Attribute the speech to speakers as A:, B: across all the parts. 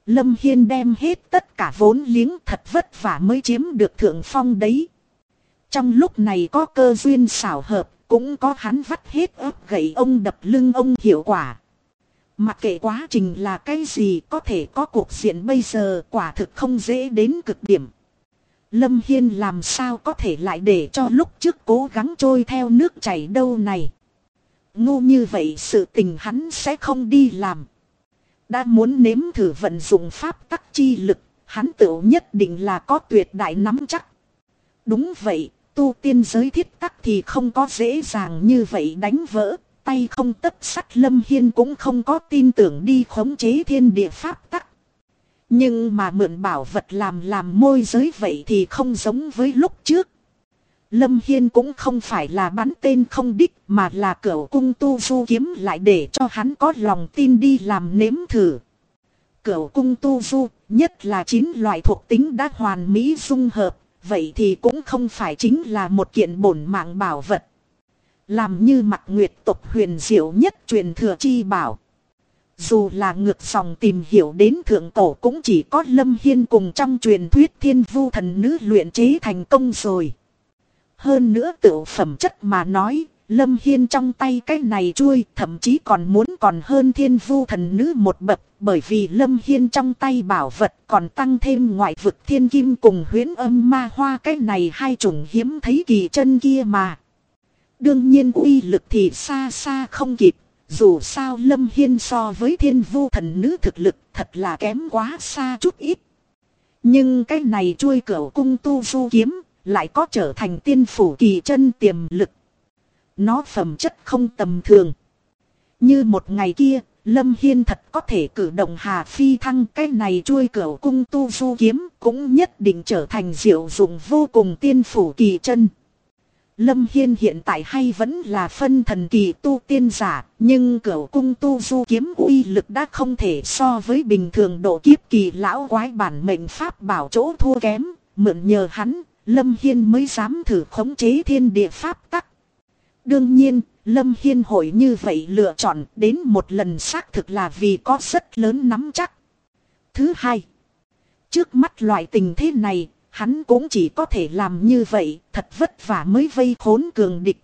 A: Lâm Hiên đem hết tất cả vốn liếng thật vất vả mới chiếm được thượng phong đấy. Trong lúc này có cơ duyên xảo hợp, cũng có hắn vắt hết ớt gậy ông đập lưng ông hiệu quả. Mặc kệ quá trình là cái gì, có thể có cuộc diện bây giờ quả thực không dễ đến cực điểm. Lâm Hiên làm sao có thể lại để cho lúc trước cố gắng trôi theo nước chảy đâu này. Ngu như vậy sự tình hắn sẽ không đi làm. Đã muốn nếm thử vận dụng pháp tắc chi lực, hắn tự nhất định là có tuyệt đại nắm chắc. Đúng vậy, tu tiên giới thiết tắc thì không có dễ dàng như vậy đánh vỡ. Tay không tất sắt, Lâm Hiên cũng không có tin tưởng đi khống chế thiên địa pháp tắc. Nhưng mà mượn bảo vật làm môi giới vậy thì không giống với lúc trước. Lâm Hiên cũng không phải là bắn tên không đích, mà là Cửu cung tu du kiếm lại để cho hắn có lòng tin đi làm nếm thử. Cửu cung tu du, nhất là 9 loại thuộc tính đã hoàn mỹ dung hợp, vậy thì cũng không phải chính là một kiện bổn mạng bảo vật. Làm như Mặc Nguyệt tộc huyền diệu nhất truyền thừa chi bảo. Dù là ngược dòng tìm hiểu đến thượng cổ cũng chỉ có Lâm Hiên cùng trong truyền thuyết Thiên Vu thần nữ luyện chế thành công rồi. Hơn nữa tự phẩm chất mà nói, Lâm Hiên trong tay cái này chuôi thậm chí còn muốn còn hơn Thiên Vu thần nữ một bậc, bởi vì Lâm Hiên trong tay bảo vật còn tăng thêm ngoại vực thiên kim cùng huyễn âm ma hoa, cái này hai chủng hiếm thấy kỳ chân kia mà. Đương nhiên uy lực thì xa xa không kịp, dù sao Lâm Hiên so với Thiên Vu thần nữ thực lực thật là kém quá xa chút ít. Nhưng cái này chuôi Cửu cung tu du kiếm lại có trở thành tiên phủ kỳ chân tiềm lực. Nó phẩm chất không tầm thường. Như một ngày kia, Lâm Hiên thật có thể cử động Hà Phi Thăng, cái này chuôi Cửu cung tu du kiếm cũng nhất định trở thành diệu dụng vô cùng tiên phủ kỳ chân. Lâm Hiên hiện tại hay vẫn là phân thần kỳ tu tiên giả, nhưng Cửu cung tu du kiếm uy lực đã không thể so với bình thường độ kiếp kỳ lão quái bản mệnh pháp bảo chỗ thua kém, mượn nhờ hắn, Lâm Hiên mới dám thử khống chế thiên địa pháp tắc. Đương nhiên, Lâm Hiên hội như vậy lựa chọn đến một lần xác thực là vì có rất lớn nắm chắc. Thứ hai, trước mắt loại tình thế này, hắn cũng chỉ có thể làm như vậy, thật vất vả mới vây khốn cường địch.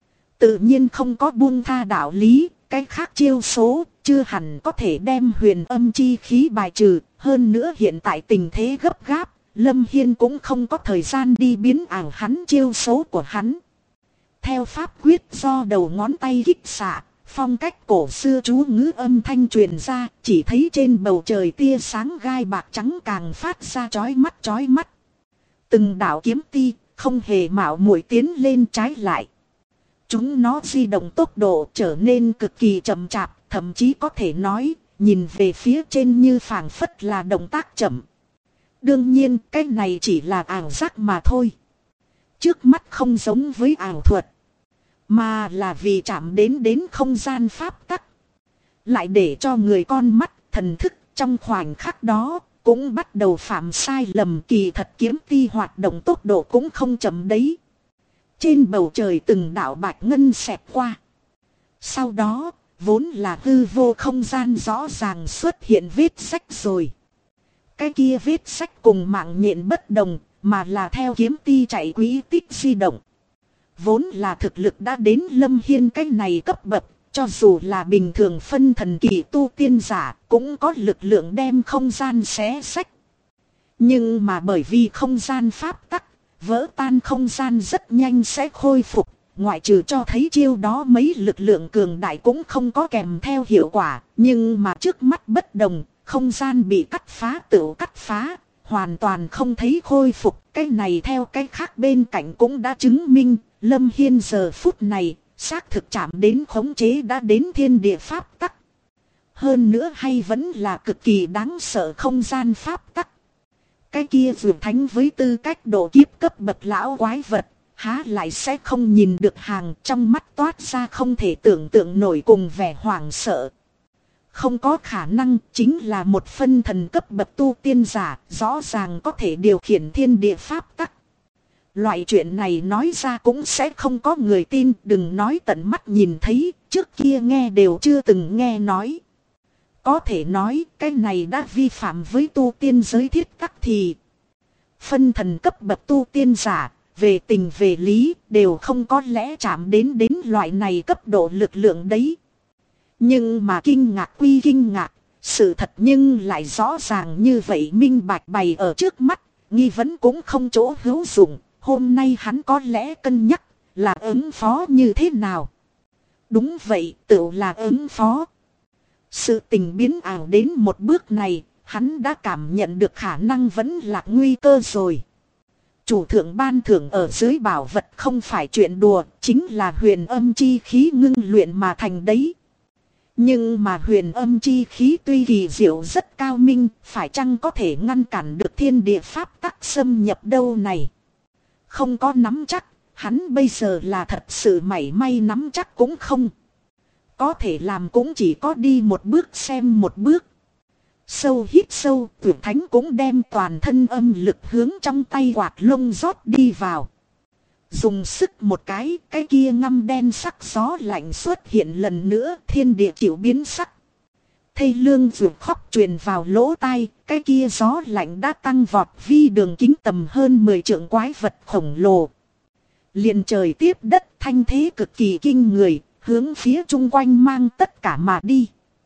A: Tự nhiên không có buông tha đạo lý, cái khác chiêu số, chưa hẳn có thể đem huyền âm chi khí bài trừ. Hơn nữa hiện tại tình thế gấp gáp, Lâm Hiên cũng không có thời gian đi biến ảo hắn chiêu số của hắn. Theo pháp quyết do đầu ngón tay kích xạ, phong cách cổ xưa chú ngữ âm thanh truyền ra, chỉ thấy trên bầu trời tia sáng gai bạc trắng càng phát ra chói mắt. Từng đạo kiếm ti, không hề mạo muội tiến lên, trái lại. Chúng nó di động tốc độ trở nên cực kỳ chậm chạp, thậm chí có thể nói, nhìn về phía trên như phảng phất là động tác chậm. Đương nhiên, cái này chỉ là ảo giác mà thôi. Trước mắt không giống với ảo thuật, mà là vì chạm đến không gian pháp tắc. Lại để cho người con mắt, thần thức trong khoảnh khắc đó cũng bắt đầu phạm sai lầm, kỳ thật kiếm ti hoạt động tốc độ cũng không chậm đấy. Trên bầu trời từng đạo bạch ngân xẹt qua. Sau đó, vốn là hư vô không gian rõ ràng xuất hiện vết sách rồi. Cái kia vết sách cùng mạng nhện bất đồng, mà là theo kiếm ti chạy quỹ tích di động. Vốn là thực lực đã đến Lâm Hiên cái này cấp bậc, cho dù là bình thường phân thần kỳ tu tiên giả cũng có lực lượng đem không gian xé xách. Nhưng mà bởi vì không gian pháp tắc, vỡ tan không gian rất nhanh sẽ khôi phục, ngoại trừ cho thấy chiêu đó mấy lực lượng cường đại cũng không có kèm theo hiệu quả. Nhưng mà trước mắt bất đồng, không gian bị cắt phá tự cắt phá, hoàn toàn không thấy khôi phục. Cái này theo cái khác bên cạnh cũng đã chứng minh, Lâm Hiên giờ phút này xác thực chạm đến khống chế đã đến thiên địa pháp tắc. Hơn nữa hay vẫn là cực kỳ đáng sợ không gian pháp tắc. Cái kia vượt thánh với tư cách độ kiếp cấp bậc lão quái vật, há lại sẽ không nhìn được hàng, trong mắt toát ra không thể tưởng tượng nổi cùng vẻ hoảng sợ. Không có khả năng, chính là một phân thần cấp bậc tu tiên giả, rõ ràng có thể điều khiển thiên địa pháp tắc. Loại chuyện này nói ra cũng sẽ không có người tin, đừng nói tận mắt nhìn thấy, trước kia nghe đều chưa từng nghe nói. có thể nói cái này đã vi phạm với tu tiên giới thiết tắc thì phân thần cấp bậc tu tiên giả, về tình về lý đều không có lẽ chạm đến loại này cấp độ lực lượng đấy. Nhưng mà kinh ngạc quy kinh ngạc, sự thật nhưng lại rõ ràng như vậy minh bạch bày ở trước mắt, nghi vấn cũng không chỗ hữu dụng. Hôm nay hắn có lẽ cân nhắc là ứng phó như thế nào. Đúng vậy, tựu là ứng phó. Sự tình biến ảo đến một bước này, hắn đã cảm nhận được khả năng vẫn là nguy cơ rồi. Chủ thượng ban thưởng ở dưới bảo vật không phải chuyện đùa, chính là huyền âm chi khí ngưng luyện mà thành đấy. Nhưng mà huyền âm chi khí tuy kỳ diệu rất cao minh, phải chăng có thể ngăn cản được thiên địa pháp tắc xâm nhập đâu này? Không có nắm chắc, hắn bây giờ là thật sự mảy may nắm chắc cũng không. Có thể làm cũng chỉ có đi một bước xem một bước. Sâu hít sâu, Tuyệt Thánh cũng đem toàn thân âm lực hướng trong tay quạt lông rót đi vào. Dùng sức một cái kia ngăm đen sắc gió lạnh xuất hiện lần nữa, thiên địa chịu biến sắc. Thây lương ruột khóc truyền vào lỗ tai, cái kia gió lạnh đã tăng vọt vi đường kính tầm hơn 10 trượng quái vật khổng lồ. Liền trời tiếp đất thanh thế cực kỳ kinh người, hướng phía chung quanh mang tất cả mà đi.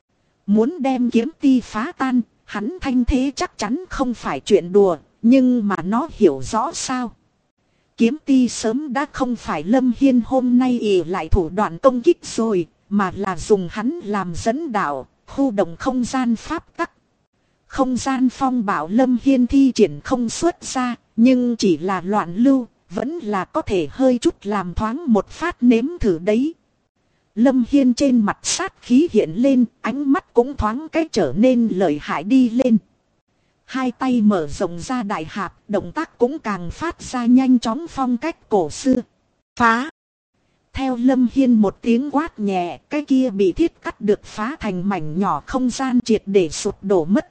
A: Muốn đem kiếm ti phá tan, hắn thanh thế chắc chắn không phải chuyện đùa, nhưng mà nó hiểu rõ sao. Kiếm ti sớm đã không phải Lâm Hiên hôm nay ỷ lại thủ đoạn công kích rồi, mà là dùng hắn làm dẫn đạo, khu động không gian pháp tắc. Không gian phong bảo Lâm Hiên thi triển không xuất ra, nhưng chỉ là loạn lưu, vẫn là có thể hơi chút làm thoáng một phát nếm thử đấy. Lâm Hiên trên mặt sát khí hiện lên, ánh mắt cũng thoáng cái trở nên lợi hại đi lên. Hai tay mở rộng ra đại hạp, động tác cũng càng phát ra nhanh chóng phong cách cổ xưa. Phá! Theo Lâm Hiên một tiếng quát nhẹ, cái kia bị thiết cắt được phá thành mảnh nhỏ không gian triệt để sụp đổ mất.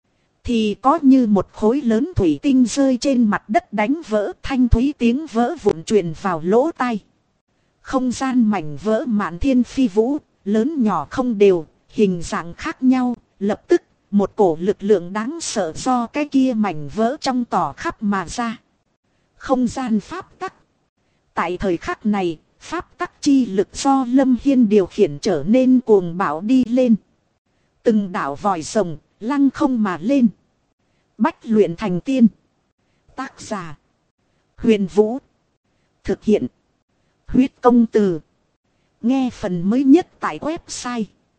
A: Thì có như một khối lớn thủy tinh rơi trên mặt đất đánh vỡ, thanh thúy tiếng vỡ vụn truyền vào lỗ tai. Không gian mảnh vỡ mạn thiên phi vũ, lớn nhỏ không đều, hình dạng khác nhau, lập tức một cổ lực lượng đáng sợ do cái kia mảnh vỡ trong tỏ khắp mà ra. Không gian pháp tắc. Tại thời khắc này, pháp tắc chi lực do Lâm Hiên điều khiển trở nên cuồng bạo đi lên. Từng đạo vòi rồng, lăng không mà lên. Bách luyện thành tiên. Tác giả: Huyền Vũ. Thực hiện: Huyết Công Từ. Nghe phần mới nhất tại website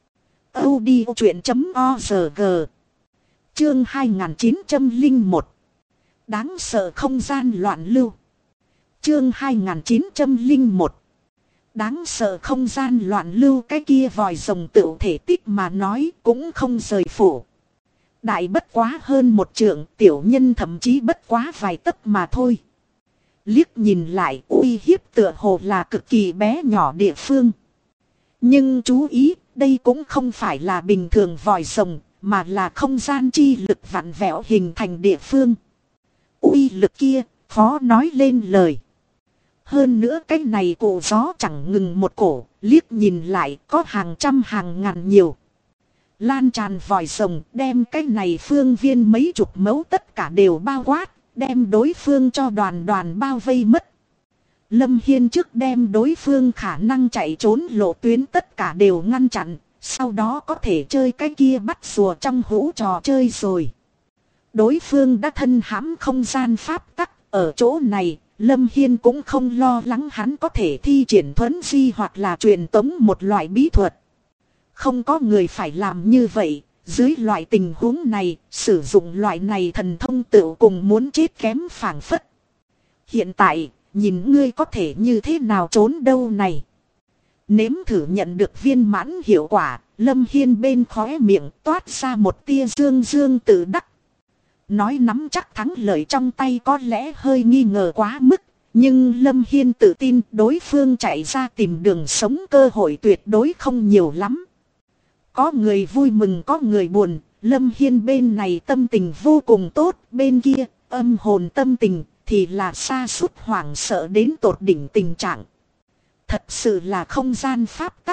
A: audiochuyện.org. Chương 2901. Đáng sợ không gian loạn lưu. Chương 2901. Đáng sợ không gian loạn lưu, cái kia vòi rồng tựu thể tích mà nói cũng không rời phủ. Đại bất quá hơn một trượng, tiểu nhân thậm chí bất quá vài tấc mà thôi. Liếc nhìn lại, uy hiếp tựa hồ là cực kỳ bé nhỏ địa phương. Nhưng chú ý, đây cũng không phải là bình thường vòi rồng, mà là không gian chi lực vặn vẹo hình thành địa phương. Uy lực kia, khó nói lên lời. Hơn nữa cái này cổ gió chẳng ngừng một cổ, liếc nhìn lại có hàng trăm hàng ngàn nhiều. Lan tràn vòi rồng, đem cái này phương viên mấy chục mẫu tất cả đều bao quát, đem đối phương cho đoàn đoàn bao vây mất. Lâm Hiên trước đem đối phương khả năng chạy trốn lộ tuyến tất cả đều ngăn chặn, sau đó có thể chơi cái kia bắt rùa trong hũ trò chơi rồi. Đối phương đã thân hãm không gian pháp tắc, ở chỗ này, Lâm Hiên cũng không lo lắng hắn có thể thi triển thuấn di hoặc là truyền tống một loại bí thuật. Không có người phải làm như vậy, dưới loại tình huống này, sử dụng loại này thần thông tựu cùng muốn chết kém phảng phất. Hiện tại, nhìn ngươi có thể như thế nào trốn đâu này. Nếm thử nhận được viên mãn hiệu quả, Lâm Hiên bên khóe miệng toát ra một tia dương dương tự đắc. Nói nắm chắc thắng lợi trong tay có lẽ hơi nghi ngờ quá mức, nhưng Lâm Hiên tự tin đối phương chạy ra tìm đường sống cơ hội tuyệt đối không nhiều lắm. Có người vui mừng có người buồn, Lâm Hiên bên này tâm tình vô cùng tốt, bên kia âm hồn tâm tình thì là sa sút hoảng sợ đến tột đỉnh tình trạng. Thật sự là không gian pháp tắc,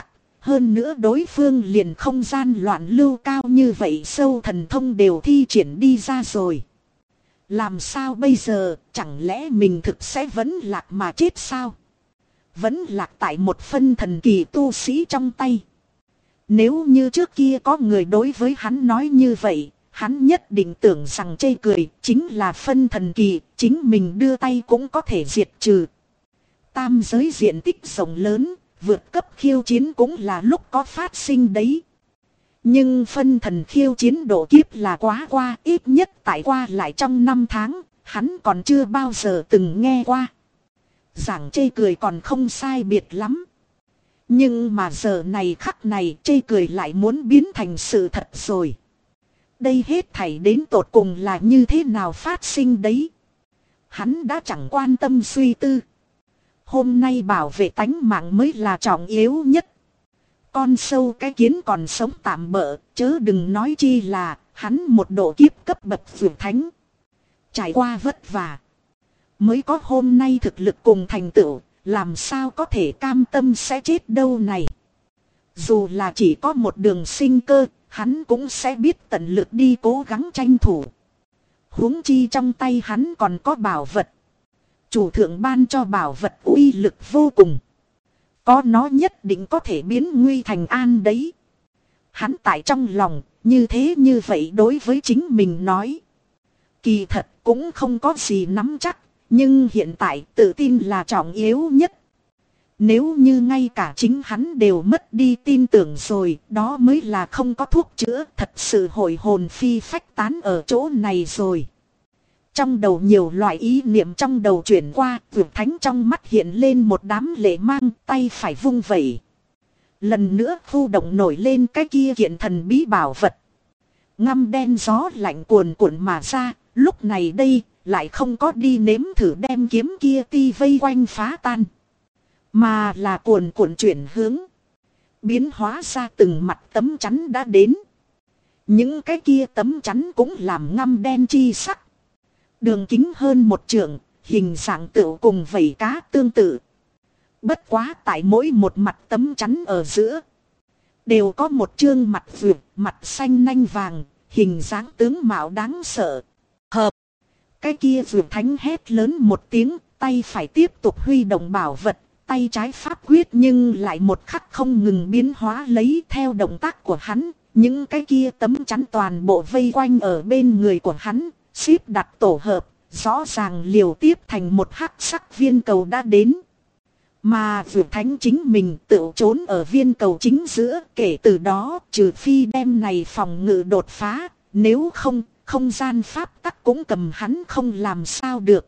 A: Hơn nữa đối phương liền không gian loạn lưu cao như vậy sâu thần thông đều thi triển đi ra rồi. Làm sao bây giờ, chẳng lẽ mình thực sẽ vẫn lạc mà chết sao? Vẫn lạc tại một phân thần kỳ tu sĩ trong tay. Nếu như trước kia có người đối với hắn nói như vậy, hắn nhất định tưởng rằng chê cười chính là phân thần kỳ, chính mình đưa tay cũng có thể diệt trừ. Tam giới diện tích rộng lớn, vượt cấp khiêu chiến cũng là lúc có phát sinh đấy. Nhưng phân thần khiêu chiến độ kiếp là quá qua, ít nhất tại qua lại trong 5 tháng, hắn còn chưa bao giờ từng nghe qua. Giảng chê cười còn không sai biệt lắm. Nhưng mà giờ này khắc này chê cười lại muốn biến thành sự thật rồi. Đây hết thảy đến tột cùng là như thế nào phát sinh đấy. Hắn đã chẳng quan tâm suy tư. Hôm nay bảo vệ tánh mạng mới là trọng yếu nhất. Con sâu cái kiến còn sống tạm bợ, chớ đừng nói chi là hắn một độ kiếp cấp bậc vượt thánh. Trải qua vất vả, mới có hôm nay thực lực cùng thành tựu, làm sao có thể cam tâm sẽ chết đâu này. Dù là chỉ có một đường sinh cơ, hắn cũng sẽ biết tận lực đi cố gắng tranh thủ. Huống chi trong tay hắn còn có bảo vật. Chủ thượng ban cho bảo vật uy lực vô cùng. Có nó nhất định có thể biến nguy thành an đấy. Hắn tại trong lòng, như thế như vậy đối với chính mình nói. Kỳ thật cũng không có gì nắm chắc, nhưng hiện tại tự tin là trọng yếu nhất. Nếu như ngay cả chính hắn đều mất đi tin tưởng rồi, đó mới là không có thuốc chữa, thật sự hồi hồn phi phách tán ở chỗ này rồi. Trong đầu nhiều loại ý niệm trong đầu chuyển qua, vượt thánh trong mắt hiện lên một đám lệ mang, tay phải vung vẩy. Lần nữa khu động nổi lên cái kia kiện thần bí bảo vật. Ngăm đen gió lạnh cuồn cuộn mà ra, lúc này đây, lại không có đi nếm thử đem kiếm kia ti vây quanh phá tan. Mà là cuồn cuộn chuyển hướng. Biến hóa ra từng mặt tấm chắn đã đến. Những cái kia tấm chắn cũng làm ngăm đen chi sắc. Đường kính hơn 1 trượng, hình dạng tựu cùng vảy cá tương tự. Bất quá tại mỗi một mặt tấm chắn ở giữa, đều có một chương mặt vượt, mặt xanh nanh vàng, hình dáng tướng mạo đáng sợ. Hợp! Cái kia vượt thánh hét lớn một tiếng, tay phải tiếp tục huy động bảo vật, tay trái pháp quyết nhưng lại một khắc không ngừng biến hóa lấy theo động tác của hắn. Những cái kia tấm chắn toàn bộ vây quanh ở bên người của hắn. Xếp đặt tổ hợp, rõ ràng liều tiếp thành một hắc sắc viên cầu đã đến. Mà vượt thánh chính mình tự trốn ở viên cầu chính giữa, kể từ đó trừ phi đem này phòng ngự đột phá, nếu không, không gian pháp tắc cũng cầm hắn không làm sao được.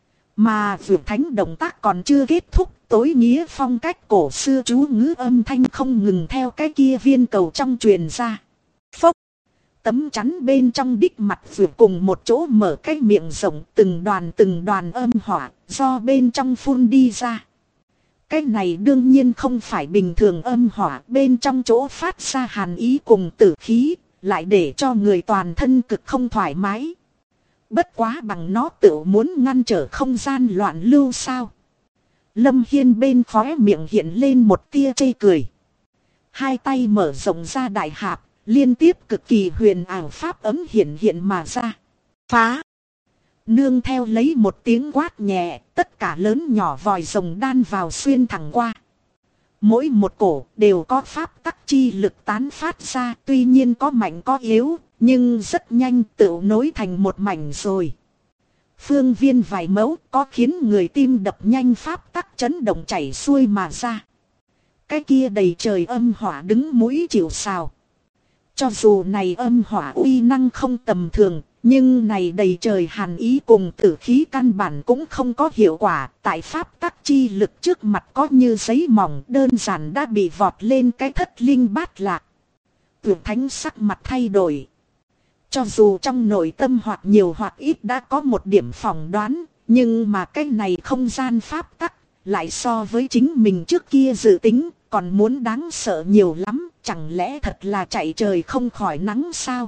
A: Mà vượt thánh động tác còn chưa kết thúc, tối nghĩa phong cách cổ xưa chú ngữ âm thanh không ngừng theo cái kia viên cầu trong truyền ra. Phốc! Tấm chắn bên trong đích mặt vượt cùng một chỗ mở cái miệng rộng, từng đoàn âm hỏa do bên trong phun đi ra. Cái này đương nhiên không phải bình thường âm hỏa, bên trong chỗ phát ra hàn ý cùng tử khí, lại để cho người toàn thân cực không thoải mái. Bất quá bằng nó tự muốn ngăn trở không gian loạn lưu sao. Lâm Hiên bên khóe miệng hiện lên một tia chê cười. Hai tay mở rộng ra đại hạp. Liên tiếp cực kỳ huyền ảo pháp ấm hiện mà ra. Phá! Nương theo lấy một tiếng quát nhẹ, tất cả lớn nhỏ vòi rồng đan vào xuyên thẳng qua. Mỗi một cổ đều có pháp tắc chi lực tán phát ra, tuy nhiên có mạnh có yếu, nhưng rất nhanh tự nối thành một mảnh rồi. Phương viên vài mẫu có khiến người tim đập nhanh pháp tắc chấn động chảy xuôi mà ra. Cái kia đầy trời âm hỏa đứng mũi chịu sào. Cho dù này âm hỏa uy năng không tầm thường, nhưng này đầy trời hàn ý cùng tử khí căn bản cũng không có hiệu quả. Tại pháp tắc chi lực trước mặt có như giấy mỏng đơn giản đã bị vọt lên cái thất linh bát lạc. Tuyệt thánh sắc mặt thay đổi. Cho dù trong nội tâm hoặc nhiều hoặc ít đã có một điểm phỏng đoán, nhưng mà cái này không gian pháp tắc lại so với chính mình trước kia dự tính còn muốn đáng sợ nhiều lắm. Chẳng lẽ thật là chạy trời không khỏi nắng sao?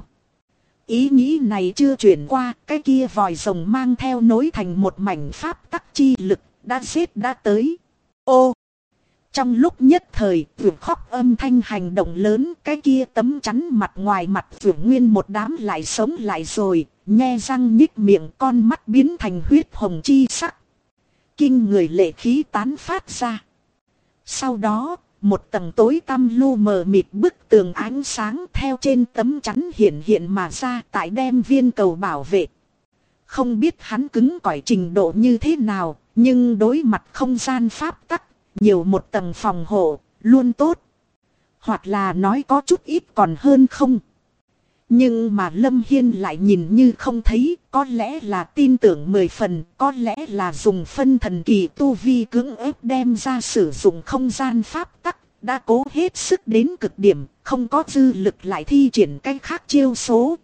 A: Ý nghĩ này chưa chuyển qua, cái kia vòi rồng mang theo nối thành một mảnh pháp tắc chi lực, đã giết đã tới. Ô! Trong lúc nhất thời, vượt khóc âm thanh hành động lớn, cái kia tấm chắn mặt ngoài mặt vượt nguyên một đám lại sống lại rồi, nhe răng nhích miệng, con mắt biến thành huyết hồng chi sắc. Kinh người lệ khí tán phát ra. Sau đó, một tầng tối tăm lu mờ mịt bức tường ánh sáng theo trên tấm chắn hiện hiện mà ra tại đem viên cầu bảo vệ. Không biết hắn cứng cỏi trình độ như thế nào, nhưng đối mặt không gian pháp tắc, nhiều một tầng phòng hộ, luôn tốt. Hoặc là nói có chút ít còn hơn không. Nhưng mà Lâm Hiên lại nhìn như không thấy, có lẽ là tin tưởng 10 phần, có lẽ là dùng phân thần kỳ tu vi cưỡng ép đem ra sử dụng không gian pháp tắc, đã cố hết sức đến cực điểm, không có dư lực lại thi triển cái khác chiêu số.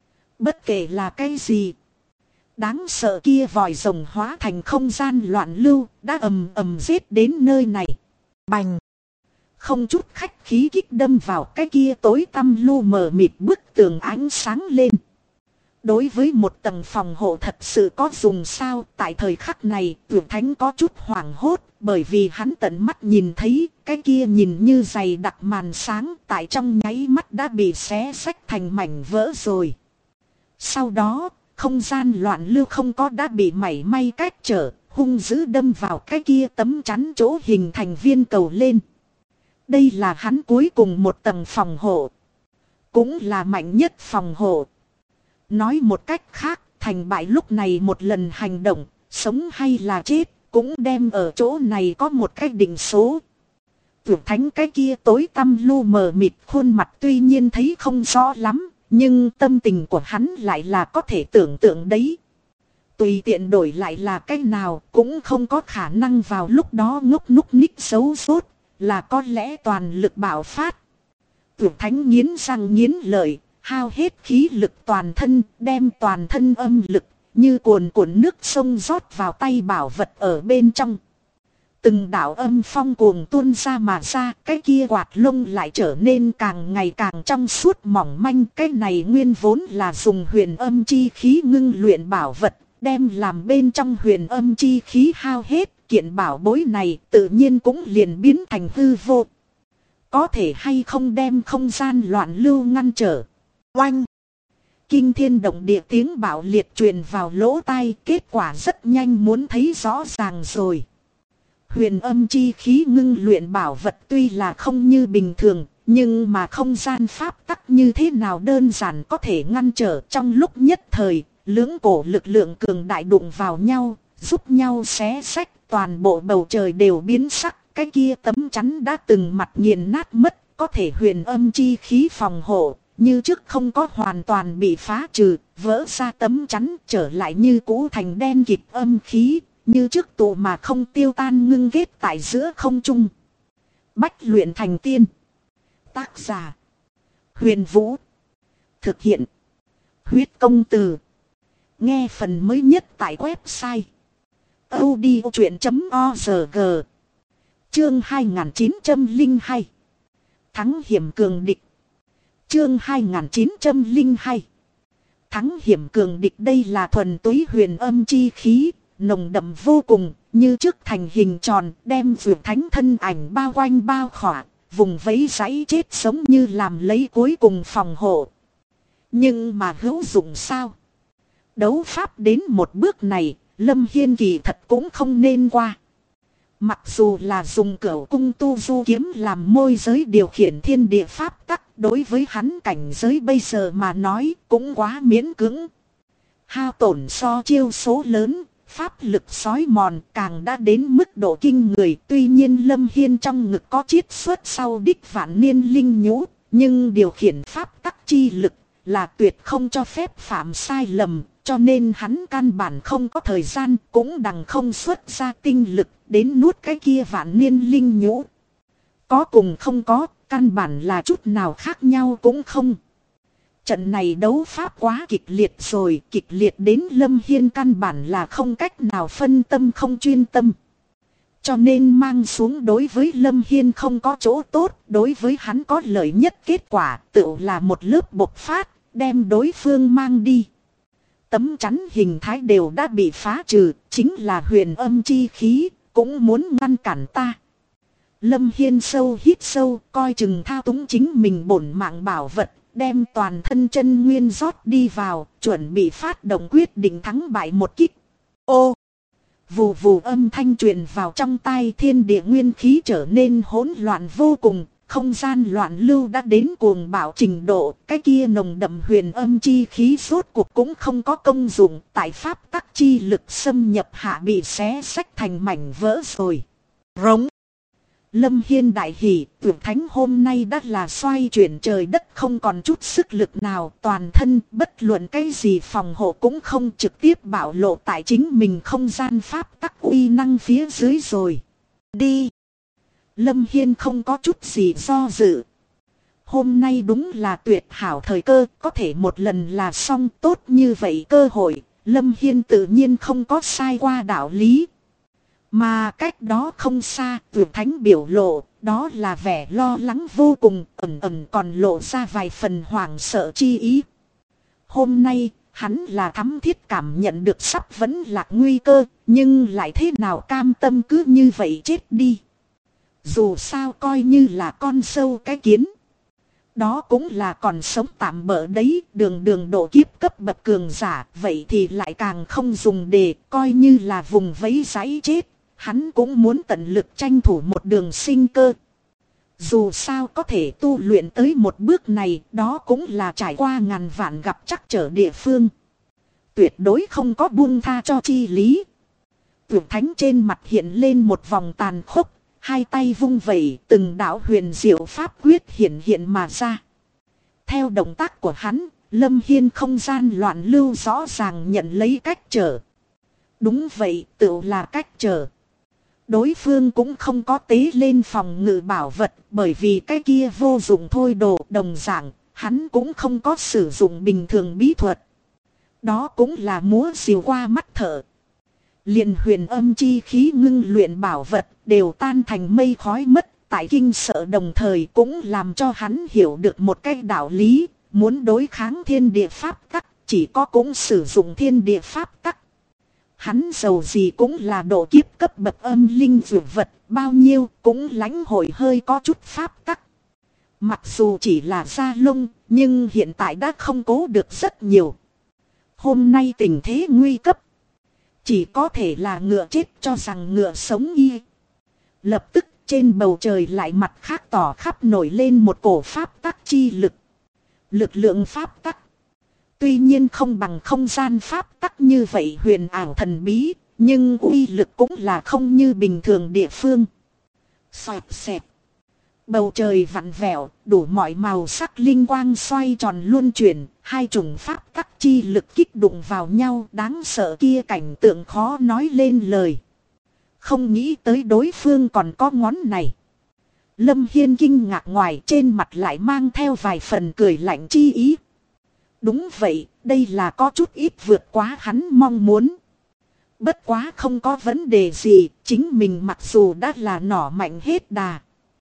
A: Bất kể là cái gì, đáng sợ kia vòi rồng hóa thành không gian loạn lưu, đã ầm ầm giết đến nơi này. Bành! Không chút khách khí kích đâm vào cái kia tối tăm lu mờ mịt bức tường ánh sáng lên. Đối với một tầng phòng hộ thật sự có dùng sao, tại thời khắc này, Tưởng Thánh có chút hoảng hốt, bởi vì hắn tận mắt nhìn thấy, cái kia nhìn như dày đặc màn sáng, tại trong nháy mắt đã bị xé xách thành mảnh vỡ rồi. Sau đó, không gian loạn lưu không có đã bị mảy may cách trở, hung dữ đâm vào cái kia tấm chắn chỗ hình thành viên cầu lên. Đây là hắn cuối cùng một tầng phòng hộ. Cũng là mạnh nhất phòng hộ. Nói một cách khác, thành bại lúc này một lần hành động, sống hay là chết, cũng đem ở chỗ này có một cách định số. Vượt Thánh cái kia tối tăm lu mờ mịt khuôn mặt tuy nhiên thấy không rõ lắm, nhưng tâm tình của hắn lại là có thể tưởng tượng đấy. Tùy tiện đổi lại là cái nào cũng không có khả năng vào lúc đó ngốc núc ních xấu sốt, là có lẽ toàn lực bạo phát. Vượt Thánh nghiến răng nghiến lợi, hao hết khí lực toàn thân, đem toàn thân âm lực, như cuồn cuộn nước sông rót vào tay bảo vật ở bên trong. Từng đạo âm phong cuồng tuôn ra mà ra, cái kia quạt lông lại trở nên càng ngày càng trong suốt mỏng manh. Cái này nguyên vốn là dùng huyền âm chi khí ngưng luyện bảo vật, đem làm bên trong huyền âm chi khí hao hết, kiện bảo bối này tự nhiên cũng liền biến thành hư vô. Có thể hay không đem không gian loạn lưu ngăn trở. Oanh! Kinh thiên động địa tiếng bạo liệt truyền vào lỗ tai, kết quả rất nhanh muốn thấy rõ ràng rồi. Huyền âm chi khí ngưng luyện bảo vật tuy là không như bình thường, nhưng mà không gian pháp tắc như thế nào đơn giản có thể ngăn trở. Trong lúc nhất thời, lưỡng cổ lực lượng cường đại đụng vào nhau, giúp nhau xé xách, toàn bộ bầu trời đều biến sắc. Cái kia tấm chắn đã từng mặt nghiền nát mất, có thể huyền âm chi khí phòng hộ, như trước không có hoàn toàn bị phá trừ, vỡ ra tấm chắn trở lại như cũ thành đen kịt âm khí, như trước tụ mà không tiêu tan ngưng kết tại giữa không trung. Bách luyện thành tiên. Tác giả: Huyền Vũ. Thực hiện: Huyết Công Từ. Nghe phần mới nhất tại website audiochuyện.org. Chương 2902. Thắng hiểm cường địch. Chương 2902. Thắng hiểm cường địch. Đây là thuần túy huyền âm chi khí, nồng đậm vô cùng, như trước thành hình tròn, đem Vượt Thánh thân ảnh bao quanh bao khỏa, vùng vẫy giãy chết sống như làm lấy cuối cùng phòng hộ. Nhưng mà hữu dụng sao? Đấu pháp đến một bước này, Lâm Hiên kỳ thật cũng không nên qua. Mặc dù là dùng cửu cung tu du kiếm làm môi giới điều khiển thiên địa pháp tắc, đối với hắn cảnh giới bây giờ mà nói cũng quá miễn cưỡng. Hao tổn so chiêu số lớn, pháp lực xói mòn càng đã đến mức độ kinh người. Tuy nhiên Lâm Hiên trong ngực có chiết xuất sau đích vạn niên linh nhũ, nhưng điều khiển pháp tắc chi lực là tuyệt không cho phép phạm sai lầm. Cho nên hắn căn bản không có thời gian, cũng đằng không xuất ra tinh lực đến nuốt cái kia vạn niên linh nhũ. Có cùng không có, căn bản là chút nào khác nhau cũng không. Trận này đấu pháp quá kịch liệt rồi, kịch liệt đến Lâm Hiên căn bản là không cách nào phân tâm không chuyên tâm. Cho nên mang xuống đối với Lâm Hiên không có chỗ tốt, đối với hắn có lợi nhất kết quả tự là một lớp bộc phát, đem đối phương mang đi. Tấm chắn hình thái đều đã bị phá trừ, chính là huyền âm chi khí, cũng muốn ngăn cản ta. Lâm Hiên sâu hít sâu, coi chừng thao túng chính mình bổn mạng bảo vật, đem toàn thân chân nguyên rót đi vào, chuẩn bị phát động quyết định thắng bại một kích. Ô! Vù vù âm thanh truyền vào trong tai, thiên địa nguyên khí trở nên hỗn loạn vô cùng, không gian loạn lưu đã đến cuồng bạo trình độ, cái kia nồng đậm huyền âm chi khí rốt cuộc cũng không có công dụng, tại pháp tắc chi lực xâm nhập hạ bị xé xách thành mảnh vỡ rồi. Rống! Lâm Hiên đại hỉ, tuyệt thánh hôm nay đã là xoay chuyển trời đất, không còn chút sức lực nào, toàn thân bất luận cái gì phòng hộ cũng không, trực tiếp bạo lộ tại chính mình không gian pháp tắc uy năng phía dưới rồi. Đi! Lâm Hiên không có chút gì do dự. Hôm nay đúng là tuyệt hảo thời cơ, có thể một lần là xong, tốt như vậy cơ hội, Lâm Hiên tự nhiên không có sai qua đạo lý. Mà cách đó không xa, tuyệt thánh biểu lộ, đó là vẻ lo lắng vô cùng, ẩn ẩn còn lộ ra vài phần hoảng sợ chi ý. Hôm nay, hắn là thắm thiết cảm nhận được sắp vẫn lạc nguy cơ, nhưng lại thế nào cam tâm cứ như vậy chết đi. Dù sao coi như là con sâu cái kiến. Đó cũng là còn sống tạm bỡ đấy, đường độ kiếp cấp bậc cường giả, vậy thì lại càng không dùng để, coi như là vùng vẫy giấy chết. Hắn cũng muốn tận lực tranh thủ một đường sinh cơ. Dù sao có thể tu luyện tới một bước này, đó cũng là trải qua ngàn vạn gặp trắc trở địa phương. Tuyệt đối không có buông tha cho chi lý. Tuyệt thánh trên mặt hiện lên một vòng tàn khốc, hai tay vung vẩy, từng đạo huyền diệu pháp quyết hiện mà ra. Theo động tác của hắn, Lâm Hiên không gian loạn lưu rõ ràng nhận lấy cách trở. Đúng vậy, tự là cách trở. Đối phương cũng không có tế lên phòng ngự bảo vật, bởi vì cái kia vô dụng thôi đồ đồng dạng, hắn cũng không có sử dụng bình thường bí thuật. Đó cũng là múa rìu qua mắt thợ. Liền huyền âm chi khí ngưng luyện bảo vật đều tan thành mây khói mất, tại kinh sợ đồng thời cũng làm cho hắn hiểu được một cái đạo lý, muốn đối kháng thiên địa pháp tắc, chỉ có cũng sử dụng thiên địa pháp tắc. Hắn giàu gì cũng là độ kiếp cấp bậc âm linh dược vật, bao nhiêu cũng lãnh hội hơi có chút pháp tắc. Mặc dù chỉ là da lông, nhưng hiện tại đã không cố được rất nhiều. Hôm nay tình thế nguy cấp. Chỉ có thể là ngựa chết cho rằng ngựa sống y. Lập tức trên bầu trời lại mặt khác tỏ khắp nổi lên một cổ pháp tắc chi lực. Lực lượng pháp tắc. Tuy nhiên không bằng không gian pháp tắc như vậy huyền ảo thần bí, nhưng uy lực cũng là không như bình thường địa phương. Xoẹt xẹt. Bầu trời vặn vẹo, đủ mọi màu sắc linh quang xoay tròn luân chuyển, hai chủng pháp tắc chi lực kích đụng vào nhau, đáng sợ kia cảnh tượng khó nói lên lời. Không nghĩ tới đối phương còn có ngón này. Lâm Hiên kinh ngạc, ngoài trên mặt lại mang theo vài phần cười lạnh chi ý. Đúng vậy, đây là có chút ít vượt quá hắn mong muốn. Bất quá không có vấn đề gì, chính mình mặc dù đã là nỏ mạnh hết đà.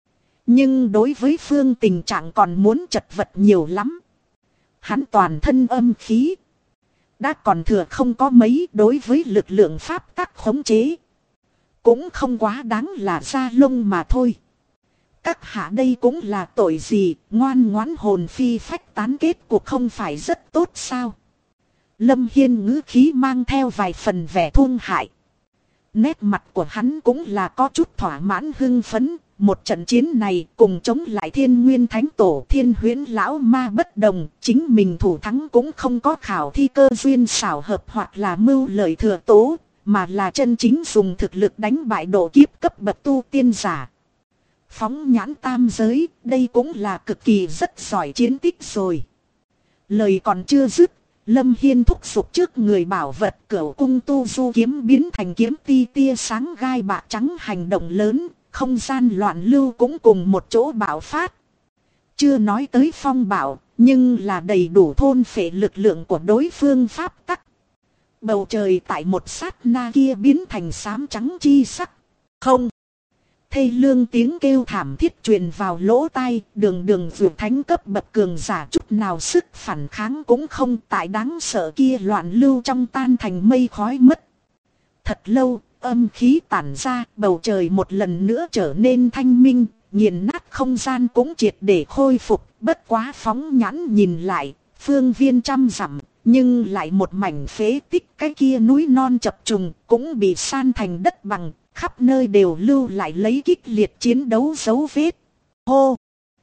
A: Nhưng đối với phương tình trạng còn muốn chật vật nhiều lắm. Hắn toàn thân âm khí. Đã còn thừa không có mấy, đối với lực lượng pháp tắc khống chế. Cũng không quá đáng là da lông mà thôi. Các hạ đây cũng là tội gì, ngoan ngoãn hồn phi phách tán, kết cuộc không phải rất tốt sao? Lâm Hiên ngữ khí mang theo vài phần vẻ thương hại. Nét mặt của hắn cũng là có chút thỏa mãn hưng phấn. Một trận chiến này cùng chống lại Thiên Nguyên Thánh Tổ, Thiên Huyễn Lão Ma bất đồng, chính mình thủ thắng cũng không có khảo thi cơ duyên xảo hợp hoặc là mưu lợi thừa tố, mà là chân chính dùng thực lực đánh bại độ kiếp cấp bậc tu tiên giả. Phóng nhãn tam giới, đây cũng là cực kỳ rất giỏi chiến tích rồi. Lời còn chưa dứt, Lâm Hiên thúc giục trước người bảo vật Cửu Cung Tu Du kiếm biến thành kiếm ti tia sáng gai bạc trắng hành động lớn, không gian loạn lưu cũng cùng một chỗ bạo phát. Chưa nói tới phong bạo, nhưng là đầy đủ thôn phệ lực lượng của đối phương pháp tắc. Bầu trời tại một sát na kia biến thành xám trắng chi sắc. Không! Thê lương tiếng kêu thảm thiết truyền vào lỗ tai, đường vượt thánh cấp bậc cường giả chút nào sức phản kháng cũng không, tại đáng sợ kia loạn lưu trong tan thành mây khói mất. Thật lâu, âm khí tản ra, bầu trời một lần nữa trở nên thanh minh, nghiền nát không gian cũng triệt để khôi phục. Bất quá phóng nhãn nhìn lại, phương viên trăm dặm, nhưng lại một mảnh phế tích, cái kia núi non chập trùng cũng bị san thành đất bằng, khắp nơi đều lưu lại lấy kịch liệt chiến đấu dấu vết. Hô!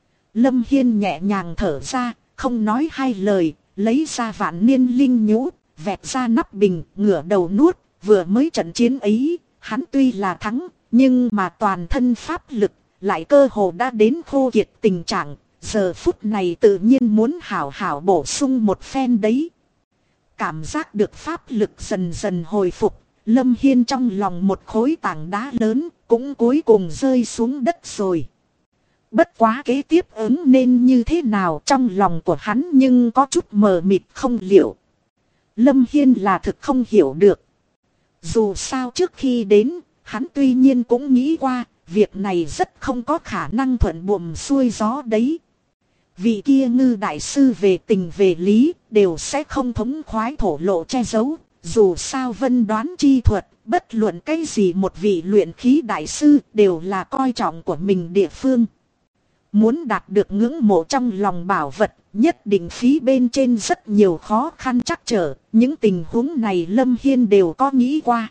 A: Lâm Hiên nhẹ nhàng thở ra, không nói hai lời, lấy ra vạn niên linh nhũ, vẹt ra nắp bình, ngửa đầu nuốt. Vừa mới trận chiến ấy, hắn tuy là thắng, nhưng mà toàn thân pháp lực lại cơ hồ đã đến khô kiệt tình trạng. Giờ phút này tự nhiên muốn hảo hảo bổ sung một phen đấy. Cảm giác được pháp lực dần dần hồi phục, Lâm Hiên trong lòng một khối tảng đá lớn cũng cuối cùng rơi xuống đất rồi. Bất quá kế tiếp ứng nên như thế nào trong lòng của hắn nhưng có chút mờ mịt không liệu. Lâm Hiên là thực không hiểu được. Dù sao trước khi đến, hắn tuy nhiên cũng nghĩ qua, việc này rất không có khả năng thuận buồm xuôi gió đấy. Vị kia Ngư đại sư về tình về lý, đều sẽ không thống khoái thổ lộ che giấu. Dù sao vân đoán chi thuật, bất luận cái gì một vị luyện khí đại sư đều là coi trọng của mình địa phương. Muốn đạt được ngưỡng mộ trong lòng bảo vật, nhất định phí bên trên rất nhiều khó khăn trắc trở. Những tình huống này Lâm Hiên đều có nghĩ qua.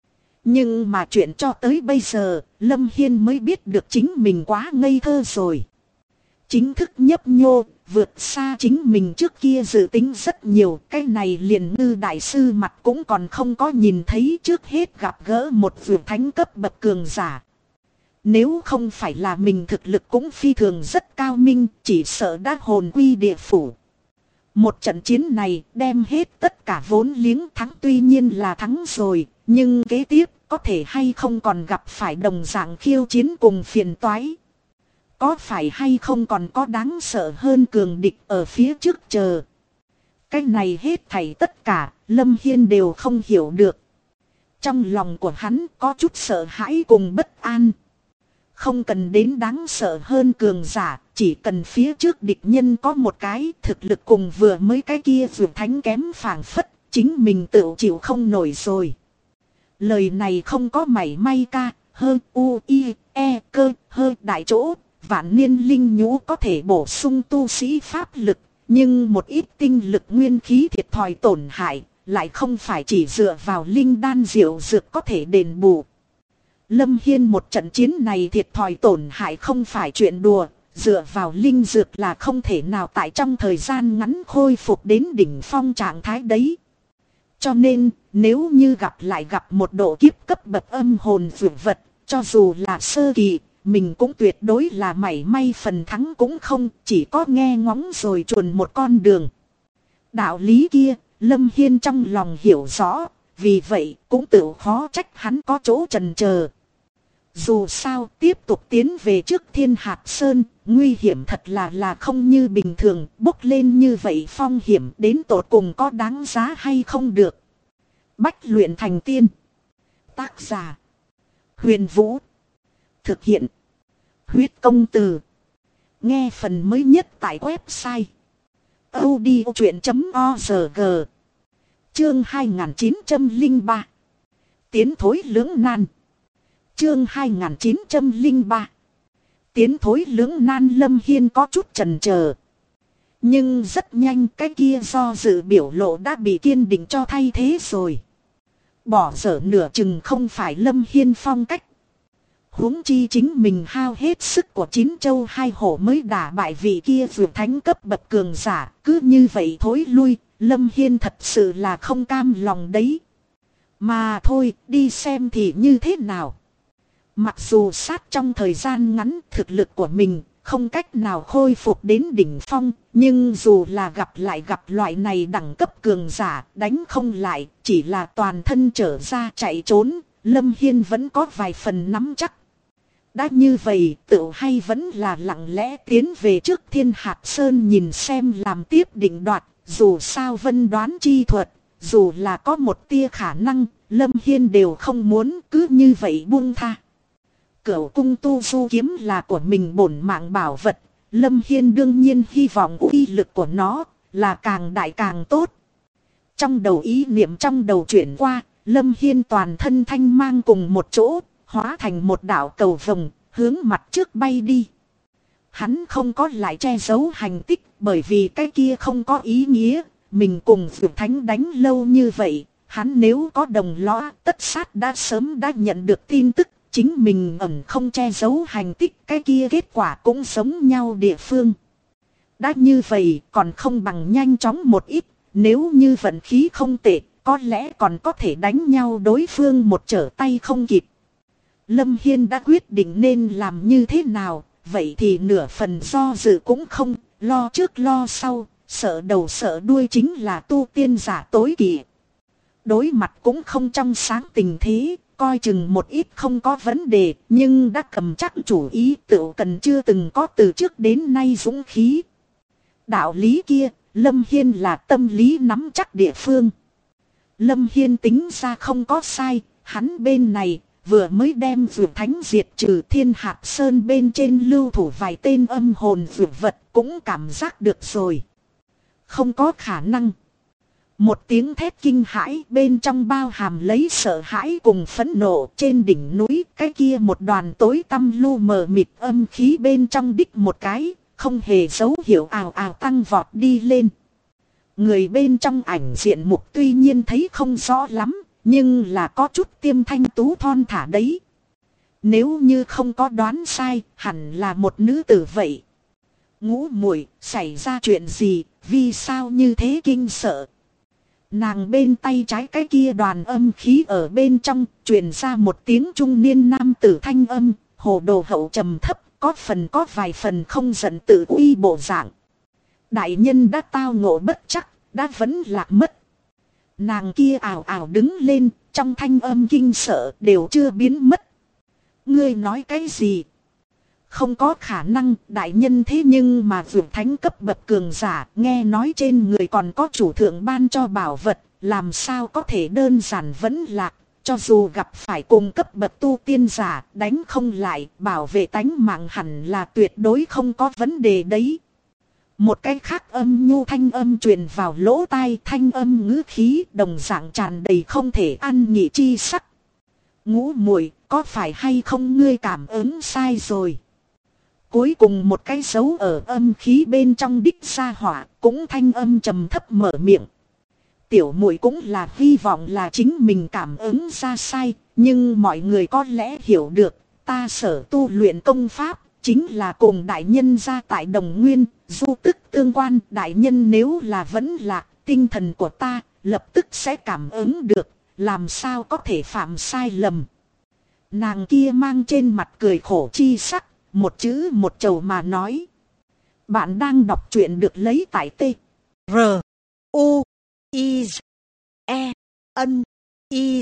A: Nhưng mà chuyện cho tới bây giờ, Lâm Hiên mới biết được chính mình quá ngây thơ rồi. Chính thức nhấp nhô, vượt xa chính mình trước kia dự tính rất nhiều. Cái này liền Ngư đại sư mặt cũng còn không có nhìn thấy, trước hết gặp gỡ một vượt thánh cấp bậc cường giả. Nếu không phải là mình thực lực cũng phi thường rất cao minh, chỉ sợ đã hồn quy địa phủ. Một trận chiến này đem hết tất cả vốn liếng, thắng tuy nhiên là thắng rồi, nhưng kế tiếp có thể hay không còn gặp phải đồng dạng khiêu chiến cùng phiền toái. Có phải hay không còn có đáng sợ hơn cường địch ở phía trước chờ. Cái này hết thảy tất cả, Lâm Hiên đều không hiểu được. Trong lòng của hắn có chút sợ hãi cùng bất an. Không cần đến đáng sợ hơn cường giả, chỉ cần phía trước địch nhân có một cái thực lực cùng vừa mới cái kia vượt thánh kém phảng phất, chính mình tự chịu không nổi rồi. Lời này không có mảy may ca, hơn u, i, e, cơ, hơn đại chỗ, vạn niên linh nhũ có thể bổ sung tu sĩ pháp lực, nhưng một ít tinh lực nguyên khí thiệt thòi tổn hại, lại không phải chỉ dựa vào linh đan diệu dược có thể đền bù. Lâm Hiên một trận chiến này thiệt thòi tổn hại không phải chuyện đùa, dựa vào linh dược là không thể nào tại trong thời gian ngắn khôi phục đến đỉnh phong trạng thái đấy. Cho nên, nếu như gặp một độ kiếp cấp bậc âm hồn vượt vật, cho dù là sơ kỳ, mình cũng tuyệt đối là mảy may phần thắng cũng không, chỉ có nghe ngóng rồi chuồn một con đường. Đạo lý kia, Lâm Hiên trong lòng hiểu rõ, vì vậy cũng tự khó trách hắn có chỗ chần chờ. Dù sao tiếp tục tiến về trước Thiên Hạt Sơn, nguy hiểm thật là không như bình thường, bốc lên như vậy phong hiểm đến tột cùng có đáng giá hay không được. Bách luyện thành tiên. Tác giả: Huyền Vũ. Thực hiện: Huyết Công Từ. Nghe phần mới nhất tại website audiochuyện.org. Chương 2903. Tiến thối lưỡng nan. Chương 2903. Tiến thối lưỡng nan. Lâm Hiên có chút chần chờ. Nhưng rất nhanh cái kia do dự biểu lộ đã bị kiên định cho thay thế rồi. Bỏ dở nửa chừng không phải Lâm Hiên phong cách. Huống chi chính mình hao hết sức của 9 châu 2 hổ mới đả bại vị kia vượt thánh cấp bậc cường giả. Cứ như vậy thối lui, Lâm Hiên thật sự là không cam lòng đấy. Mà thôi, đi xem thì như thế nào. Mặc dù sát trong thời gian ngắn thực lực của mình không cách nào khôi phục đến đỉnh phong, nhưng dù là gặp loại này đẳng cấp cường giả đánh không lại, chỉ là toàn thân trở ra chạy trốn, Lâm Hiên vẫn có vài phần nắm chắc. Đã như vậy, tự hay vẫn là lặng lẽ tiến về trước Thiên Hạt Sơn nhìn xem làm tiếp định đoạt, dù sao vân đoán chi thuật, dù là có một tia khả năng, Lâm Hiên đều không muốn cứ như vậy buông tha. Cửu cung tu du kiếm là của mình bổn mạng bảo vật, Lâm Hiên đương nhiên hy vọng uy lực của nó là càng đại càng tốt. Trong đầu ý niệm trong đầu chuyển qua, Lâm Hiên toàn thân thanh mang cùng một chỗ, hóa thành một đạo cầu vồng, hướng mặt trước bay đi. Hắn không có lại che giấu hành tích, bởi vì cái kia không có ý nghĩa. Mình cùng Dược Thánh đánh lâu như vậy, hắn nếu có đồng lõa, tất sát đã sớm đã nhận được tin tức. Chính mình ẩn không che giấu hành tích, cái kia kết quả cũng giống nhau địa phương. Đã như vậy còn không bằng nhanh chóng một ít, nếu như vận khí không tệ, có lẽ còn có thể đánh nhau đối phương một trở tay không kịp. Lâm Hiên đã quyết định nên làm như thế nào, vậy thì nửa phần do dự cũng không, lo trước lo sau, sợ đầu sợ đuôi chính là tu tiên giả tối kỵ. Đối mặt cũng không trong sáng tình thế, coi chừng một ít không có vấn đề, nhưng đã cầm chắc chủ ý tự cần chưa từng có từ trước đến nay dũng khí. Đạo lý kia, Lâm Hiên là tâm lý nắm chắc địa phương. Lâm Hiên tính ra không có sai, hắn bên này vừa mới đem Dược Thánh diệt trừ, Thiên Hạc Sơn bên trên lưu thủ vài tên âm hồn dược vật cũng cảm giác được rồi. Không có khả năng. Một tiếng thét kinh hãi bên trong bao hàm lấy sợ hãi cùng phẫn nộ, trên đỉnh núi cái kia một đoàn tối tăm lu mờ mịt âm khí bên trong đích một cái, không hề dấu hiệu ào ào tăng vọt đi lên. Người bên trong ảnh diện mục tuy nhiên thấy không rõ lắm, nhưng là có chút tiêm thanh tú thon thả đấy. Nếu như không có đoán sai, hẳn là một nữ tử vậy. Ngũ muội, xảy ra chuyện gì, vì sao như thế kinh sợ? Nàng bên tay trái cái kia đoàn âm khí ở bên trong, truyền ra một tiếng trung niên nam tử thanh âm, hồ đồ hậu trầm thấp, có vài phần không giận tự uy bộ dạng. Đại nhân đã tao ngộ bất chắc, đã vẫn lạc mất. Nàng kia ảo ảo đứng lên, trong thanh âm kinh sợ đều chưa biến mất. Ngươi nói cái gì? Không có khả năng, đại nhân thế nhưng mà Dược Thánh cấp bậc cường giả, nghe nói trên người còn có chủ thượng ban cho bảo vật, làm sao có thể đơn giản vẫn lạc, cho dù gặp phải cùng cấp bậc tu tiên giả, đánh không lại, bảo vệ tánh mạng hẳn là tuyệt đối không có vấn đề đấy. Một cái khác âm nhu thanh âm truyền vào lỗ tai, thanh âm ngữ khí đồng dạng tràn đầy không thể ăn nhị chi sắc. Ngũ muội, có phải hay không ngươi cảm ứng sai rồi? Cuối cùng một cái dấu ở âm khí bên trong đích gia hỏa, cũng thanh âm trầm thấp mở miệng. Tiểu muội cũng là hy vọng là chính mình cảm ứng ra sai, nhưng mọi người có lẽ hiểu được, ta sở tu luyện công pháp, chính là cùng đại nhân ra tại Đồng Nguyên, du tức tương quan. Đại nhân nếu là vẫn lạc, tinh thần của ta lập tức sẽ cảm ứng được, làm sao có thể phạm sai lầm. Nàng kia mang trên mặt cười khổ chi sắc, một chữ một chầu mà nói. Bạn đang đọc truyện được lấy tại T R U I E N I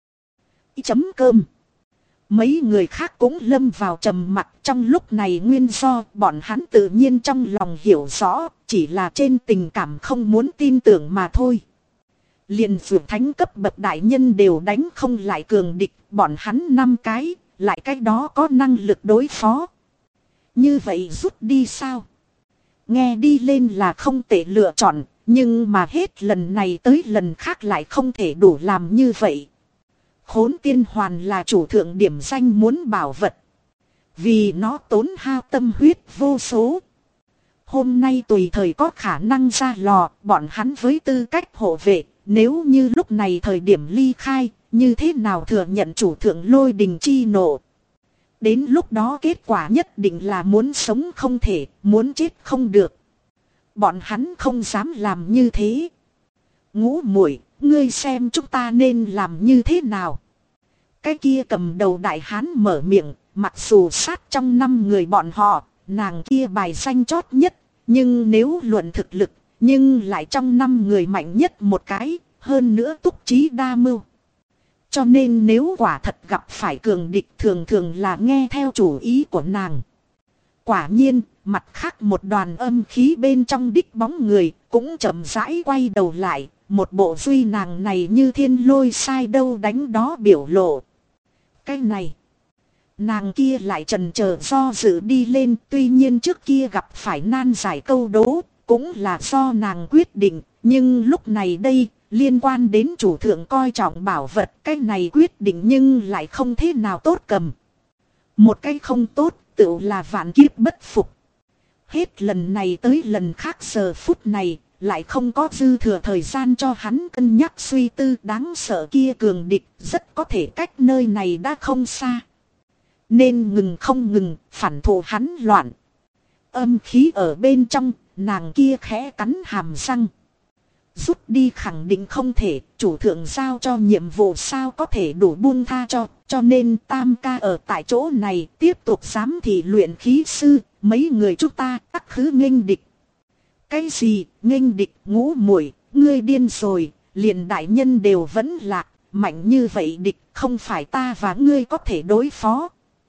A: chấm cơm. Mấy người khác cũng lâm vào trầm mặc. Trong lúc này nguyên do bọn hắn tự nhiên trong lòng hiểu rõ, chỉ là trên tình cảm không muốn tin tưởng mà thôi. Liền Dược Thánh cấp bậc đại nhân đều đánh không lại cường địch, bọn hắn 5 cái, lại cái đó có năng lực đối phó. Như vậy rút đi sao? Nghe đi lên là không tệ lựa chọn, nhưng mà hết lần này tới lần khác lại không thể đủ làm như vậy. Khốn tiên hoàn là chủ thượng điểm danh muốn bảo vật. Vì nó tốn hao tâm huyết vô số. Hôm nay tùy thời có khả năng ra lò, bọn hắn với tư cách hộ vệ, nếu như lúc này thời điểm ly khai, như thế nào thừa nhận chủ thượng lôi đình chi nộ. Đến lúc đó kết quả nhất định là muốn sống không thể, muốn chết không được. Bọn hắn không dám làm như thế. Ngũ muội, ngươi xem chúng ta nên làm như thế nào? Cái kia cầm đầu đại hán mở miệng, mặc dù sát trong 5 người bọn họ, nàng kia bài danh chót nhất, nhưng nếu luận thực lực, nhưng lại trong 5 người mạnh nhất một cái, hơn nữa túc trí đa mưu. Cho nên nếu quả thật gặp phải cường địch thường thường là nghe theo chủ ý của nàng. Quả nhiên, mặt khác một đoàn âm khí bên trong đích bóng người cũng chậm rãi quay đầu lại, một bộ duy nàng này như thiên lôi sai đâu đánh đó biểu lộ. Cái này, nàng kia lại chần chờ do dự đi lên, tuy nhiên trước kia gặp phải nan giải câu đố, cũng là do nàng quyết định, nhưng lúc này đây, liên quan đến chủ thượng coi trọng bảo vật, cái này quyết định nhưng lại không thế nào tốt cầm. Một cái không tốt, tựu là vạn kiếp bất phục. Hết lần này tới lần khác giờ phút này, lại không có dư thừa thời gian cho hắn cân nhắc suy tư đáng sợ kia cường địch, rất có thể cách nơi này đã không xa. Nên ngừng không ngừng, phản thủ hắn loạn. Âm khí ở bên trong, nàng kia khẽ cắn hàm răng. Rút đi khẳng định không thể, chủ thượng giao cho nhiệm vụ sao có thể đủ buông tha cho nên tam ca ở tại chỗ này tiếp tục giám thị luyện khí sư, mấy người chúng ta tắc khứ nghênh địch. Cái gì, nghênh địch? Ngũ muội, ngươi điên rồi, liền đại nhân đều vẫn lạc, mạnh như vậy địch không phải ta và ngươi có thể đối phó.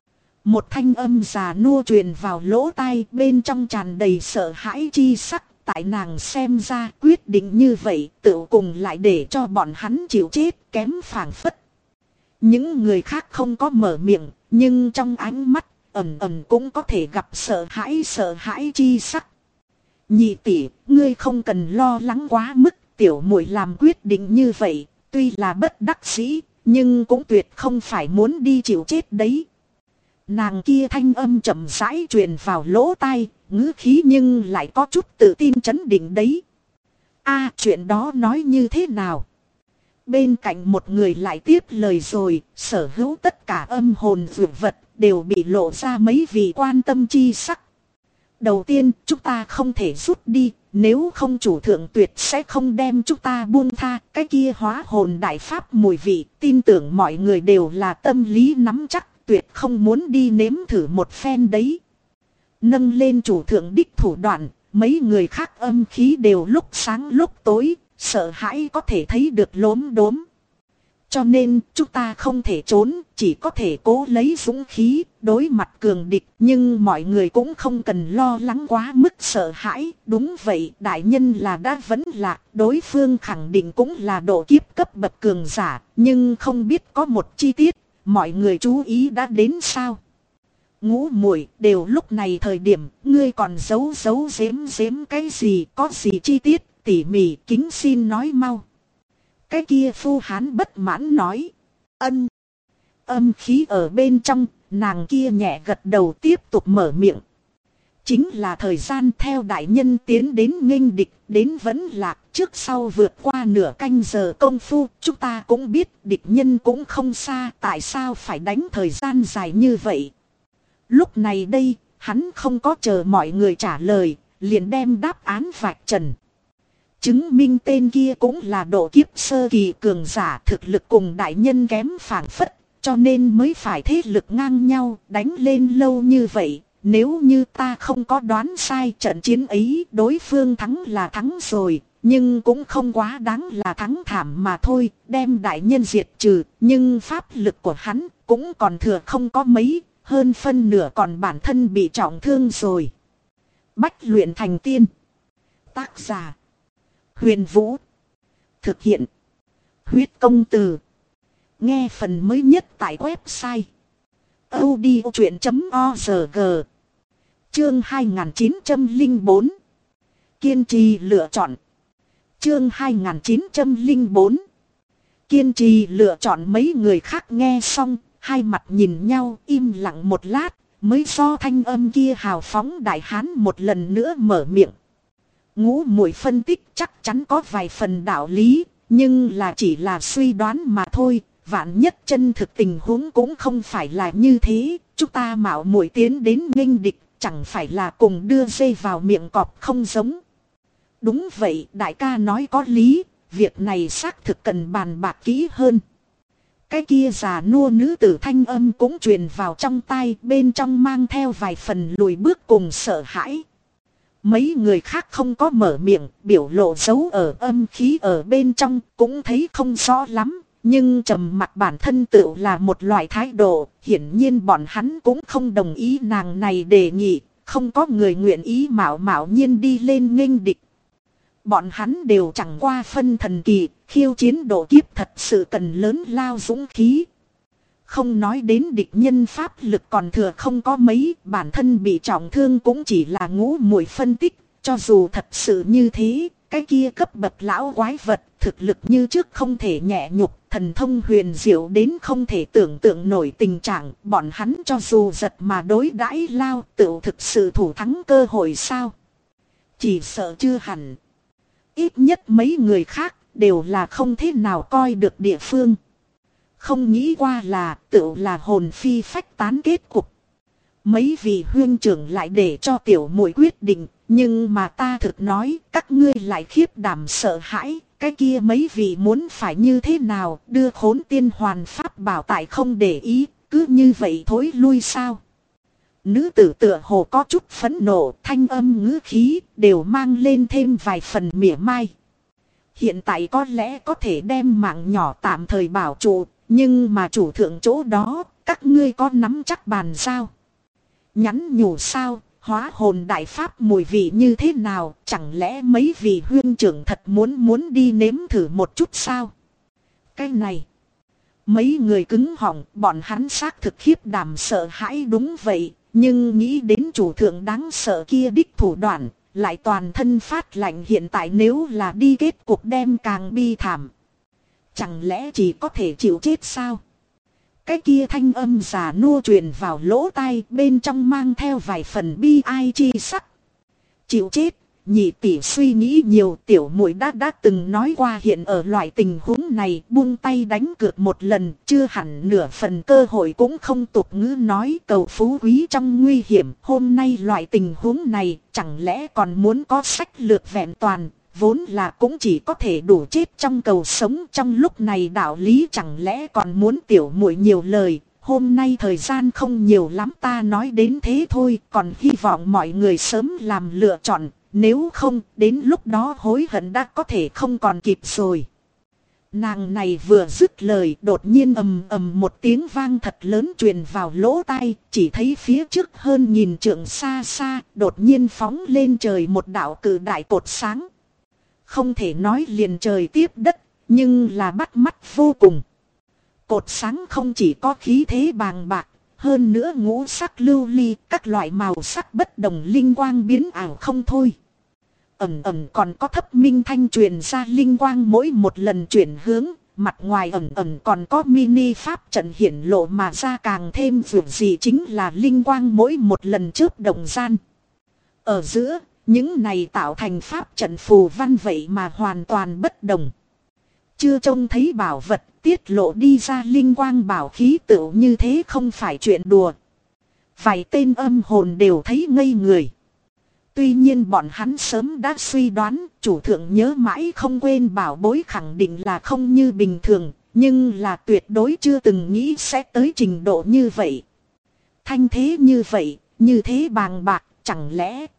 A: Một thanh âm già nua truyền vào lỗ tai, bên trong tràn đầy sợ hãi chi sắc. Tại nàng xem ra quyết định như vậy tự cùng lại để cho bọn hắn chịu chết kém phảng phất. Những người khác không có mở miệng, nhưng trong ánh mắt ẩn ẩn cũng có thể gặp sợ hãi chi sắc. Nhị tỷ, ngươi không cần lo lắng quá mức, tiểu muội làm quyết định như vậy, tuy là bất đắc dĩ, nhưng cũng tuyệt không phải muốn đi chịu chết đấy. Nàng kia thanh âm chậm rãi truyền vào lỗ tai, ngữ khí nhưng lại có chút tự tin chấn định đấy. A, chuyện đó nói như thế nào? Bên cạnh một người lại tiếp lời rồi, sở hữu tất cả âm hồn dược vật đều bị lộ ra mấy vị quan tâm chi sắc. Đầu tiên, chúng ta không thể rút đi, nếu không chủ thượng tuyệt sẽ không đem chúng ta buông tha. Cái kia hóa hồn đại pháp mùi vị, tin tưởng mọi người đều là tâm lý nắm chắc, tuyệt không muốn đi nếm thử một phen đấy. Nâng lên chủ thượng đích thủ đoạn, mấy người khác âm khí đều lúc sáng lúc tối, sợ hãi có thể thấy được lốm đốm. Cho nên chúng ta không thể trốn, chỉ có thể cố lấy dũng khí, đối mặt cường địch. Nhưng mọi người cũng không cần lo lắng quá mức sợ hãi. Đúng vậy, đại nhân là đã vẫn lạc, đối phương khẳng định cũng là độ kiếp cấp bậc cường giả. Nhưng không biết có một chi tiết, mọi người chú ý đã đến sao? Ngũ muội, đều lúc này thời điểm, ngươi còn giấu giếm cái gì, có gì chi tiết, tỉ mỉ, kính xin nói mau. Cái kia phu hán bất mãn nói. Ân. Âm khí ở bên trong, nàng kia nhẹ gật đầu tiếp tục mở miệng. Chính là thời gian theo đại nhân tiến đến nghênh địch, đến vẫn lạc, trước sau vượt qua nửa canh giờ công phu. Chúng ta cũng biết địch nhân cũng không xa, tại sao phải đánh thời gian dài như vậy. Lúc này đây, hắn không có chờ mọi người trả lời, liền đem đáp án vạch trần. Chứng minh tên kia cũng là độ kiếp sơ kỳ cường giả, thực lực cùng đại nhân kém phảng phất, cho nên mới phải thế lực ngang nhau, đánh lên lâu như vậy. Nếu như ta không có đoán sai, trận chiến ấy đối phương thắng là thắng rồi, nhưng cũng không quá đáng là thắng thảm mà thôi, đem đại nhân diệt trừ, nhưng pháp lực của hắn cũng còn thừa không có mấy, hơn phân nửa còn bản thân bị trọng thương rồi. Bách luyện thành tiên. Tác giả Huyền Vũ. Thực hiện Huyết Công Từ. Nghe phần mới nhất tại website audiochuyện.org. Chương 2904. Kiên trì lựa chọn. Chương 2904. Kiên trì lựa chọn. Mấy người khác nghe xong, hai mặt nhìn nhau im lặng một lát, mới do thanh âm kia hào phóng đại hán một lần nữa mở miệng. Ngũ muội phân tích chắc chắn có vài phần đạo lý, nhưng là chỉ là suy đoán mà thôi, vạn nhất chân thực tình huống cũng không phải là như thế, chúng ta mạo muội tiến đến nghênh địch, chẳng phải là cùng đưa dây vào miệng cọp không giống. Đúng vậy, đại ca nói có lý, việc này xác thực cần bàn bạc kỹ hơn. Cái kia già nua nữ tử thanh âm cũng truyền vào trong tai, bên trong mang theo vài phần lùi bước cùng sợ hãi. Mấy người khác không có mở miệng, biểu lộ dấu ở âm khí ở bên trong, cũng thấy không rõ lắm. Nhưng trầm mặc bản thân tự là một loại thái độ, hiển nhiên bọn hắn cũng không đồng ý nàng này đề nghị, không có người nguyện ý mạo nhiên đi lên nghênh địch. Bọn hắn đều chẳng qua phân thần kỳ, khiêu chiến độ kiếp thật sự cần lớn lao dũng khí. Không nói đến địch nhân pháp lực còn thừa không có mấy, bản thân bị trọng thương cũng chỉ là ngũ muội phân tích, cho dù thật sự như thế, cái kia cấp bậc lão quái vật, thực lực như trước không thể nhẹ nhục, thần thông huyền diệu đến không thể tưởng tượng nổi tình trạng, bọn hắn cho dù giật mà đối đãi lao tựu thực sự thủ thắng cơ hội sao? Chỉ sợ chưa hẳn. Ít nhất mấy người khác đều là không thế nào coi được địa phương. Không nghĩ qua là tựu là hồn phi phách tán kết cục. Mấy vị huynh trưởng lại để cho tiểu muội quyết định, nhưng mà ta thực nói các ngươi lại khiếp đảm sợ hãi. Cái kia mấy vị muốn phải như thế nào, đưa khốn tiên hoàn pháp bảo tại không để ý, cứ như vậy thối lui sao? Nữ tử tựa hồ có chút phẫn nộ, thanh âm ngữ khí đều mang lên thêm vài phần mỉa mai. Hiện tại có lẽ có thể đem mạng nhỏ tạm thời bảo trụ, nhưng mà chủ thượng chỗ đó, các ngươi có nắm chắc bàn sao? Nhắn nhủ sao? Hóa hồn đại pháp mùi vị như thế nào, chẳng lẽ mấy vị huynh trưởng thật muốn đi nếm thử một chút sao? Cái này, mấy người cứng họng, bọn hắn xác thực khiếp đảm sợ hãi đúng vậy, nhưng nghĩ đến chủ thượng đáng sợ kia đích thủ đoạn, lại toàn thân phát lạnh hiện tại nếu là đi kết cuộc đem càng bi thảm. Chẳng lẽ chỉ có thể chịu chết sao? Cái kia thanh âm già nua truyền vào lỗ tai bên trong mang theo vài phần bi ai chi sắc. Chịu chết, nhị tỷ suy nghĩ nhiều, tiểu muội đã từng nói qua hiện ở loại tình huống này buông tay đánh cược một lần, chưa hẳn nửa phần cơ hội cũng không, tục ngữ nói cầu phú quý trong nguy hiểm. Hôm nay loại tình huống này chẳng lẽ còn muốn có sách lược vẹn toàn, vốn là cũng chỉ có thể đủ chết trong cầu sống. Trong lúc này đạo lý chẳng lẽ còn muốn tiểu muội nhiều lời. Hôm nay thời gian không nhiều lắm, ta nói đến thế thôi, còn hy vọng mọi người sớm làm lựa chọn, nếu không đến lúc đó hối hận đã có thể không còn kịp rồi. Nàng này vừa dứt lời, đột nhiên ầm ầm một tiếng vang thật lớn truyền vào lỗ tai, chỉ thấy phía trước hơn nghìn trượng xa xa, đột nhiên phóng lên trời một đạo cự đại cột sáng. Không thể nói liền trời tiếp đất, nhưng là bắt mắt vô cùng. Cột sáng không chỉ có khí thế bàng bạc, hơn nữa ngũ sắc lưu ly, các loại màu sắc bất đồng linh quang biến ảo không thôi. Ẩn ẩn còn có thấp minh thanh truyền ra linh quang mỗi một lần chuyển hướng, mặt ngoài ẩn ẩn còn có mini pháp trận hiển lộ mà ra càng thêm vượt gì chính là linh quang mỗi một lần chớp động gian. Ở giữa, những này tạo thành pháp trận phù văn vậy mà hoàn toàn bất đồng. Chưa trông thấy bảo vật tiết lộ đi ra linh quang bảo khí tựu như thế không phải chuyện đùa. Vài tên âm hồn đều thấy ngây người. Tuy nhiên bọn hắn sớm đã suy đoán chủ thượng nhớ mãi không quên bảo bối khẳng định là không như bình thường, nhưng là tuyệt đối chưa từng nghĩ sẽ tới trình độ như vậy. Thanh thế như vậy, như thế bàng bạc, chẳng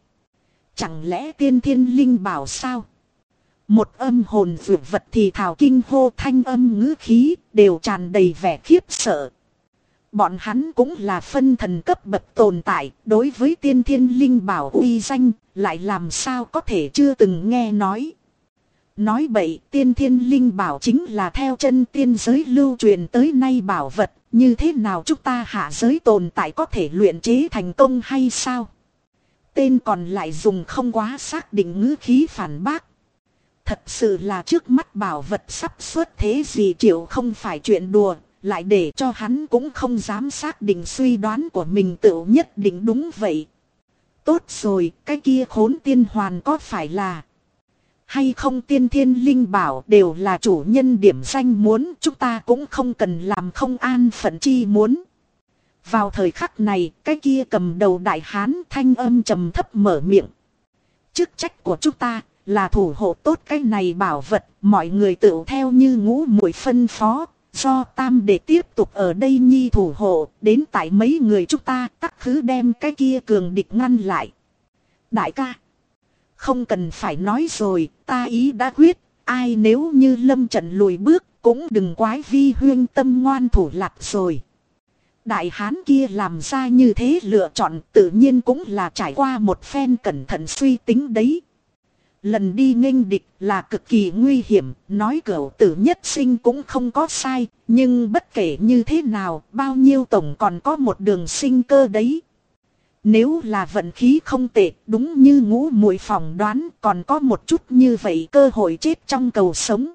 A: lẽ tiên thiên linh bảo sao? Một âm hồn vượt vật thì thảo kinh hô, thanh âm ngữ khí đều tràn đầy vẻ khiếp sợ. Bọn hắn cũng là phân thần cấp bậc tồn tại, đối với tiên thiên linh bảo uy danh, lại làm sao có thể chưa từng nghe nói. Nói bậy, tiên thiên linh bảo chính là theo chân tiên giới lưu truyền tới nay bảo vật, như thế nào chúng ta hạ giới tồn tại có thể luyện chế thành công hay sao? Tên còn lại dùng không quá xác định ngữ khí phản bác. Thật sự là trước mắt bảo vật sắp xuất thế gì triệu không phải chuyện đùa, lại để cho hắn cũng không dám xác định suy đoán của mình tự nhất định đúng vậy. Tốt rồi, cái kia khốn tiên hoàn có phải là hay không tiên thiên linh bảo đều là chủ nhân điểm danh muốn, chúng ta cũng không cần làm không an phận chi muốn. Vào thời khắc này, cái kia cầm đầu đại hán thanh âm trầm thấp mở miệng. Chức trách của chúng ta là thủ hộ tốt cái này bảo vật, mọi người tự theo như ngũ muội phân phó, do tam để tiếp tục ở đây nhi thủ hộ, đến tại mấy người chúng ta tắc khứ đem cái kia cường địch ngăn lại. Đại ca, không cần phải nói rồi, ta ý đã quyết, ai nếu như lâm trận lùi bước, cũng đừng quái vi huyên tâm ngoan thủ lặt rồi. Đại hán kia làm ra như thế lựa chọn tự nhiên cũng là trải qua một phen cẩn thận suy tính đấy. Lần đi nghênh địch là cực kỳ nguy hiểm, nói cửu tử nhất sinh cũng không có sai, nhưng bất kể như thế nào, bao nhiêu tổng còn có một đường sinh cơ đấy. Nếu là vận khí không tệ, đúng như Ngũ Muội phỏng đoán, còn có một chút như vậy cơ hội chết trong cầu sống.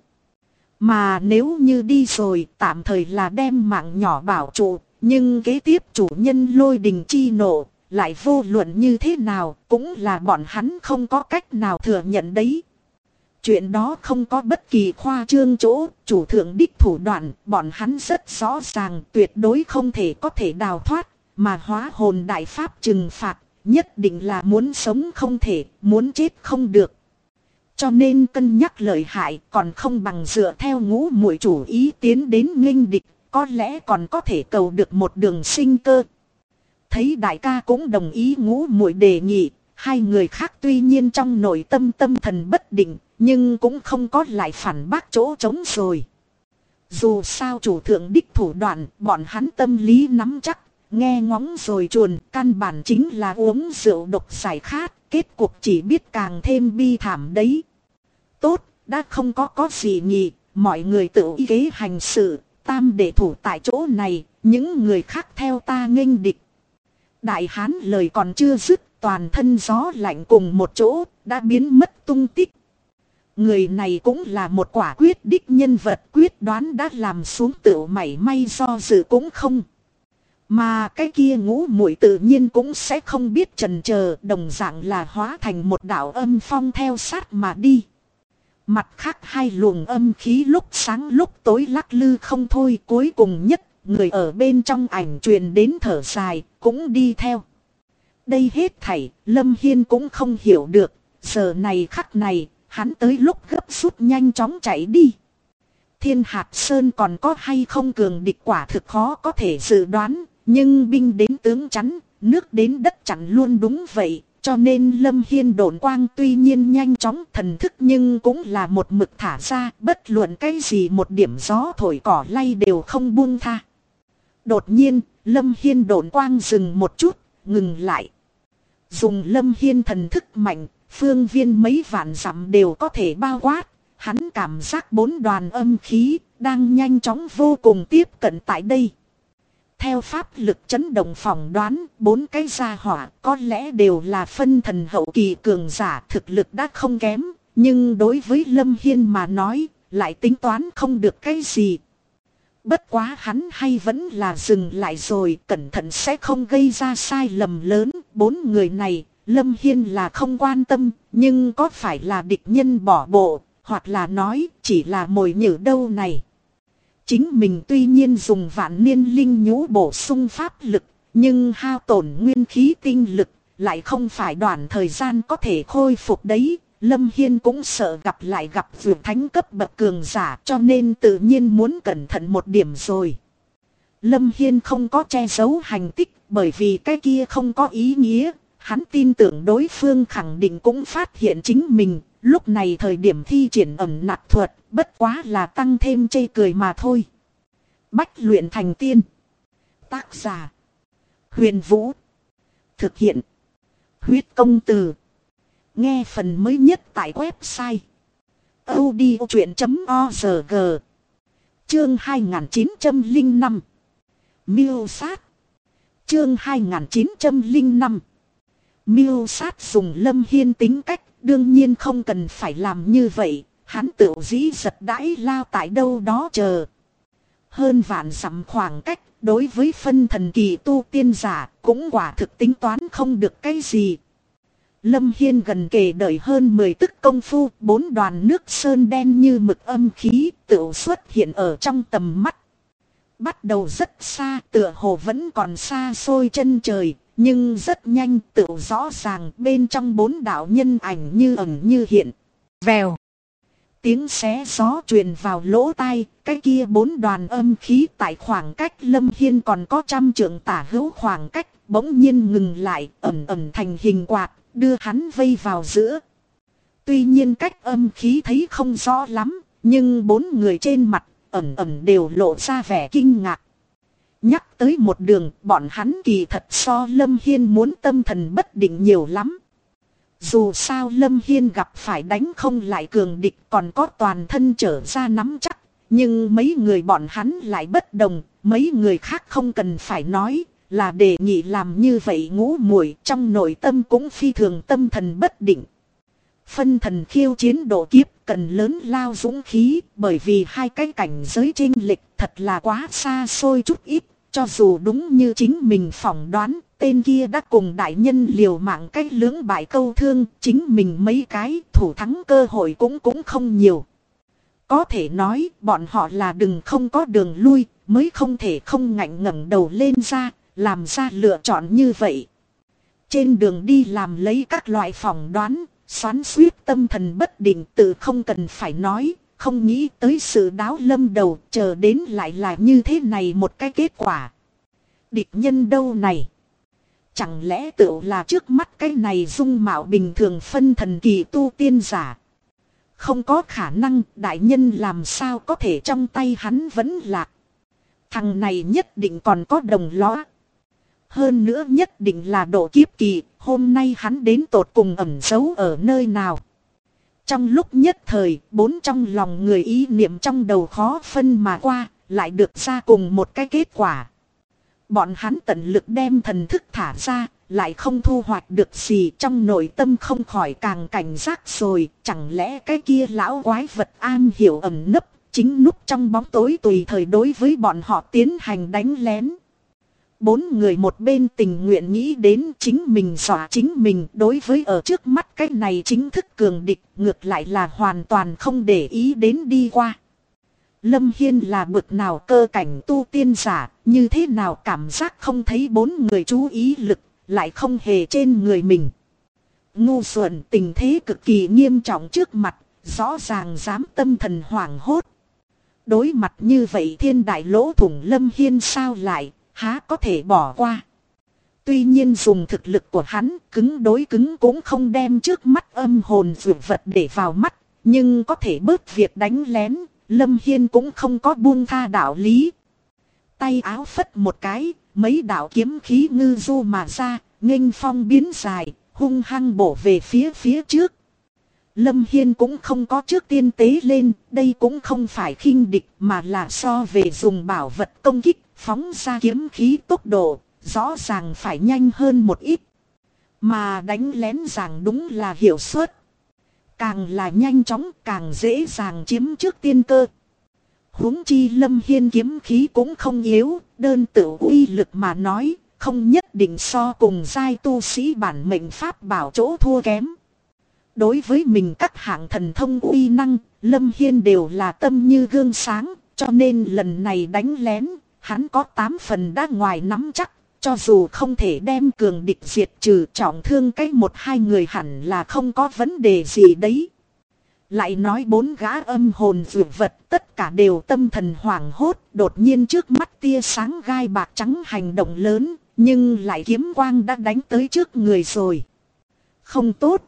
A: Mà nếu như đi rồi, tạm thời là đem mạng nhỏ bảo trụ, nhưng kế tiếp chủ nhân lôi đình chi nộ, lại vô luận như thế nào, cũng là bọn hắn không có cách nào thừa nhận đấy. Chuyện đó không có bất kỳ khoa trương chỗ, chủ thượng đích thủ đoạn, bọn hắn rất rõ ràng, tuyệt đối không thể đào thoát, mà hóa hồn đại pháp trừng phạt, nhất định là muốn sống không thể, muốn chết không được. Cho nên cân nhắc lợi hại, còn không bằng dựa theo Ngũ Muội chủ ý tiến đến nghênh địch, có lẽ còn có thể cầu được một đường sinh cơ. Thấy đại ca cũng đồng ý Ngũ Muội đề nghị, hai người khác tuy nhiên trong nội tâm tâm thần bất định, nhưng cũng không có lại phản bác chỗ trống rồi. Dù sao chủ thượng đích thủ đoạn, bọn hắn tâm lý nắm chắc, nghe ngóng rồi chuồn, căn bản chính là uống rượu độc giải khát, kết cục chỉ biết càng thêm bi thảm đấy. Tốt, đã không có gì nhỉ, mọi người tự ý kế hành sự, tam đệ thủ tại chỗ này, những người khác theo ta nghênh địch. Đại hán lời còn chưa dứt, toàn thân gió lạnh cùng một chỗ, đã biến mất tung tích. Người này cũng là một quả quyết đích nhân vật, quyết đoán đã làm xuống tựu mảy may do dự cũng không. Mà cái kia Ngũ Muội tự nhiên cũng sẽ không biết chần chờ, đồng dạng là hóa thành một đạo âm phong theo sát mà đi. Mặt khác hai luồng âm khí lúc sáng lúc tối lắc lư không thôi, cuối cùng nhất, người ở bên trong ảnh truyền đến thở dài, cũng đi theo. Đây hết thảy, Lâm Hiên cũng không hiểu được, giờ này khắc này, hắn tới lúc gấp rút nhanh chóng chạy đi. Thiên Hạt Sơn còn có hay không cường địch quả thực khó có thể dự đoán, nhưng binh đến tướng chắn, nước đến đất chặn luôn đúng vậy. Cho nên Lâm Hiên độn quang tuy nhiên nhanh chóng thần thức nhưng cũng là một mực thả ra, bất luận cái gì một điểm gió thổi cỏ lay đều không buông tha. Đột nhiên, Lâm Hiên độn quang dừng một chút, ngừng lại. Dùng Lâm Hiên thần thức mạnh, phương viên mấy vạn dặm đều có thể bao quát. Hắn cảm giác bốn đoàn âm khí đang nhanh chóng vô cùng tiếp cận tại đây. Theo pháp lực chấn động phỏng đoán, bốn cái gia hỏa có lẽ đều là phân thần hậu kỳ cường giả, thực lực đã không kém, nhưng đối với Lâm Hiên mà nói, lại tính toán không được cái gì. Bất quá hắn hay vẫn là dừng lại rồi, cẩn thận sẽ không gây ra sai lầm lớn. Bốn người này, Lâm Hiên là không quan tâm, nhưng có phải là địch nhân bỏ bộ, hoặc là nói chỉ là mồi nhử đâu này. Chính mình tuy nhiên dùng vạn niên linh nhũ bổ sung pháp lực, nhưng hao tổn nguyên khí tinh lực, lại không phải đoạn thời gian có thể khôi phục đấy. Lâm Hiên cũng sợ gặp vượt thánh cấp bậc cường giả, cho nên tự nhiên muốn cẩn thận một điểm rồi. Lâm Hiên không có che giấu hành tích, bởi vì cái kia không có ý nghĩa. Hắn tin tưởng đối phương khẳng định cũng phát hiện chính mình. Lúc này thời điểm thi triển ẩn nặc thuật, bất quá là tăng thêm chê cười mà thôi. Bách luyện thành tiên. Tác giả: Huyền Vũ. Thực hiện: Huyết Công Từ. Nghe phần mới nhất tại website audiochuyện.org. Chương 2905. Miêu sát. Chương 2905. Miêu sát. Dùng Lâm Hiên tính cách, đương nhiên không cần phải làm như vậy. Hắn tự dĩ giật đãi lao tại đâu đó chờ. Hơn vạn dặm khoảng cách, đối với phân thần kỳ tu tiên giả, cũng quả thực tính toán không được cái gì. Lâm Hiên gần kề đợi hơn 10 tức công phu, bốn đoàn nước sơn đen như mực âm khí tự xuất hiện ở trong tầm mắt. Bắt đầu rất xa, tựa hồ vẫn còn xa xôi chân trời, nhưng rất nhanh tự rõ ràng bên trong bốn đạo nhân ảnh như ẩn như hiện. Vèo. Tiếng xé gió truyền vào lỗ tai, cái kia bốn đoàn âm khí tại khoảng cách Lâm Hiên còn có 100 trượng tả hữu khoảng cách, bỗng nhiên ngừng lại, ẩn thành hình quạt, đưa hắn vây vào giữa. Tuy nhiên cách âm khí thấy không rõ lắm, nhưng bốn người trên mặt, ẩn đều lộ ra vẻ kinh ngạc. Nhắc tới một đường, bọn hắn kỳ thật so Lâm Hiên muốn tâm thần bất định nhiều lắm. Dù sao Lâm Hiên gặp phải đánh không lại cường địch còn có toàn thân trở ra nắm chắc. Nhưng mấy người bọn hắn lại bất đồng, mấy người khác không cần phải nói, là đề nghị làm như vậy ngũ muội trong nội tâm cũng phi thường tâm thần bất định. Phân thần khiêu chiến độ kiếp cần lớn lao dũng khí, bởi vì hai cái cảnh giới chênh lệch thật là quá xa xôi chút ít. Cho dù đúng như chính mình phỏng đoán, tên kia đã cùng đại nhân liều mạng cách lưỡng bại câu thương, chính mình mấy cái thủ thắng cơ hội cũng không nhiều. Có thể nói bọn họ là đừng không có đường lui, mới không thể không ngạnh ngẩng đầu lên ra, làm ra lựa chọn như vậy. Trên đường đi làm lấy các loại phỏng đoán, xoắn xuýt tâm thần bất định, tự không cần phải nói, không nghĩ tới sự đáo lâm đầu, chờ đến lại là như thế này một cái kết quả. Địch nhân đâu này? Chẳng lẽ tự là trước mắt cái này dung mạo bình thường phân thần kỳ tu tiên giả? Không có khả năng, đại nhân làm sao có thể trong tay hắn vẫn lạc. Thằng này nhất định còn có đồng lõa. Hơn nữa nhất định là độ kiếp kỳ, hôm nay hắn đến tột cùng ẩn giấu ở nơi nào. Trong lúc nhất thời, bốn trong lòng người ý niệm trong đầu khó phân mà qua, lại được ra cùng một cái kết quả. Bọn hắn tận lực đem thần thức thả ra, lại không thu hoạch được gì, trong nội tâm không khỏi càng cảnh giác rồi. Chẳng lẽ cái kia lão quái vật an hiểu ẩn nấp, chính núp trong bóng tối tùy thời đối với bọn họ tiến hành đánh lén. Bốn người một bên tình nguyện nghĩ đến chính mình dọa chính mình, đối với ở trước mắt cái này chính thức cường địch, ngược lại là hoàn toàn không để ý đến đi qua. Lâm Hiên là bực nào cơ cảnh tu tiên giả, như thế nào cảm giác không thấy bốn người chú ý lực, lại không hề trên người mình. Ngu xuẩn, tình thế cực kỳ nghiêm trọng trước mặt, rõ ràng dám tâm thần hoảng hốt. Đối mặt như vậy thiên đại lỗ thủng, Lâm Hiên sao lại há có thể bỏ qua. Tuy nhiên dùng thực lực của hắn, cứng đối cứng cũng không đem trước mắt âm hồn dược vật để vào mắt, nhưng có thể bớt việc đánh lén, Lâm Hiên cũng không có buông tha đạo lý. Tay áo phất một cái, mấy đạo kiếm khí ngư du mà ra, nghênh phong biến dài, hung hăng bổ về phía trước. Lâm Hiên cũng không có trước tiên tế lên, đây cũng không phải khinh địch mà là so về dùng bảo vật công kích, phóng ra kiếm khí tốc độ, rõ ràng phải nhanh hơn một ít. Mà đánh lén rằng đúng là hiệu suất. Càng là nhanh chóng càng dễ dàng chiếm trước tiên cơ. Huống chi Lâm Hiên kiếm khí cũng không yếu, đơn tự uy lực mà nói, không nhất định so cùng giai tu sĩ bản mệnh pháp bảo chỗ thua kém. Đối với mình các hạng thần thông uy năng, Lâm Hiên đều là tâm như gương sáng, cho nên lần này đánh lén, hắn có 8 phần đã ngoài nắm chắc, cho dù không thể đem cường địch diệt trừ, trọng thương cái 1-2 người hẳn là không có vấn đề gì đấy. Lại nói 4 gã âm hồn dược vật tất cả đều tâm thần hoảng hốt, đột nhiên trước mắt tia sáng gai bạc trắng hành động lớn, nhưng lại kiếm quang đã đánh tới trước người rồi. Không tốt.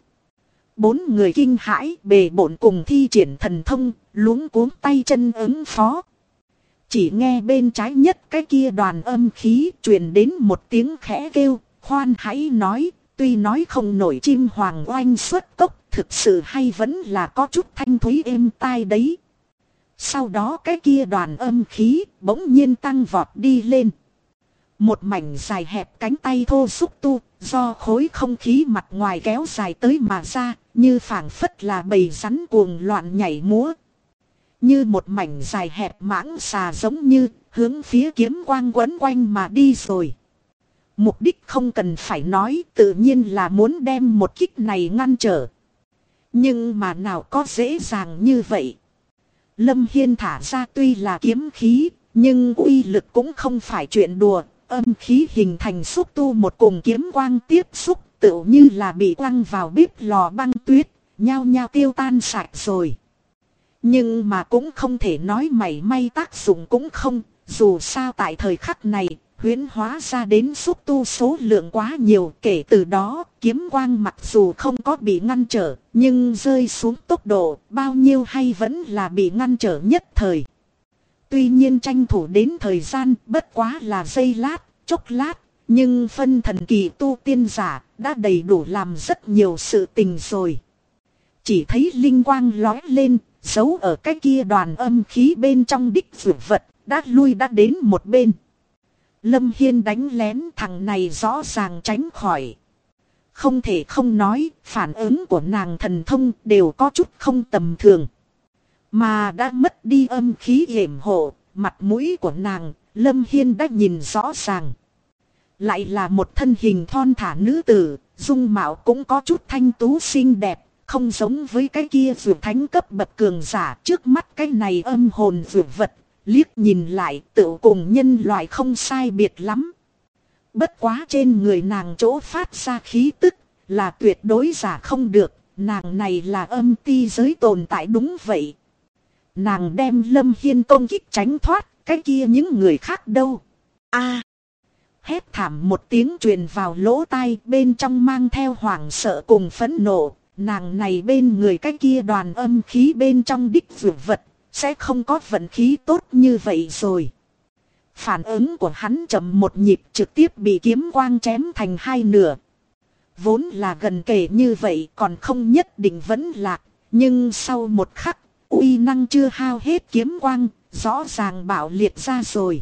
A: 4 người kinh hãi bề bộn cùng thi triển thần thông, luống cuống tay chân ứng phó. Chỉ nghe bên trái nhất cái kia đoàn âm khí truyền đến một tiếng khẽ kêu, khoan hãy nói, tuy nói không nổi chim hoàng oanh xuất cốc, thực sự hay vẫn là có chút thanh thúy êm tai đấy. Sau đó cái kia đoàn âm khí bỗng nhiên tăng vọt đi lên. Một mảnh dài hẹp cánh tay thô xúc tu, do khối không khí mặt ngoài kéo dài tới mà ra, như phảng phất là bầy rắn cuồng loạn nhảy múa. Như một mảnh dài hẹp mãng xà giống như hướng phía kiếm quang quấn quanh mà đi rồi. Mục đích không cần phải nói, tự nhiên là muốn đem một kích này ngăn trở. Nhưng mà nào có dễ dàng như vậy. Lâm Hiên thả ra tuy là kiếm khí, nhưng uy lực cũng không phải chuyện đùa. Âm khí hình thành xúc tu một cùng kiếm quang tiếp xúc, tựu như là bị quăng vào bếp lò băng tuyết, nhao nhao tiêu tan sạch rồi. Nhưng mà cũng không thể nói mảy may tác dụng cũng không, dù sao tại thời khắc này, huyễn hóa ra đến xúc tu số lượng quá nhiều. Kể từ đó, kiếm quang mặc dù không có bị ngăn trở, nhưng rơi xuống tốc độ bao nhiêu hay vẫn là bị ngăn trở nhất thời. Tuy nhiên tranh thủ đến thời gian bất quá là giây lát, chốc lát, nhưng phân thần kỳ tu tiên giả đã đầy đủ làm rất nhiều sự tình rồi. Chỉ thấy linh quang lói lên, giấu ở cái kia đoàn âm khí bên trong đích dược vật, đã lui đã đến một bên. Lâm Hiên đánh lén thằng này rõ ràng tránh khỏi. Không thể không nói, phản ứng của nàng thần thông đều có chút không tầm thường. Mà đã mất đi âm khí yểm hộ, mặt mũi của nàng, Lâm Hiên đã nhìn rõ ràng. Lại là một thân hình thon thả nữ tử, dung mạo cũng có chút thanh tú xinh đẹp, không giống với cái kia dược thánh cấp bậc cường giả. Trước mắt cái này âm hồn dược vật, liếc nhìn lại tự cùng nhân loại không sai biệt lắm. Bất quá trên người nàng chỗ phát ra khí tức là tuyệt đối giả không được, nàng này là âm ti giới tồn tại đúng vậy. Nàng đem Lâm Hiên công kích tránh thoát, cái kia những người khác đâu? A! Hét thảm một tiếng truyền vào lỗ tai, bên trong mang theo hoảng sợ cùng phẫn nộ. Nàng này bên người cái kia đoàn âm khí bên trong đích dược vật, sẽ không có vận khí tốt như vậy rồi. Phản ứng của hắn chậm một nhịp, trực tiếp bị kiếm quang chém thành hai nửa. Vốn là gần kề như vậy còn không nhất định vẫn lạc, nhưng sau một khắc, uy năng chưa hao hết kiếm quang, rõ ràng bạo liệt ra rồi.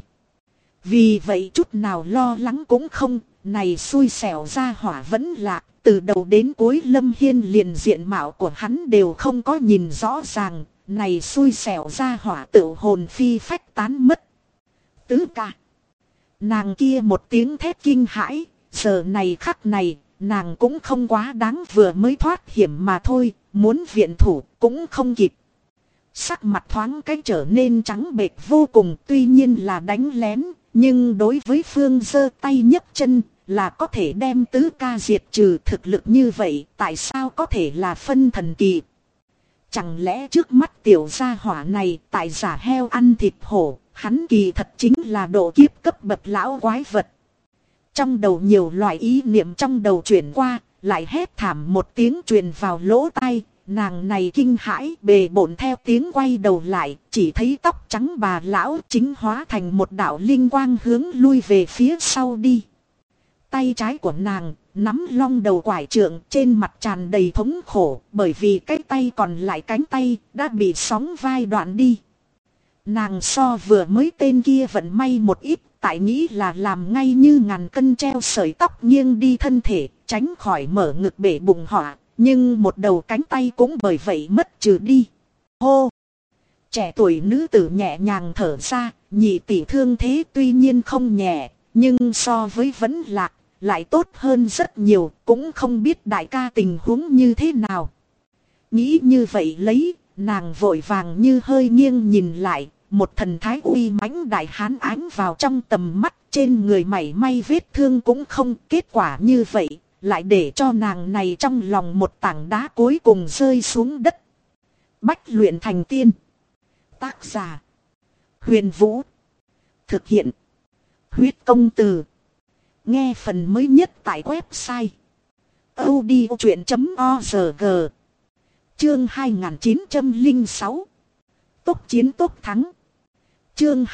A: Vì vậy chút nào lo lắng cũng không, này xui xẻo ra hỏa vẫn lạc, từ đầu đến cuối Lâm Hiên liền diện mạo của hắn đều không có nhìn rõ ràng, này xui xẻo ra hỏa tự hồn phi phách tán mất. Tứ ca. Nàng kia một tiếng thét kinh hãi, giờ này khắc này, nàng cũng không quá đáng, vừa mới thoát hiểm mà thôi, muốn viện thủ cũng không kịp. Sắc mặt thoáng cái trở nên trắng bệch vô cùng, tuy nhiên là đánh lén, nhưng đối với Phương giơ tay nhấc chân là có thể đem tứ ca diệt trừ. Thực lực như vậy tại sao có thể là phân thần kỳ? Chẳng lẽ trước mắt tiểu gia hỏa này tại giả heo ăn thịt hổ, hắn kỳ thật chính là độ kiếp cấp bậc lão quái vật. Trong đầu nhiều loại ý niệm trong đầu chuyển qua, lại hét thảm một tiếng truyền vào lỗ tai. Nàng này kinh hãi bề bộn theo tiếng quay đầu lại, chỉ thấy tóc trắng bà lão chính hóa thành một đạo linh quang hướng lui về phía sau đi. Tay trái của nàng nắm long đầu quải trượng, trên mặt tràn đầy thống khổ, bởi vì cái tay còn lại cánh tay đã bị sóng vai đoạn đi. Nàng so vừa mới tên kia vận may một ít, tại nghĩ là làm ngay như ngàn cân treo sợi tóc nghiêng đi thân thể, tránh khỏi mở ngực bể bụng họa. Nhưng một đầu cánh tay cũng bởi vậy mất trừ đi. Hô! Trẻ tuổi nữ tử nhẹ nhàng thở ra, nhị tỷ thương thế tuy nhiên không nhẹ, nhưng so với vẫn lạc, lại tốt hơn rất nhiều, cũng không biết đại ca tình huống như thế nào. Nghĩ như vậy lấy, nàng vội vàng như hơi nghiêng nhìn lại, một thần thái uy mãnh đại hán ánh vào trong tầm mắt, trên người mảy may vết thương cũng không. Kết quả như vậy lại để cho nàng này trong lòng một tảng đá cuối cùng rơi xuống đất. Bách luyện thành tiên. Tác giả: Huyền Vũ. Thực hiện: Huyết Công Từ. Nghe phần mới nhất tại website audiochuyện.org. Chương 2906. Tốc chiến tốc thắng. Chương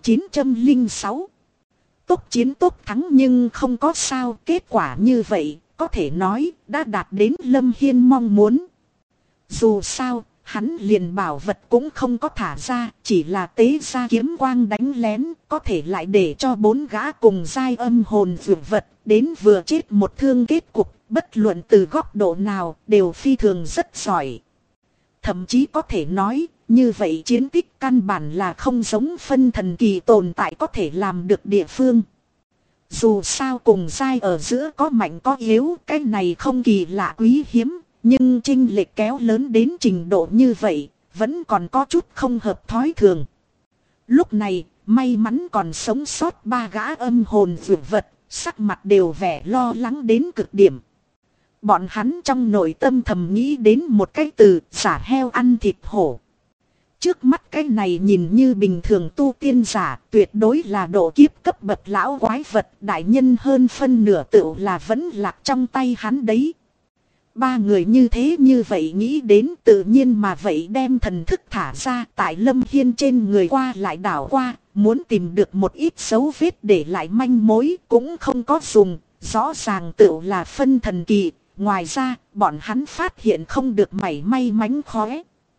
A: 2906. Tốc chiến tốc thắng, nhưng không có sao, kết quả như vậy, có thể nói, đã đạt đến Lâm Hiên mong muốn. Dù sao, hắn liền bảo vật cũng không có thả ra, chỉ là tế ra kiếm quang đánh lén, có thể lại để cho bốn gã cùng giai âm hồn dược vật, đến vừa chết một thương kết cục, bất luận từ góc độ nào, đều phi thường rất giỏi. Thậm chí có thể nói, như vậy chiến tích căn bản là không giống phân thần kỳ tồn tại có thể làm được địa phương. Dù sao cùng giai ở giữa có mạnh có yếu, cái này không kỳ lạ quý hiếm, nhưng chênh lệch kéo lớn đến trình độ như vậy, vẫn còn có chút không hợp thói thường. Lúc này, may mắn còn sống sót ba gã âm hồn dược vật, sắc mặt đều vẻ lo lắng đến cực điểm. Bọn hắn trong nội tâm thầm nghĩ đến một cái từ: giả heo ăn thịt hổ. Trước mắt cái này nhìn như bình thường tu tiên giả, tuyệt đối là độ kiếp cấp bậc lão quái vật, đại nhân hơn phân nửa tựu là vẫn lạc trong tay hắn đấy. Ba người như thế như vậy nghĩ đến, tự nhiên mà vậy đem thần thức thả ra, tại Lâm Hiên trên người qua lại đảo qua, muốn tìm được một ít dấu vết để lại manh mối, cũng không có dùng, rõ ràng tựu là phân thần kỳ. Ngoài ra, bọn hắn phát hiện không được mảy may mánh khóe.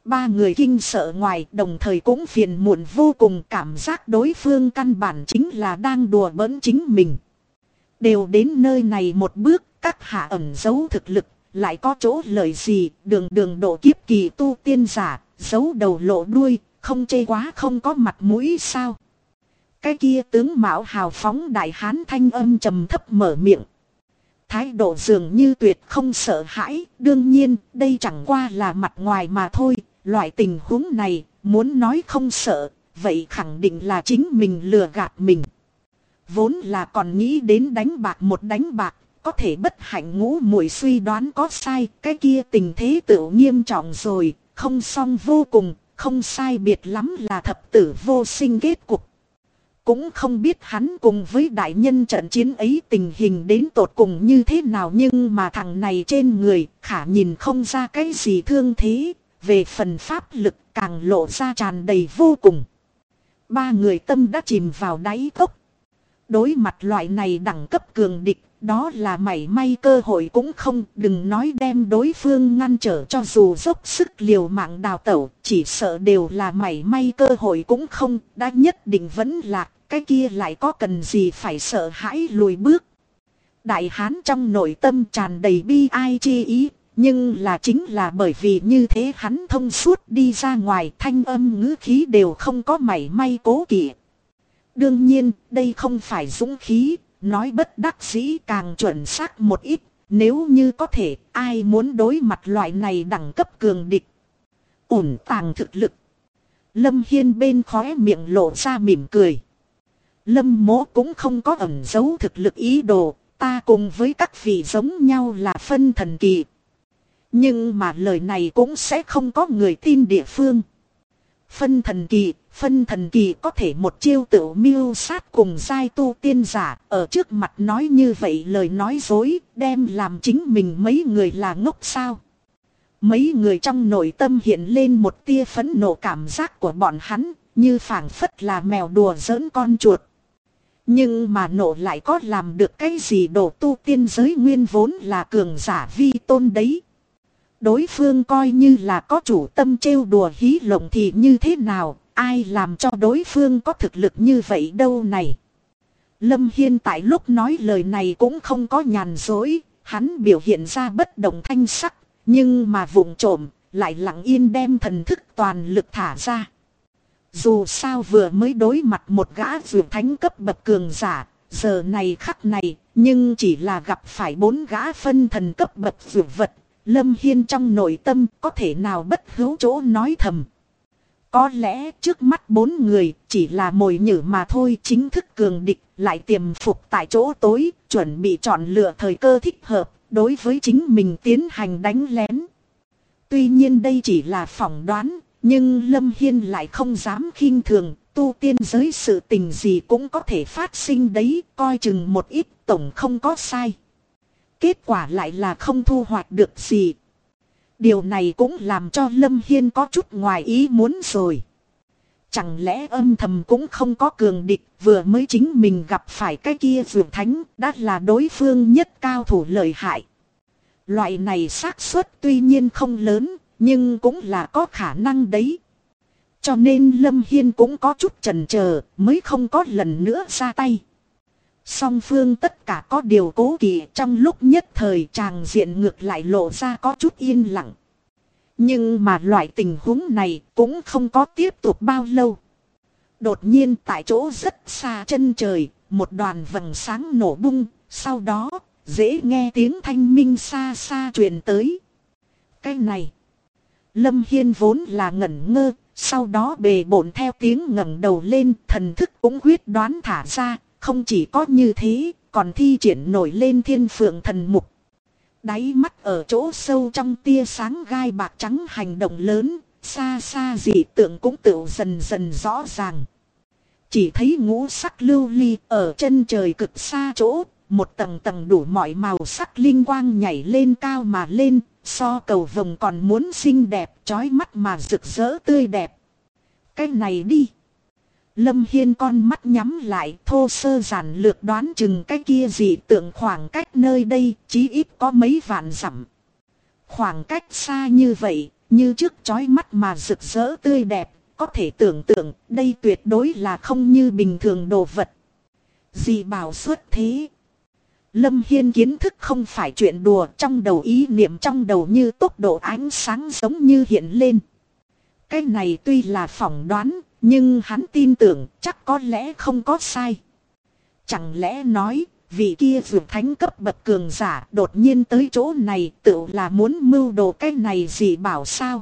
A: Ba người kinh sợ ngoài, đồng thời cũng phiền muộn vô cùng, cảm giác đối phương căn bản chính là đang đùa bỡn chính mình. Đều đến nơi này một bước, các hạ ẩn giấu thực lực, lại có chỗ lợi gì, đường độ kiếp kỳ tu tiên giả, giấu đầu lộ đuôi, không chê quá không có mặt mũi sao. Cái kia tướng mạo hào phóng đại hán thanh âm trầm thấp mở miệng. Thái độ dường như tuyệt không sợ hãi, đương nhiên đây chẳng qua là mặt ngoài mà thôi, loại tình huống này muốn nói không sợ, vậy khẳng định là chính mình lừa gạt mình. Vốn là còn nghĩ đến đánh bạc, có thể bất hạnh ngũ muội suy đoán có sai, cái kia tình thế tự nghiêm trọng rồi, không xong vô cùng, không sai biệt lắm là thập tử vô sinh kết cục. Cũng không biết hắn cùng với đại nhân trận chiến ấy tình hình đến tột cùng như thế nào, nhưng mà thằng này trên người khả nhìn không ra cái gì thương thế, về phần pháp lực càng lộ ra tràn đầy vô cùng. Ba người tâm đã chìm vào đáy cốc. Đối mặt loại này đẳng cấp cường địch, đó là mảy may cơ hội cũng không, đừng nói đem đối phương ngăn trở, cho dù dốc sức liều mạng đào tẩu, chỉ sợ đều là mảy may cơ hội cũng không, đã nhất định vẫn lạc, cái kia lại có cần gì phải sợ hãi lùi bước. Đại hán trong nội tâm tràn đầy bi ai chi ý, nhưng là chính là bởi vì như thế hắn thông suốt đi ra ngoài, thanh âm ngữ khí đều không có mảy may cố kỵ. Đương nhiên, đây không phải dũng khí, nói bất đắc dĩ càng chuẩn xác một ít, nếu như có thể, ai muốn đối mặt loại này đẳng cấp cường địch. Ổn tàng thực lực. Lâm Hiên bên khóe miệng lộ ra mỉm cười. Lâm Mỗ cũng không có ẩn giấu thực lực ý đồ, ta cùng với các vị giống nhau là phân thần kỳ. Nhưng mà lời này cũng sẽ không có người tin địa phương. Phân thần kỳ có thể một chiêu tự mưu sát cùng giai tu tiên giả, ở trước mặt nói như vậy lời nói dối, đem làm chính mình mấy người là ngốc sao. Mấy người trong nội tâm hiện lên một tia phẫn nộ, cảm giác của bọn hắn như phảng phất là mèo đùa giỡn con chuột. Nhưng mà nộ lại có làm được cái gì, đồ tu tiên giới nguyên vốn là cường giả vi tôn đấy. Đối phương coi như là có chủ tâm trêu đùa hí lộng thì như thế nào, ai làm cho đối phương có thực lực như vậy đâu này. Lâm Hiên tại lúc nói lời này cũng không có nhàn dối, hắn biểu hiện ra bất động thanh sắc, nhưng mà vụng trộm lại lặng yên đem thần thức toàn lực thả ra. Dù sao vừa mới đối mặt một gã vượt thánh cấp bậc cường giả, giờ này khắc này, nhưng chỉ là gặp phải 4 gã phân thần cấp bậc vượt vật. Lâm Hiên trong nội tâm có thể nào bất hữu chỗ nói thầm. Có lẽ trước mắt 4 người chỉ là mồi nhử mà thôi, chính thức cường địch lại tiềm phục tại chỗ tối, chuẩn bị chọn lựa thời cơ thích hợp, đối với chính mình tiến hành đánh lén. Tuy nhiên đây chỉ là phỏng đoán, nhưng Lâm Hiên lại không dám khinh thường, tu tiên giới sự tình gì cũng có thể phát sinh đấy, coi chừng một ít tổng không có sai. Kết quả lại là không thu hoạch được gì. Điều này cũng làm cho Lâm Hiên có chút ngoài ý muốn rồi. Chẳng lẽ âm thầm cũng không có cường địch, vừa mới chính mình gặp phải cái kia vượt thánh, đã là đối phương nhất cao thủ lợi hại. Loại này xác suất tuy nhiên không lớn, nhưng cũng là có khả năng đấy. Cho nên Lâm Hiên cũng có chút chần chờ, mới không có lần nữa ra tay. Song phương tất cả có điều cố kỵ, trong lúc nhất thời tràng diện ngược lại lộ ra có chút yên lặng. Nhưng mà loại tình huống này cũng không có tiếp tục bao lâu. Đột nhiên tại chỗ rất xa chân trời, một đoàn vầng sáng nổ bung, sau đó dễ nghe tiếng thanh minh xa xa truyền tới. Cái này, Lâm Hiên vốn là ngẩn ngơ, sau đó bề bộn theo tiếng ngẩng đầu lên, thần thức cũng quyết đoán thả ra. Không chỉ có như thế, còn thi triển nổi lên thiên phượng thần mục. Đáy mắt ở chỗ sâu trong tia sáng gai bạc trắng hành động lớn, xa xa dị tượng cũng tựu dần dần rõ ràng. Chỉ thấy ngũ sắc lưu ly ở chân trời cực xa chỗ, một tầng tầng đủ mọi màu sắc linh quang nhảy lên cao mà lên, so cầu vồng còn muốn xinh đẹp, chói mắt mà rực rỡ tươi đẹp. Cái này đi. Lâm Hiên con mắt nhắm lại, thô sơ giản lược đoán chừng cái kia dị tượng khoảng cách nơi đây chí ít có mấy vạn dặm. Khoảng cách xa như vậy, như trước chói mắt mà rực rỡ tươi đẹp, có thể tưởng tượng đây tuyệt đối là không như bình thường đồ vật. Dị bảo xuất thế. Lâm Hiên kiến thức không phải chuyện đùa, trong đầu ý niệm trong đầu như tốc độ ánh sáng giống như hiện lên. Cái này tuy là phỏng đoán, nhưng hắn tin tưởng chắc có lẽ không có sai. Chẳng lẽ nói, vị kia vượt thánh cấp bậc cường giả đột nhiên tới chỗ này tự là muốn mưu đồ cái này dị bảo sao?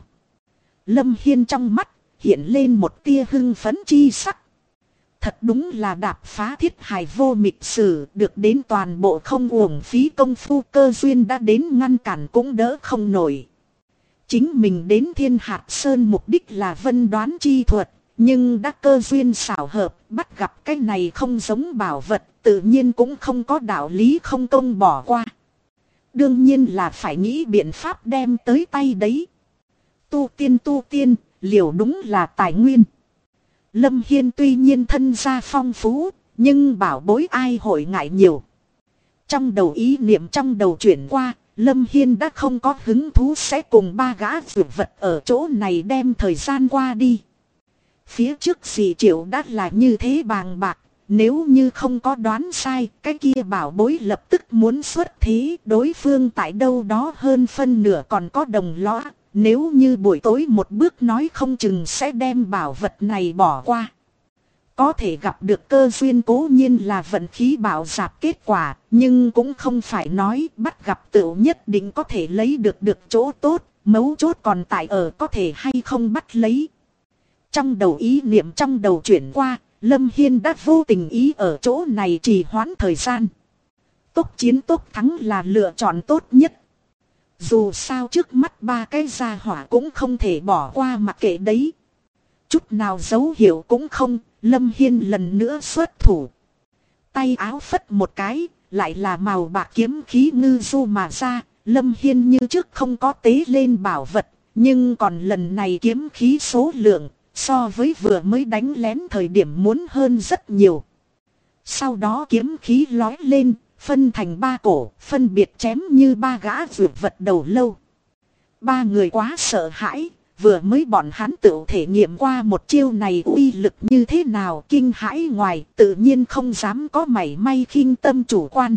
A: Lâm Hiên trong mắt hiện lên một tia hưng phấn chi sắc. Thật đúng là đạp phá thiết hài vô mịch sử, được đến toàn bộ không uổng phí công phu, cơ duyên đã đến ngăn cản cũng đỡ không nổi. Chính mình đến Thiên Hạt Sơn mục đích là vân đoán chi thuật, nhưng đã cơ duyên xảo hợp, bắt gặp cái này không giống bảo vật, tự nhiên cũng không có đạo lý không công bỏ qua. Đương nhiên là phải nghĩ biện pháp đem tới tay đấy. Tu tiên, liều đúng là tài nguyên. Lâm Hiên tuy nhiên thân gia phong phú, nhưng bảo bối ai hội ngại nhiều. Trong đầu ý niệm trong đầu chuyển qua, Lâm Hiên đã không có hứng thú sẽ cùng ba gã dược vật ở chỗ này đem thời gian qua đi. Phía trước dị triệu đã là như thế bàng bạc, nếu như không có đoán sai, cái kia bảo bối lập tức muốn xuất thế, đối phương tại đâu đó hơn phân nửa còn có đồng lõa. Nếu như buổi tối một bước nói không chừng sẽ đem bảo vật này bỏ qua. Có thể gặp được cơ duyên cố nhiên là vận khí bảo dạp kết quả, nhưng cũng không phải nói bắt gặp tựu nhất định có thể lấy được chỗ tốt, mấu chốt còn tại ở có thể hay không bắt lấy. Trong đầu ý niệm trong đầu chuyển qua, Lâm Hiên đã vô tình ý ở chỗ này trì hoãn thời gian. Tốc chiến tốc thắng là lựa chọn tốt nhất. Dù sao trước mắt ba cái gia hỏa cũng không thể bỏ qua mặc kệ đấy. Chút nào dấu hiệu cũng không, Lâm Hiên lần nữa xuất thủ. Tay áo phất một cái, lại là màu bạc kiếm khí ngư du mà ra. Lâm Hiên như trước không có tế lên bảo vật, nhưng còn lần này kiếm khí số lượng, so với vừa mới đánh lén thời điểm muốn hơn rất nhiều. Sau đó kiếm khí lói lên, phân thành ba cổ, phân biệt chém như ba gã vượt vật đầu lâu. Ba người quá sợ hãi, vừa mới bọn hắn tự thể nghiệm qua một chiêu này uy lực như thế nào, kinh hãi ngoài, tự nhiên không dám có mảy may khinh tâm chủ quan.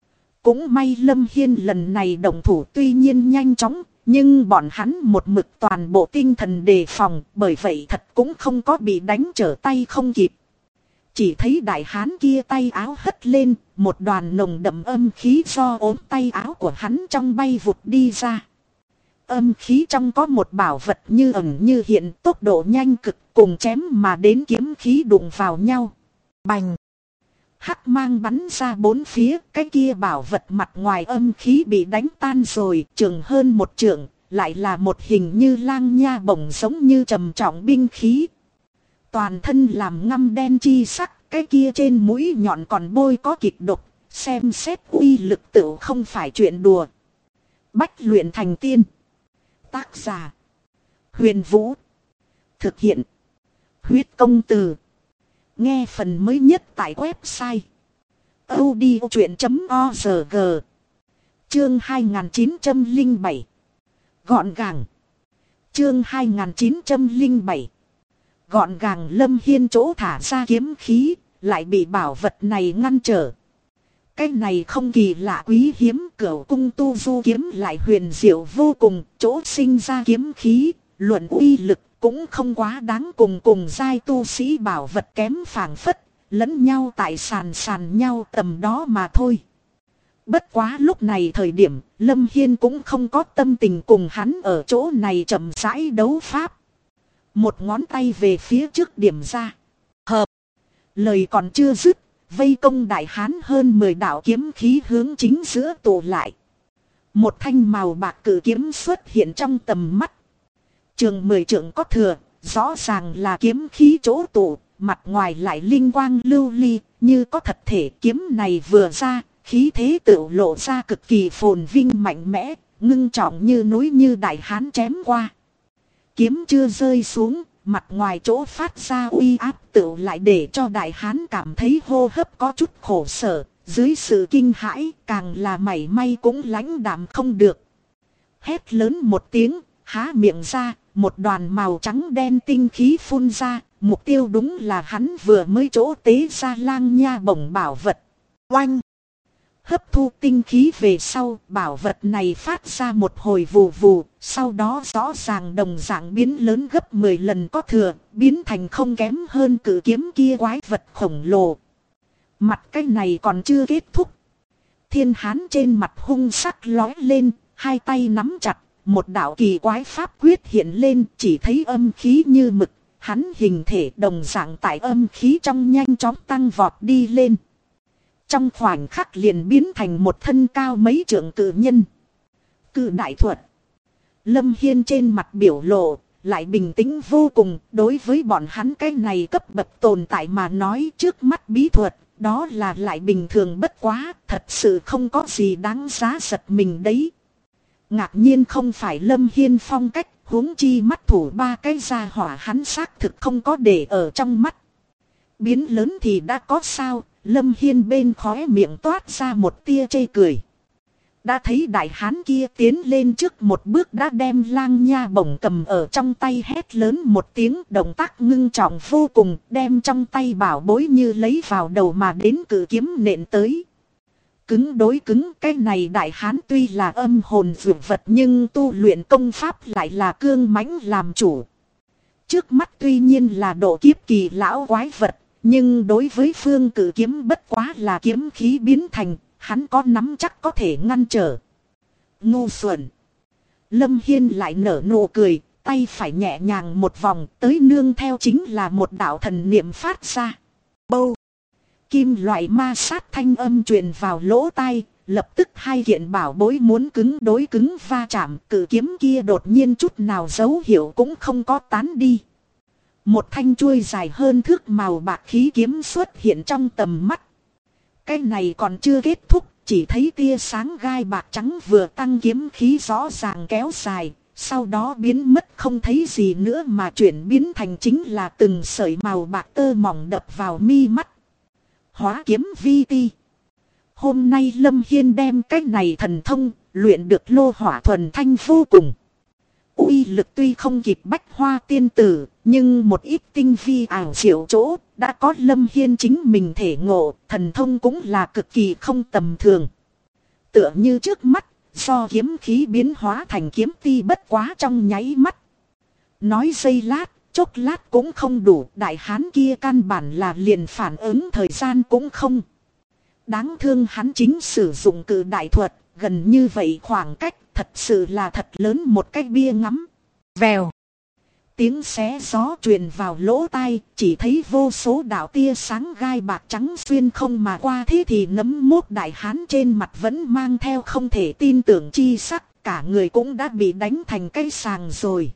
A: Cũng may Lâm Hiên lần này động thủ tuy nhiên nhanh chóng, nhưng bọn hắn một mực toàn bộ tinh thần đề phòng, bởi vậy thật cũng không có bị đánh trở tay không kịp. Chỉ thấy đại hán kia tay áo hất lên, một đoàn nồng đậm âm khí do ốm tay áo của hắn trong bay vụt đi ra. Âm khí trong có một bảo vật như ẩn như hiện, tốc độ nhanh cực, cùng chém mà đến kiếm khí đụng vào nhau. Bành! Hắc mang bắn ra bốn phía, cái kia bảo vật mặt ngoài âm khí bị đánh tan rồi, chừng hơn một trượng, lại là một hình như lang nha bổng giống như trầm trọng binh khí. Toàn thân làm ngăm đen chi sắc, cái kia trên mũi nhọn còn bôi có kịch độc, xem xét uy lực tựu không phải chuyện đùa. Bách luyện thành tiên. Tác giả: Huyền Vũ. Thực hiện: Huyết Công Từ. Nghe phần mới nhất tại website audiochuyện.org. Chương 2907. Gọn gàng. Chương 2907. Gọn gàng. Lâm Hiên chỗ thả ra kiếm khí, lại bị bảo vật này ngăn trở. Cái này không kỳ lạ quý hiếm, Cửu Cung Tu Du kiếm lại huyền diệu vô cùng, chỗ sinh ra kiếm khí, luận uy lực cũng không quá đáng cùng giai tu sĩ bảo vật kém phảng phất, lẫn nhau tại sàn nhau tầm đó mà thôi. Bất quá lúc này thời điểm, Lâm Hiên cũng không có tâm tình cùng hắn ở chỗ này chậm rãi đấu pháp. Một ngón tay về phía trước điểm ra. Hợp. Lời còn chưa dứt, vây công đại hán hơn 10 đạo kiếm khí hướng chính giữa tụ lại. Một thanh màu bạc cử kiếm xuất hiện trong tầm mắt. Trường 10 trượng có thừa, rõ ràng là kiếm khí chỗ tụ, mặt ngoài lại linh quang lưu ly, như có thật thể. Kiếm này vừa ra, khí thế tự lộ ra cực kỳ phồn vinh mạnh mẽ, ngưng trọng như núi, như đại hán chém qua. Kiếm chưa rơi xuống, mặt ngoài chỗ phát ra uy áp tự lại để cho đại hán cảm thấy hô hấp có chút khổ sở, dưới sự kinh hãi càng là mảy may cũng lãnh đạm không được. Hét lớn một tiếng, há miệng ra, một đoàn màu trắng đen tinh khí phun ra, mục tiêu đúng là hắn vừa mới chỗ tế ra lang nha bổng bảo vật. Oanh! Hấp thu tinh khí về sau, bảo vật này phát ra một hồi vù vù, sau đó rõ ràng đồng dạng biến lớn gấp 10 lần có thừa, biến thành không kém hơn cự kiếm kia quái vật khổng lồ. Mặt cái này còn chưa kết thúc. Thiên Hán trên mặt hung sắc lói lên, hai tay nắm chặt, một đạo kỳ quái pháp quyết hiện lên, chỉ thấy âm khí như mực, hắn hình thể đồng dạng tại âm khí trong nhanh chóng tăng vọt đi lên. Trong khoảnh khắc liền biến thành một thân cao mấy trượng cự nhân. Cự đại thuật. Lâm Hiên trên mặt biểu lộ, lại bình tĩnh vô cùng, đối với bọn hắn cái này cấp bậc tồn tại mà nói trước mắt bí thuật, đó là lại bình thường bất quá, thật sự không có gì đáng giá giật mình đấy. Ngạc nhiên không phải Lâm Hiên phong cách, huống chi mắt thủ ba cái gia hỏa hắn xác thực không có để ở trong mắt. Biến lớn thì đã có sao, Lâm Hiên bên khóe miệng toát ra một tia chê cười. Đã thấy đại hán kia tiến lên trước một bước đã đem lang nha bổng cầm ở trong tay, hét lớn một tiếng, động tác ngưng trọng vô cùng, đem trong tay bảo bối như lấy vào đầu mà đến cự kiếm nện tới. Cứng đối cứng, cái này đại hán tuy là âm hồn vượt vật nhưng tu luyện công pháp lại là cương mãnh làm chủ. Trước mắt tuy nhiên là độ kiếp kỳ lão quái vật, nhưng đối với phương cự kiếm bất quá là kiếm khí biến thành, hắn có nắm chắc có thể ngăn trở. Ngu xuẩn. Lâm Hiên lại nở nụ cười, tay phải nhẹ nhàng một vòng, tới nương theo chính là một đạo thần niệm phát ra. Bâu. Kim loại ma sát thanh âm truyền vào lỗ tai, lập tức hai kiện bảo bối muốn cứng đối cứng va chạm, cự kiếm kia đột nhiên chút nào dấu hiệu cũng không có tán đi. Một thanh chuôi dài hơn thước màu bạc khí kiếm xuất hiện trong tầm mắt. Cái này còn chưa kết thúc, chỉ thấy tia sáng gai bạc trắng vừa tăng kiếm khí rõ ràng kéo dài, sau đó biến mất không thấy gì nữa mà chuyển biến thành chính là từng sợi màu bạc tơ mỏng đập vào mi mắt. Hóa kiếm vi ti. Hôm nay Lâm Hiên đem cái này thần thông, luyện được lô hỏa thuần thanh vô cùng. Uy lực tuy không kịp Bách Hoa tiên tử, nhưng một ít tinh vi ảo diệu chỗ, đã có Lâm Hiên chính mình thể ngộ, thần thông cũng là cực kỳ không tầm thường. Tựa như trước mắt, do kiếm khí biến hóa thành kiếm ti bất quá trong nháy mắt. Nói giây lát, chốc lát cũng không đủ, đại hán kia căn bản là liền phản ứng thời gian cũng không. Đáng thương hắn chính sử dụng cự đại thuật, gần như vậy khoảng cách, thật sự là thật lớn một cái bia ngắm. Vèo. Tiếng xé gió truyền vào lỗ tai, chỉ thấy vô số đạo tia sáng gai bạc trắng xuyên không mà qua, thế thì nấm mốt đại hán trên mặt vẫn mang theo không thể tin tưởng chi sắc, cả người cũng đã bị đánh thành cây sàng rồi.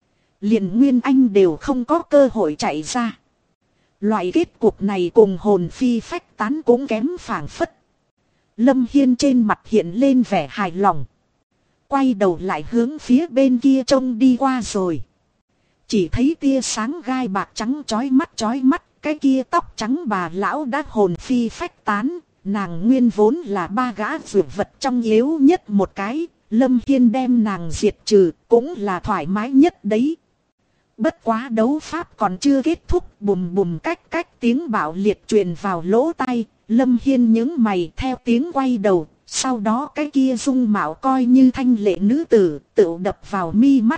A: Liền Nguyên Anh đều không có cơ hội chạy ra. Loại kết cục này cùng hồn phi phách tán cũng kém phảng phất. Lâm Hiên trên mặt hiện lên vẻ hài lòng. Quay đầu lại hướng phía bên kia trông đi qua rồi. Chỉ thấy tia sáng gai bạc trắng chói mắt, cái kia tóc trắng bà lão đã hồn phi phách tán. Nàng nguyên vốn là ba gã dược vật trong yếu nhất một cái, Lâm Hiên đem nàng diệt trừ cũng là thoải mái nhất đấy. Bất quá đấu pháp còn chưa kết thúc, bùm bùm cách tiếng bạo liệt truyền vào lỗ tai, Lâm Hiên nhướng mày theo tiếng quay đầu, sau đó cái kia dung mạo coi như thanh lệ nữ tử, tự đập vào mi mắt.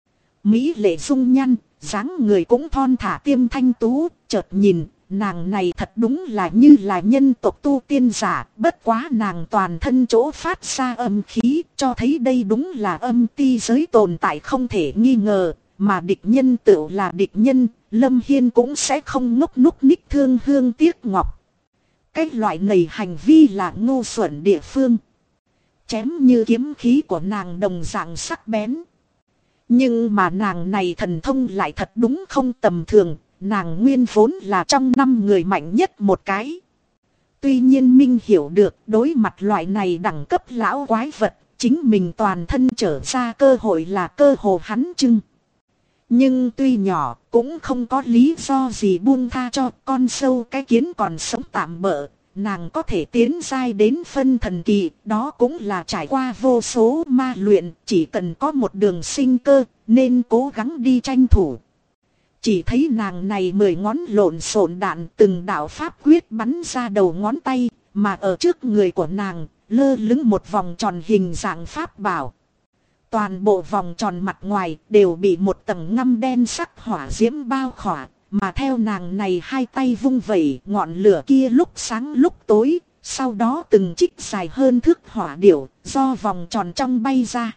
A: Mỹ lệ dung nhăn, dáng người cũng thon thả tiêm thanh tú, chợt nhìn, nàng này thật đúng là như là nhân tộc tu tiên giả, bất quá nàng toàn thân chỗ phát ra âm khí, cho thấy đây đúng là âm ti giới tồn tại không thể nghi ngờ. Mà địch nhân tự là địch nhân, Lâm Hiên cũng sẽ không ngốc núc ních thương hương tiếc ngọc. Cái loại này hành vi là ngu xuẩn địa phương. Chém như kiếm khí của nàng đồng dạng sắc bén. Nhưng mà nàng này thần thông lại thật đúng không tầm thường, nàng nguyên vốn là trong 5 người mạnh nhất một cái. Tuy nhiên Minh hiểu được đối mặt loại này đẳng cấp lão quái vật, chính mình toàn thân trở ra cơ hội là cơ hồ hắn chưng. Nhưng tuy nhỏ cũng không có lý do gì buông tha cho con sâu cái kiến còn sống tạm bợ, nàng có thể tiến giai đến phân thần kỳ, đó cũng là trải qua vô số ma luyện, chỉ cần có một đường sinh cơ, nên cố gắng đi tranh thủ. Chỉ thấy nàng này 10 ngón lộn xộn đạn, từng đạo pháp quyết bắn ra đầu ngón tay, mà ở trước người của nàng, lơ lửng một vòng tròn hình dạng pháp bảo. Toàn bộ vòng tròn mặt ngoài đều bị một tầng ngăm đen sắc hỏa diễm bao khỏa, mà theo nàng này hai tay vung vẩy, ngọn lửa kia lúc sáng lúc tối, sau đó từng trích dài hơn thước hỏa điểu, do vòng tròn trong bay ra.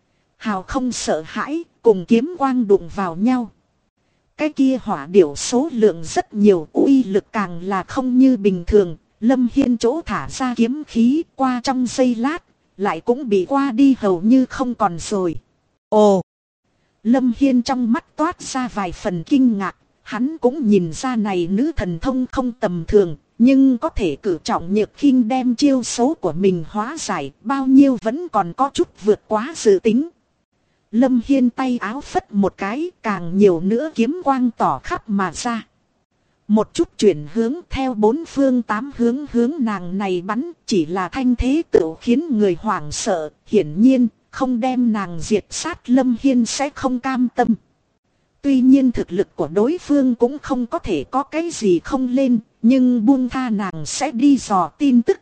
A: Hào không sợ hãi, cùng kiếm quang đụng vào nhau. Cái kia hỏa điểu số lượng rất nhiều, uy lực càng là không như bình thường. Lâm Hiên chỗ thả ra kiếm khí qua trong giây lát, lại cũng bị qua đi hầu như không còn rồi. Ồ! Lâm Hiên trong mắt toát ra vài phần kinh ngạc, hắn cũng nhìn ra này nữ thần thông không tầm thường, nhưng có thể cử trọng nhược khinh đem chiêu số của mình hóa giải, bao nhiêu vẫn còn có chút vượt quá dự tính. Lâm Hiên tay áo phất một cái, càng nhiều nữa kiếm quang tỏ khắp mà ra. Một chút chuyển hướng theo 4 phương 8 hướng nàng này bắn, chỉ là thanh thế tự khiến người hoảng sợ, hiển nhiên không đem nàng diệt sát Lâm Hiên sẽ không cam tâm. Tuy nhiên thực lực của đối phương cũng không có thể có cái gì không lên, nhưng buông tha nàng sẽ đi dò tin tức.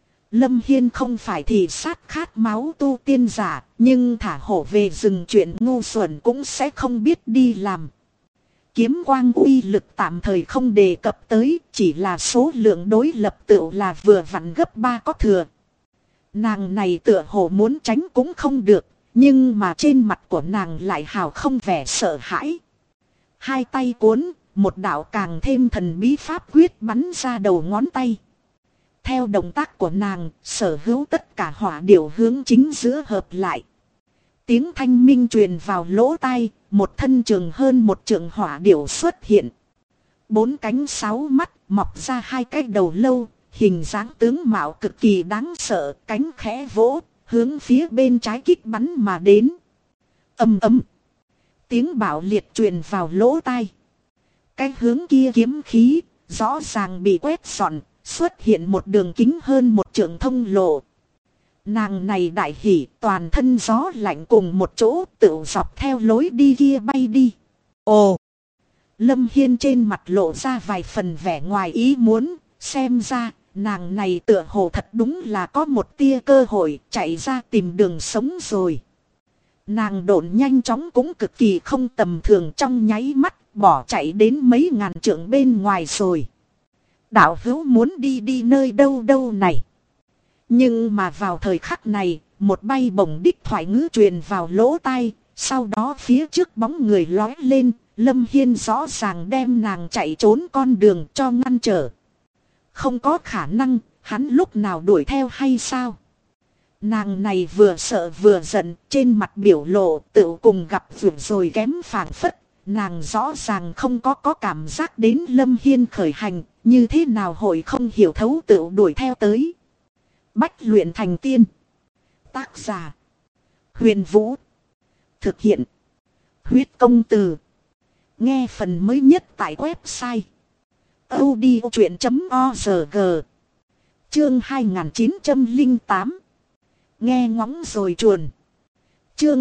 A: Lâm Hiên không phải thì sát khát máu tu tiên giả, nhưng thả hổ về rừng chuyện ngu xuẩn cũng sẽ không biết đi làm. Kiếm quang uy lực tạm thời không đề cập tới, chỉ là số lượng đối lập tựu là vừa vặn gấp 3 có thừa. Nàng này tựa hồ muốn tránh cũng không được, nhưng mà trên mặt của nàng lại hào không vẻ sợ hãi. Hai tay cuốn, một đạo càng thêm thần bí pháp quyết bắn ra đầu ngón tay. Theo động tác của nàng, sở hữu tất cả hỏa điểu hướng chính giữa hợp lại. Tiếng thanh minh truyền vào lỗ tai, một thân trường hơn một trượng hỏa điểu xuất hiện. 4 cánh 6 mắt, mọc ra 2 cái đầu lâu, hình dáng tướng mạo cực kỳ đáng sợ, cánh khẽ vỗ, hướng phía bên trái kích bắn mà đến. Ầm ầm. Tiếng bạo liệt truyền vào lỗ tai. Cái hướng kia kiếm khí, rõ ràng bị quét dọn, xuất hiện một đường kính hơn một trượng thông lộ. Nàng này đại hỉ, toàn thân gió lạnh cùng một chỗ, tự dọc theo lối đi kia bay đi. Ồ! Lâm Hiên trên mặt lộ ra vài phần vẻ ngoài ý muốn, xem ra, nàng này tựa hồ thật đúng là có một tia cơ hội chạy ra tìm đường sống rồi. Nàng độn nhanh chóng cũng cực kỳ không tầm thường, trong nháy mắt, bỏ chạy đến mấy ngàn trượng bên ngoài rồi. Đạo hữu muốn đi nơi đâu đâu này. Nhưng mà vào thời khắc này, một bay bổng đích thoại ngữ truyền vào lỗ tai, sau đó phía trước bóng người lói lên, Lâm Hiên rõ ràng đem nàng chạy trốn con đường cho ngăn trở. Không có khả năng, hắn lúc nào đuổi theo hay sao? Nàng này vừa sợ vừa giận, trên mặt biểu lộ tự cùng gặp vừa rồi kém phảng phất. Nàng rõ ràng không có cảm giác đến Lâm Hiên khởi hành, như thế nào hội không hiểu thấu tự đuổi theo tới. Bách luyện thành tiên. Tác giả: Huyền Vũ. Thực hiện: Huyết Công Từ. Nghe phần mới nhất tại website audiochuyện.org. Chương 2908. Nghe ngóng rồi chuồn. Chương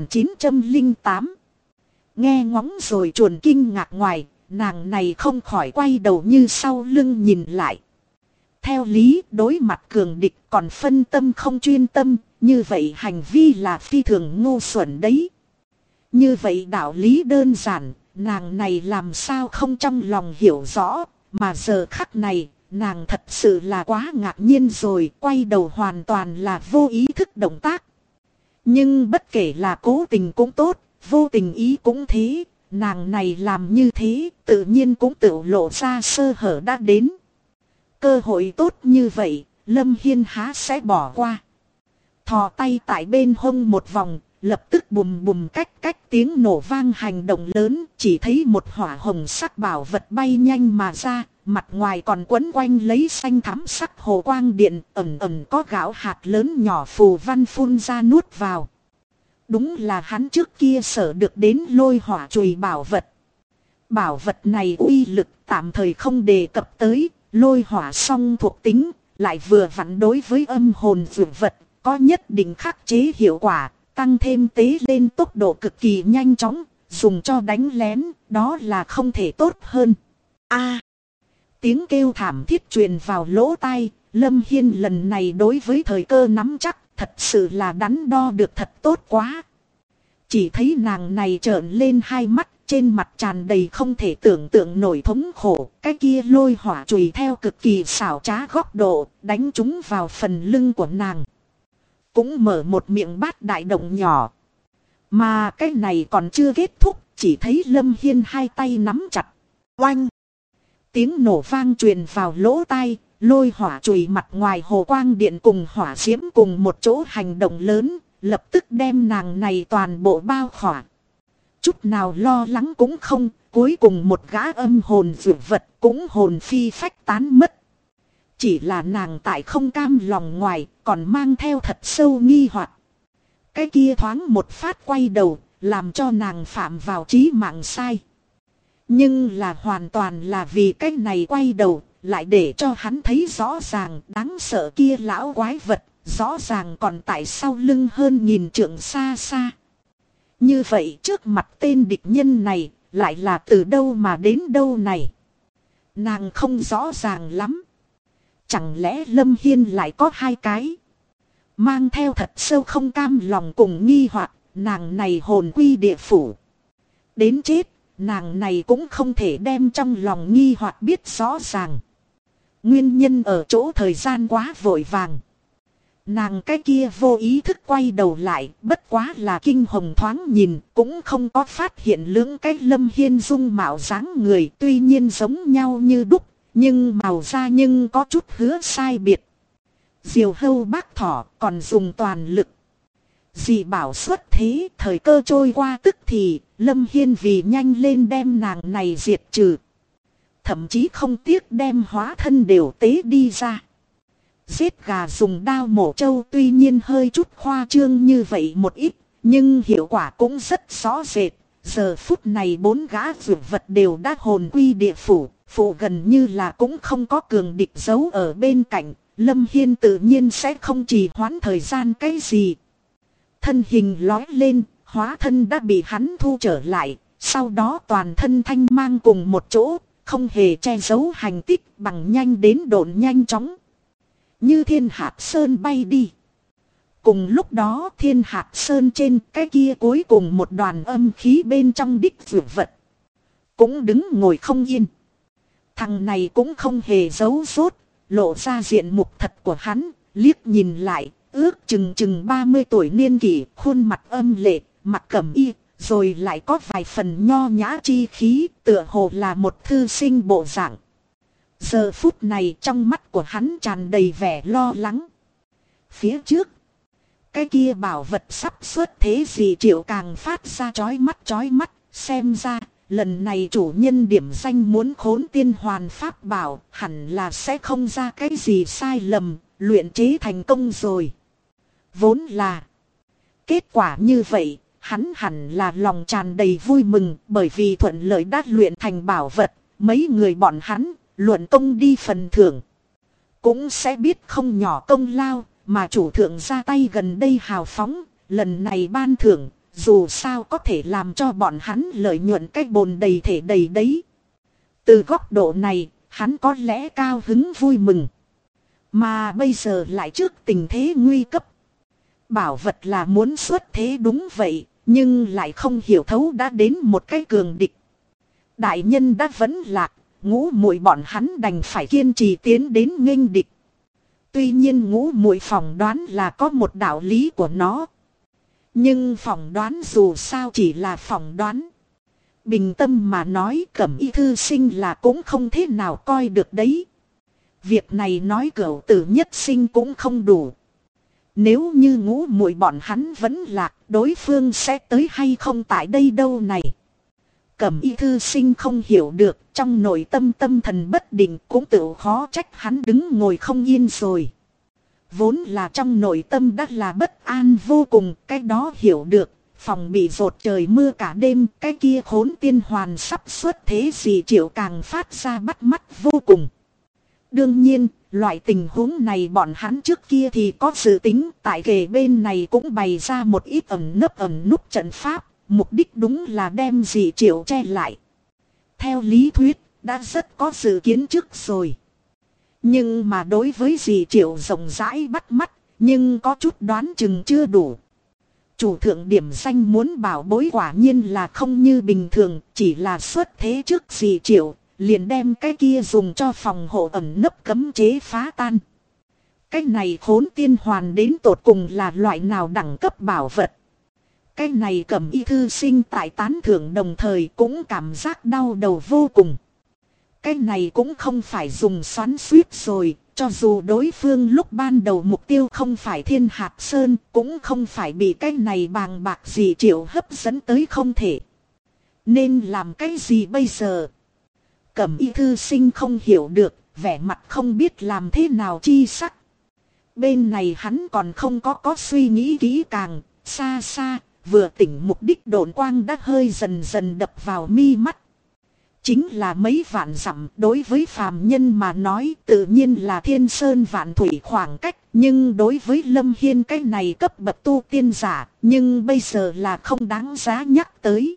A: 2908. Nghe ngóng rồi chuồn. Kinh ngạc ngoài, nàng này không khỏi quay đầu như sau lưng nhìn lại. Theo lý, đối mặt cường địch còn phân tâm không chuyên tâm, như vậy hành vi là phi thường ngu xuẩn đấy. Như vậy đạo lý đơn giản, nàng này làm sao không trong lòng hiểu rõ, mà giờ khắc này, nàng thật sự là quá ngạc nhiên rồi, quay đầu hoàn toàn là vô ý thức động tác. Nhưng bất kể là cố tình cũng tốt, vô tình ý cũng thế, nàng này làm như thế, tự nhiên cũng tự lộ ra sơ hở đã đến. Cơ hội tốt như vậy, Lâm Hiên há sẽ bỏ qua. Thò tay tại bên hông một vòng, lập tức bùm bùm cách tiếng nổ vang hành động lớn, chỉ thấy một hỏa hồng sắc bảo vật bay nhanh mà ra, mặt ngoài còn quấn quanh lấy xanh thắm sắc hồ quang điện, ẩn có gạo hạt lớn nhỏ phù văn phun ra nuốt vào. Đúng là hắn trước kia sở được đến lôi hỏa chùy bảo vật. Bảo vật này uy lực tạm thời không đề cập tới, lôi hỏa song thuộc tính, lại vừa vặn đối với âm hồn dược vật, có nhất định khắc chế hiệu quả, tăng thêm tế lên tốc độ cực kỳ nhanh chóng, dùng cho đánh lén, đó là không thể tốt hơn. A, tiếng kêu thảm thiết truyền vào lỗ tai, Lâm Hiên lần này đối với thời cơ nắm chắc, thật sự là đắn đo được thật tốt quá. Chỉ thấy nàng này trợn lên hai mắt, trên mặt tràn đầy không thể tưởng tượng nổi thống khổ. Cái kia lôi hỏa chùy theo cực kỳ xảo trá góc độ, đánh trúng vào phần lưng của nàng. Cũng mở một miệng bát đại động nhỏ. Mà cái này còn chưa kết thúc, chỉ thấy Lâm Hiên hai tay nắm chặt. Oanh! Tiếng nổ vang truyền vào lỗ tai, lôi hỏa chùy mặt ngoài hồ quang điện cùng hỏa diễm cùng một chỗ hành động lớn, lập tức đem nàng này toàn bộ bao khỏa. Chút nào lo lắng cũng không, cuối cùng một gã âm hồn dược vật cũng hồn phi phách tán mất. Chỉ là nàng tại không cam lòng ngoài, còn mang theo thật sâu nghi hoặc. Cái kia thoáng một phát quay đầu, làm cho nàng phạm vào chí mạng sai. Nhưng là hoàn toàn là vì cái này quay đầu, lại để cho hắn thấy rõ ràng đáng sợ kia lão quái vật, rõ ràng còn tại sau lưng hơn nghìn trượng xa xa. Như vậy trước mặt tên địch nhân này, lại là từ đâu mà đến đâu này? Nàng không rõ ràng lắm. Chẳng lẽ Lâm Hiên lại có hai cái? Mang theo thật sâu không cam lòng cùng nghi hoặc, nàng này hồn quy địa phủ. Đến chết, nàng này cũng không thể đem trong lòng nghi hoặc biết rõ ràng. Nguyên nhân ở chỗ thời gian quá vội vàng. Nàng cái kia vô ý thức quay đầu lại, bất quá là kinh hồng thoáng nhìn, cũng không có phát hiện lưỡng cái Lâm Hiên dung mạo dáng người tuy nhiên giống nhau như đúc, nhưng màu da nhưng có chút hứa sai biệt. Diều hâu bác thỏ còn dùng toàn lực. Dì bảo xuất thế, thời cơ trôi qua tức thì, Lâm Hiên vì nhanh lên đem nàng này diệt trừ. Thậm chí không tiếc đem hóa thân đều tế đi ra. Giết gà dùng đao mổ trâu tuy nhiên hơi chút khoa trương như vậy một ít, nhưng hiệu quả cũng rất rõ rệt. Giờ phút này bốn gã dược vật đều đã hồn quy địa phủ, phụ gần như là cũng không có cường địch giấu ở bên cạnh. Lâm Hiên tự nhiên sẽ không trì hoãn thời gian cái gì. Thân hình lói lên, hóa thân đã bị hắn thu trở lại, sau đó toàn thân thanh mang cùng một chỗ, không hề che giấu hành tích bằng nhanh đến độn nhanh chóng. Như thiên hạt sơn bay đi. Cùng lúc đó thiên hạt sơn trên cái kia cuối cùng một đoàn âm khí bên trong đích dược vật. Cũng đứng ngồi không yên. Thằng này cũng không hề giấu rốt, lộ ra diện mục thật của hắn, liếc nhìn lại, ước chừng 30 tuổi niên kỷ, khuôn mặt âm lệ, mặt cẩm y, rồi lại có vài phần nho nhã chi khí, tựa hồ là một thư sinh bộ dạng. Giờ phút này trong mắt của hắn tràn đầy vẻ lo lắng. Phía trước, cái kia bảo vật sắp xuất thế gì triệu càng phát ra chói mắt, xem ra, lần này chủ nhân điểm danh muốn khốn tiên hoàn pháp bảo, hẳn là sẽ không ra cái gì sai lầm, luyện chế thành công rồi. Vốn là, kết quả như vậy, hắn hẳn là lòng tràn đầy vui mừng, bởi vì thuận lợi đã luyện thành bảo vật, mấy người bọn hắn luận công đi phần thưởng, cũng sẽ biết không nhỏ công lao, mà chủ thượng ra tay gần đây hào phóng, lần này ban thưởng, dù sao có thể làm cho bọn hắn lợi nhuận cái bồn đầy thể đầy đấy. Từ góc độ này, hắn có lẽ cao hứng vui mừng. Mà bây giờ lại trước tình thế nguy cấp. Bảo vật là muốn xuất thế đúng vậy, nhưng lại không hiểu thấu đã đến một cái cường địch. Đại nhân đã vẫn lạc. Ngũ muội bọn hắn đành phải kiên trì tiến đến nghênh địch. Tuy nhiên ngũ muội phỏng đoán là có một đạo lý của nó. Nhưng phỏng đoán dù sao chỉ là phỏng đoán. Bình tâm mà nói Cẩm Y thư sinh là cũng không thế nào coi được đấy. Việc này nói cửu tử nhất sinh cũng không đủ. Nếu như ngũ muội bọn hắn vẫn lạc, đối phương sẽ tới hay không tại đây đâu này. Cẩm Y thư sinh không hiểu được, trong nội tâm tâm thần bất định, cũng tự khó trách hắn đứng ngồi không yên rồi. Vốn là trong nội tâm đã là bất an vô cùng, cái đó hiểu được, phòng bị rột trời mưa cả đêm, cái kia khốn tiên hoàn sắp xuất thế gì triệu càng phát ra bắt mắt vô cùng. Đương nhiên, loại tình huống này bọn hắn trước kia thì có dự tính, tại kề bên này cũng bày ra một ít ẩn núp trận pháp, mục đích đúng là đem dị triệu che lại. Theo lý thuyết, đã rất có dự kiến trước rồi. Nhưng mà đối với dị triệu rộng rãi bắt mắt, nhưng có chút đoán chừng chưa đủ. Chủ thượng điểm danh muốn bảo bối quả nhiên là không như bình thường, chỉ là xuất thế trước dị triệu, liền đem cái kia dùng cho phòng hộ ẩn nấp cấm chế phá tan. Cái này khốn tiên hoàn đến tột cùng là loại nào đẳng cấp bảo vật. Cái này Cẩm Y thư sinh tại tán thưởng đồng thời cũng cảm giác đau đầu vô cùng. Cái này cũng không phải dùng xoắn xuýt rồi, cho dù đối phương lúc ban đầu mục tiêu không phải Thiên Hạt Sơn, cũng không phải bị cái này bàng bạc dị triệu hấp dẫn tới không thể. Nên làm cái gì bây giờ? Cẩm Y thư sinh không hiểu được, vẻ mặt không biết làm thế nào chi sắc. Bên này hắn còn không có suy nghĩ kỹ càng, xa xa, vừa tỉnh mục đích độn quang đã hơi dần dần đập vào mi mắt. Chính là mấy vạn dặm, đối với phàm nhân mà nói tự nhiên là thiên sơn vạn thủy khoảng cách. Nhưng đối với Lâm Hiên cái này cấp bậc tu tiên giả, nhưng bây giờ là không đáng giá nhắc tới.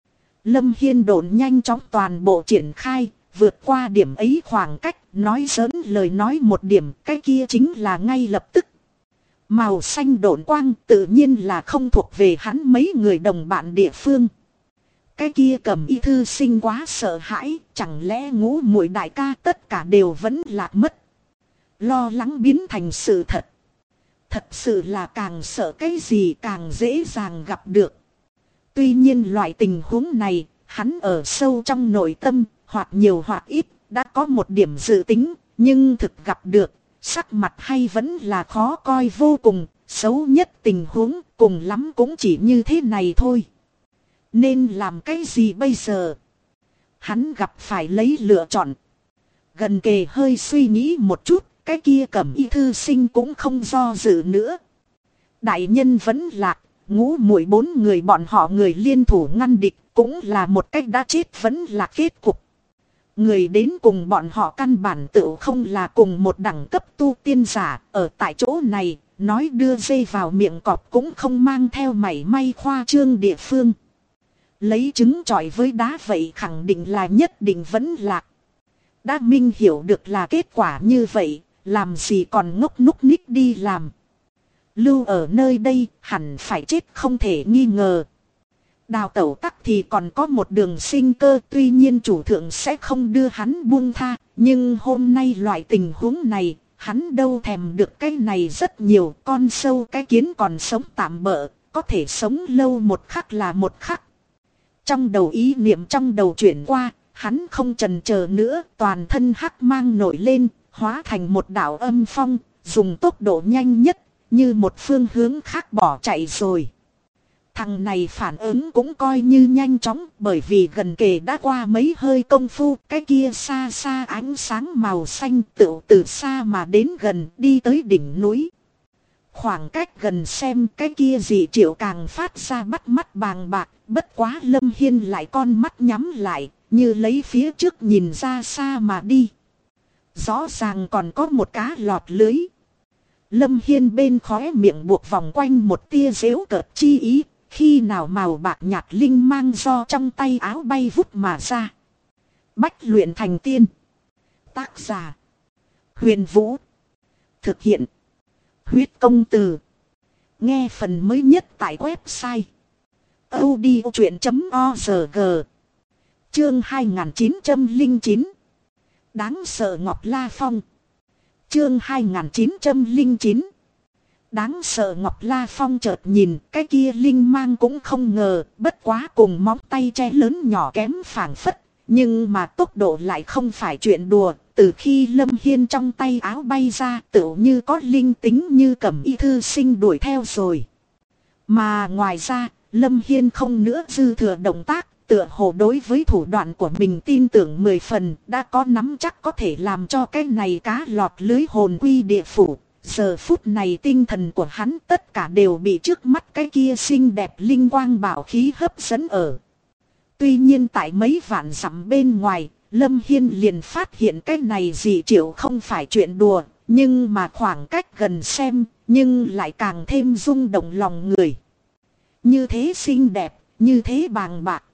A: Lâm Hiên độn nhanh chóng toàn bộ triển khai, vượt qua điểm ấy khoảng cách, nói giỡn lời nói một điểm, cái kia chính là ngay lập tức. Màu xanh độn quang tự nhiên là không thuộc về hắn mấy người đồng bạn địa phương. Cái kia Cẩm Y thư sinh quá sợ hãi, chẳng lẽ Ngũ Muội đại ca tất cả đều vẫn lạc mất. Lo lắng biến thành sự thật. Thật sự là càng sợ cái gì càng dễ dàng gặp được. Tuy nhiên loại tình huống này, hắn ở sâu trong nội tâm, hoặc nhiều hoặc ít, đã có một điểm dự tính, nhưng thực gặp được, sắc mặt hay vẫn là khó coi vô cùng, xấu nhất tình huống, cùng lắm cũng chỉ như thế này thôi. Nên làm cái gì bây giờ? Hắn gặp phải lấy lựa chọn. Gần kề hơi suy nghĩ một chút, cái kia Cẩm Y thư sinh cũng không do dự nữa. Đại nhân vẫn lạc, Ngũ Muội bốn người bọn họ người liên thủ ngăn địch, cũng là một cách đã chết vẫn là kết cục. Người đến cùng bọn họ căn bản tự không là cùng một đẳng cấp tu tiên giả, ở tại chỗ này, nói đưa dây vào miệng cọp cũng không mang theo mảy may khoa trương địa phương. Lấy trứng chọi với đá vậy khẳng định là nhất định vẫn lạc. Đã minh hiểu được là kết quả như vậy, làm gì còn ngốc núc ních đi làm. Lưu ở nơi đây hẳn phải chết không thể nghi ngờ. Đào tẩu tắc thì còn có một đường sinh cơ, tuy nhiên chủ thượng sẽ không đưa hắn buông tha. Nhưng hôm nay loại tình huống này, hắn đâu thèm được cái này rất nhiều. Con sâu cái kiến còn sống tạm bợ, có thể sống lâu một khắc là một khắc. Trong đầu ý niệm trong đầu chuyển qua, hắn không chần chờ nữa, toàn thân hắc mang nổi lên, hóa thành một đạo âm phong, dùng tốc độ nhanh nhất, như một phương hướng khác bỏ chạy rồi. Thằng này phản ứng cũng coi như nhanh chóng, bởi vì gần kề đã qua mấy hơi công phu, cái kia xa xa ánh sáng màu xanh tựu từ xa mà đến gần, đi tới đỉnh núi. Khoảng cách gần xem cái kia dị triệu càng phát ra bắt mắt bàng bạc, bất quá Lâm Hiên lại con mắt nhắm lại, như lấy phía trước nhìn ra xa mà đi. Rõ ràng còn có một cá lọt lưới. Lâm Hiên bên khóe miệng buộc vòng quanh một tia giễu cợt chi ý, khi nào màu bạc nhạt linh mang do trong tay áo bay vút mà ra. Bách luyện thành tiên. Tác giả: Huyền Vũ. Thực hiện: Huyết Công Từ. Nghe phần mới nhất tại website audiochuyện.org. Chương 2909. Đáng sợ Ngọc La Phong. Chương 2909. Đáng sợ Ngọc La Phong chợt nhìn, cái kia linh mang cũng không ngờ, bất quá cùng móng tay che lớn nhỏ kém phảng phất, nhưng mà tốc độ lại không phải chuyện đùa. Từ khi Lâm Hiên trong tay áo bay ra, tựu như có linh tính như Cẩm Y thư sinh đuổi theo rồi. Mà ngoài ra, Lâm Hiên không nữa dư thừa động tác, tựa hồ đối với thủ đoạn của mình tin tưởng 10 phần, đã có nắm chắc có thể làm cho cái này cá lọt lưới hồn quy địa phủ. Giờ phút này tinh thần của hắn tất cả đều bị trước mắt cái kia xinh đẹp linh quang bảo khí hấp dẫn ở. Tuy nhiên tại mấy vạn dặm bên ngoài, Lâm Hiên liền phát hiện cái này dị triệu không phải chuyện đùa, nhưng mà khoảng cách gần xem, nhưng lại càng thêm rung động lòng người. Như thế xinh đẹp, như thế bàng bạc.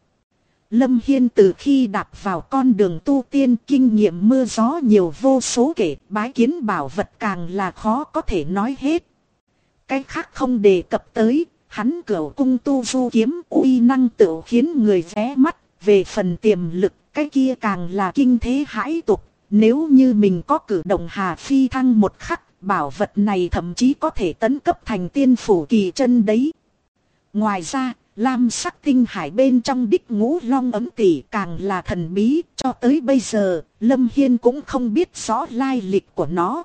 A: Lâm Hiên từ khi đạp vào con đường tu tiên kinh nghiệm mưa gió nhiều vô số kể, bái kiến bảo vật càng là khó có thể nói hết. Cái khác không đề cập tới, hắn cửu cung tu du kiếm uy năng tự khiến người vé mắt, về phần tiềm lực, cái kia càng là kinh thế hãi tục. Nếu như mình có cử động hà phi thăng một khắc, bảo vật này thậm chí có thể tấn cấp thành tiên phủ kỳ chân đấy. Ngoài ra, lam sắc tinh hải bên trong đích ngũ long ấm tỷ càng là thần bí, cho tới bây giờ, Lâm Hiên cũng không biết rõ lai lịch của nó.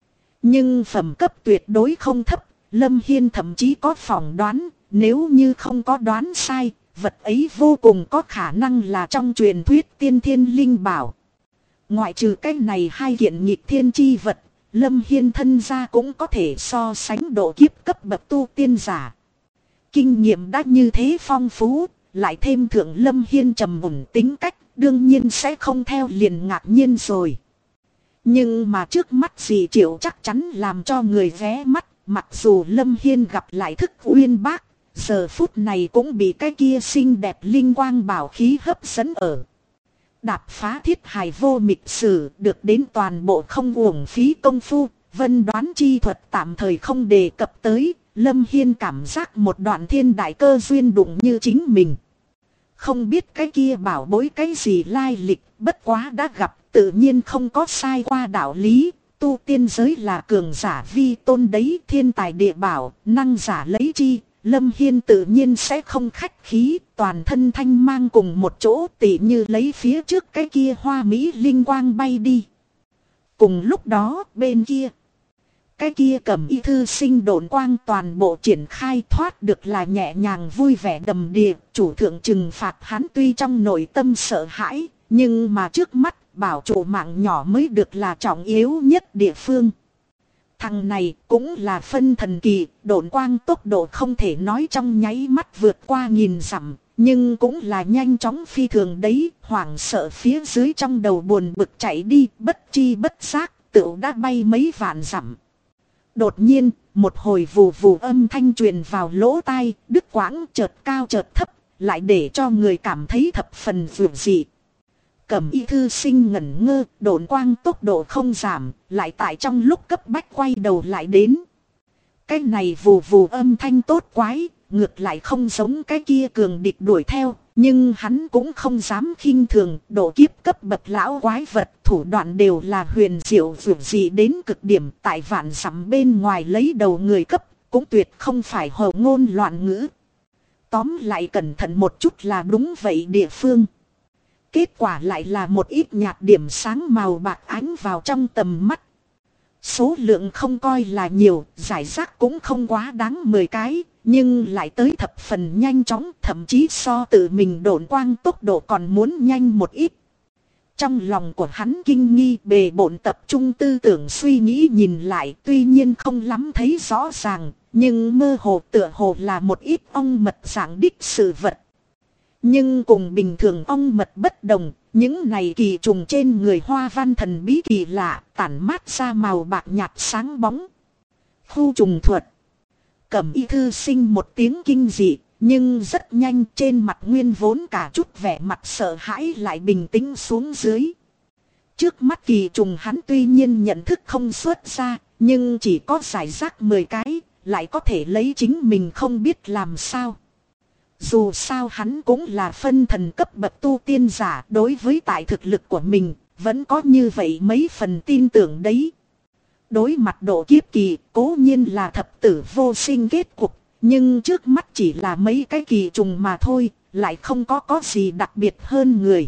A: Nhưng phẩm cấp tuyệt đối không thấp, Lâm Hiên thậm chí có phỏng đoán, nếu như không có đoán sai, vật ấy vô cùng có khả năng là trong truyền thuyết tiên thiên linh bảo. Ngoại trừ cái này hai kiện nghịch thiên chi vật, Lâm Hiên thân gia cũng có thể so sánh độ kiếp cấp bậc tu tiên giả. Kinh nghiệm đã như thế phong phú, lại thêm thượng Lâm Hiên trầm ổn tính cách, đương nhiên sẽ không theo liền ngạc nhiên rồi. Nhưng mà trước mắt dị triệu chắc chắn làm cho người ghé mắt, mặc dù Lâm Hiên gặp lại thức uyên bác, giờ phút này cũng bị cái kia xinh đẹp linh quang bảo khí hấp dẫn ở. Đạp phá thiết hài vô mịch sử được đến toàn bộ không uổng phí công phu, vân đoán chi thuật tạm thời không đề cập tới, Lâm Hiên cảm giác một đoạn thiên đại cơ duyên đụng như chính mình. Không biết cái kia bảo bối cái gì lai lịch, bất quá đã gặp tự nhiên không có sai qua đạo lý, tu tiên giới là cường giả vi tôn đấy, thiên tài địa bảo, năng giả lấy chi. Lâm Hiên tự nhiên sẽ không khách khí, toàn thân thanh mang cùng một chỗ tỉ như lấy phía trước cái kia hoa mỹ linh quang bay đi. Cùng lúc đó bên kia, cái kia cầm y thư sinh độn quang toàn bộ triển khai thoát được là nhẹ nhàng vui vẻ đầm đìa. Chủ thượng trừng phạt hắn tuy trong nội tâm sợ hãi, nhưng mà trước mắt bảo trụ mạng nhỏ mới được là trọng yếu nhất địa phương. Thằng này cũng là phân thần kỳ, độn quang tốc độ không thể nói trong nháy mắt vượt qua 1000 dặm, nhưng cũng là nhanh chóng phi thường đấy, hoảng sợ phía dưới trong đầu buồn bực chạy đi, bất chi bất giác, tựu đã bay mấy vạn dặm. Đột nhiên, một hồi vù vù âm thanh truyền vào lỗ tai, đứt quãng chợt cao chợt thấp, lại để cho người cảm thấy thập phần vượt dị. Cẩm y thư sinh ngẩn ngơ, độn quang tốc độ không giảm, lại tại trong lúc cấp bách quay đầu lại đến. Cái này vù vù âm thanh tốt quái, ngược lại không giống cái kia cường địch đuổi theo, nhưng hắn cũng không dám khinh thường, độ kiếp cấp bậc lão quái vật, thủ đoạn đều là huyền diệu vượt dị đến cực điểm, tại vạn dặm bên ngoài lấy đầu người cấp, cũng tuyệt không phải hồ ngôn loạn ngữ. Tóm lại cẩn thận một chút là đúng vậy địa phương. Kết quả lại là một ít nhạt điểm sáng màu bạc ánh vào trong tầm mắt. Số lượng không coi là nhiều, giải rác cũng không quá đáng 10 cái, nhưng lại tới thập phần nhanh chóng, thậm chí so tự mình độn quang tốc độ còn muốn nhanh một ít. Trong lòng của hắn kinh nghi bề bộn tập trung tư tưởng suy nghĩ nhìn lại, tuy nhiên không lắm thấy rõ ràng, nhưng mơ hồ tựa hồ là một ít ong mật dạng đích sự vật. Nhưng cùng bình thường ong mật bất đồng, những này kỳ trùng trên người hoa văn thần bí kỳ lạ, tản mát ra màu bạc nhạt sáng bóng. Khu trùng thuật. Cẩm y thư sinh một tiếng kinh dị, nhưng rất nhanh trên mặt nguyên vốn cả chút vẻ mặt sợ hãi lại bình tĩnh xuống dưới. Trước mắt kỳ trùng hắn tuy nhiên nhận thức không xuất ra, nhưng chỉ có giải rác 10 cái, lại có thể lấy chính mình không biết làm sao. Dù sao hắn cũng là phân thần cấp bậc tu tiên giả, đối với tại thực lực của mình, vẫn có như vậy mấy phần tin tưởng đấy. Đối mặt độ kiếp kỳ, cố nhiên là thập tử vô sinh kết cục, nhưng trước mắt chỉ là mấy cái kỳ trùng mà thôi, lại không có gì đặc biệt hơn người.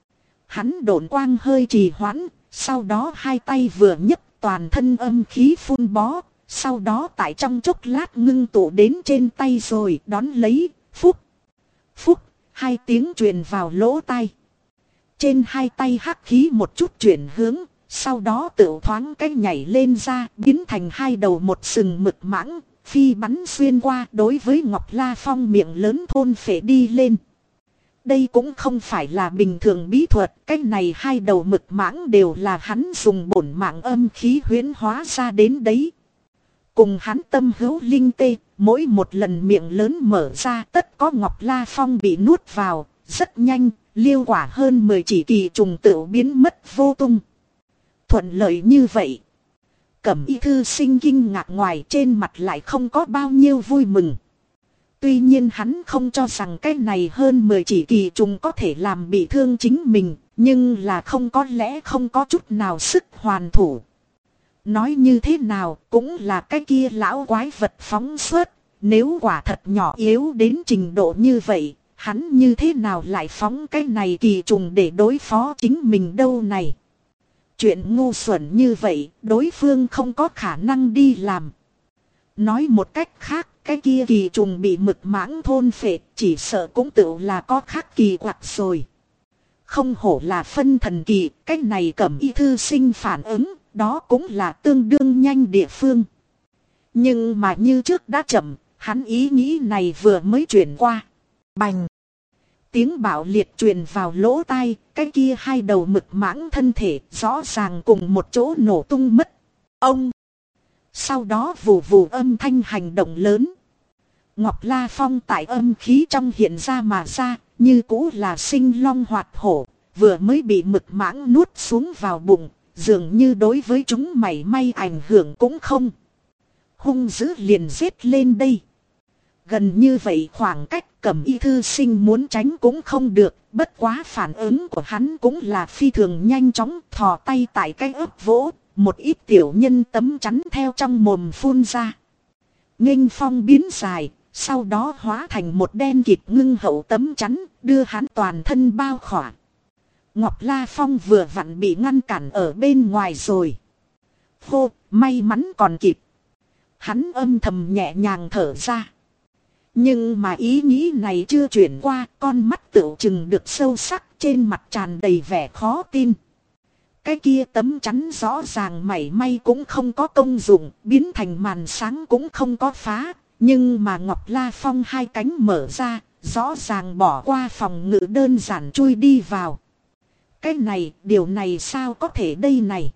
A: Hắn độn quang hơi trì hoãn, sau đó hai tay vừa nhấc toàn thân âm khí phun bó, sau đó tại trong chốc lát ngưng tụ đến trên tay rồi đón lấy, phúc. Phúc, hai tiếng truyền vào lỗ tai. Trên hai tay hắc khí một chút chuyển hướng, sau đó tự thoáng cái nhảy lên ra, biến thành hai đầu một sừng mực mãng, phi bắn xuyên qua đối với Ngọc La Phong miệng lớn thôn phệ đi lên. Đây cũng không phải là bình thường bí thuật, cái này hai đầu mực mãng đều là hắn dùng bổn mạng âm khí huyễn hóa ra đến đấy. Cùng hắn tâm hữu linh tê, mỗi một lần miệng lớn mở ra tất có Ngọc La Phong bị nuốt vào, rất nhanh, liêu quả hơn 10 chỉ kỳ trùng tựu biến mất vô tung. Thuận lợi như vậy. Cẩm Y thư sinh kinh ngạc, ngoài trên mặt lại không có bao nhiêu vui mừng. Tuy nhiên hắn không cho rằng cái này hơn 10 chỉ kỳ trùng có thể làm bị thương chính mình, nhưng là không có lẽ không có chút nào sức hoàn thủ. Nói như thế nào cũng là cái kia lão quái vật phóng xuất, nếu quả thật nhỏ yếu đến trình độ như vậy, hắn như thế nào lại phóng cái này kỳ trùng để đối phó chính mình đâu này. Chuyện ngu xuẩn như vậy, đối phương không có khả năng đi làm. Nói một cách khác, cái kia kỳ trùng bị mực mãng thôn phệ, chỉ sợ cũng tự là có khác kỳ quặc rồi. Không hổ là phân thần kỳ, cái này Cẩm Y thư sinh phản ứng, đó cũng là tương đương nhanh địa phương. Nhưng mà như trước đã chậm, hắn ý nghĩ này vừa mới chuyển qua. Bành! Tiếng bạo liệt truyền vào lỗ tai, cái kia hai đầu mực mãng thân thể rõ ràng cùng một chỗ nổ tung mất. Ông! Sau đó vù vù âm thanh hành động lớn. Ngọc La Phong tại âm khí trong hiện ra mà ra, như cũ là sinh long hoạt hổ, vừa mới bị mực mãng nuốt xuống vào bụng, dường như đối với chúng mảy may ảnh hưởng cũng không. Hung dữ liền giết lên đây. Gần như vậy khoảng cách, Cẩm Y thư sinh muốn tránh cũng không được, bất quá phản ứng của hắn cũng là phi thường nhanh chóng, thò tay tại cái ớt vỗ, một ít tiểu nhân tấm chắn theo trong mồm phun ra. Nghênh phong biến dài, sau đó hóa thành một đen kịt ngưng hậu tấm chắn, đưa hắn toàn thân bao khỏa. Ngọc La Phong vừa vặn bị ngăn cản ở bên ngoài rồi. Hô, may mắn còn kịp. Hắn âm thầm nhẹ nhàng thở ra. Nhưng mà ý nghĩ này chưa chuyển qua, con mắt tựu chừng được sâu sắc, trên mặt tràn đầy vẻ khó tin. Cái kia tấm chắn rõ ràng mảy may cũng không có công dụng, biến thành màn sáng cũng không có phá. Nhưng mà Ngọc La Phong hai cánh mở ra, rõ ràng bỏ qua phòng ngự đơn giản chui đi vào. Cái này, điều này sao có thể đây này?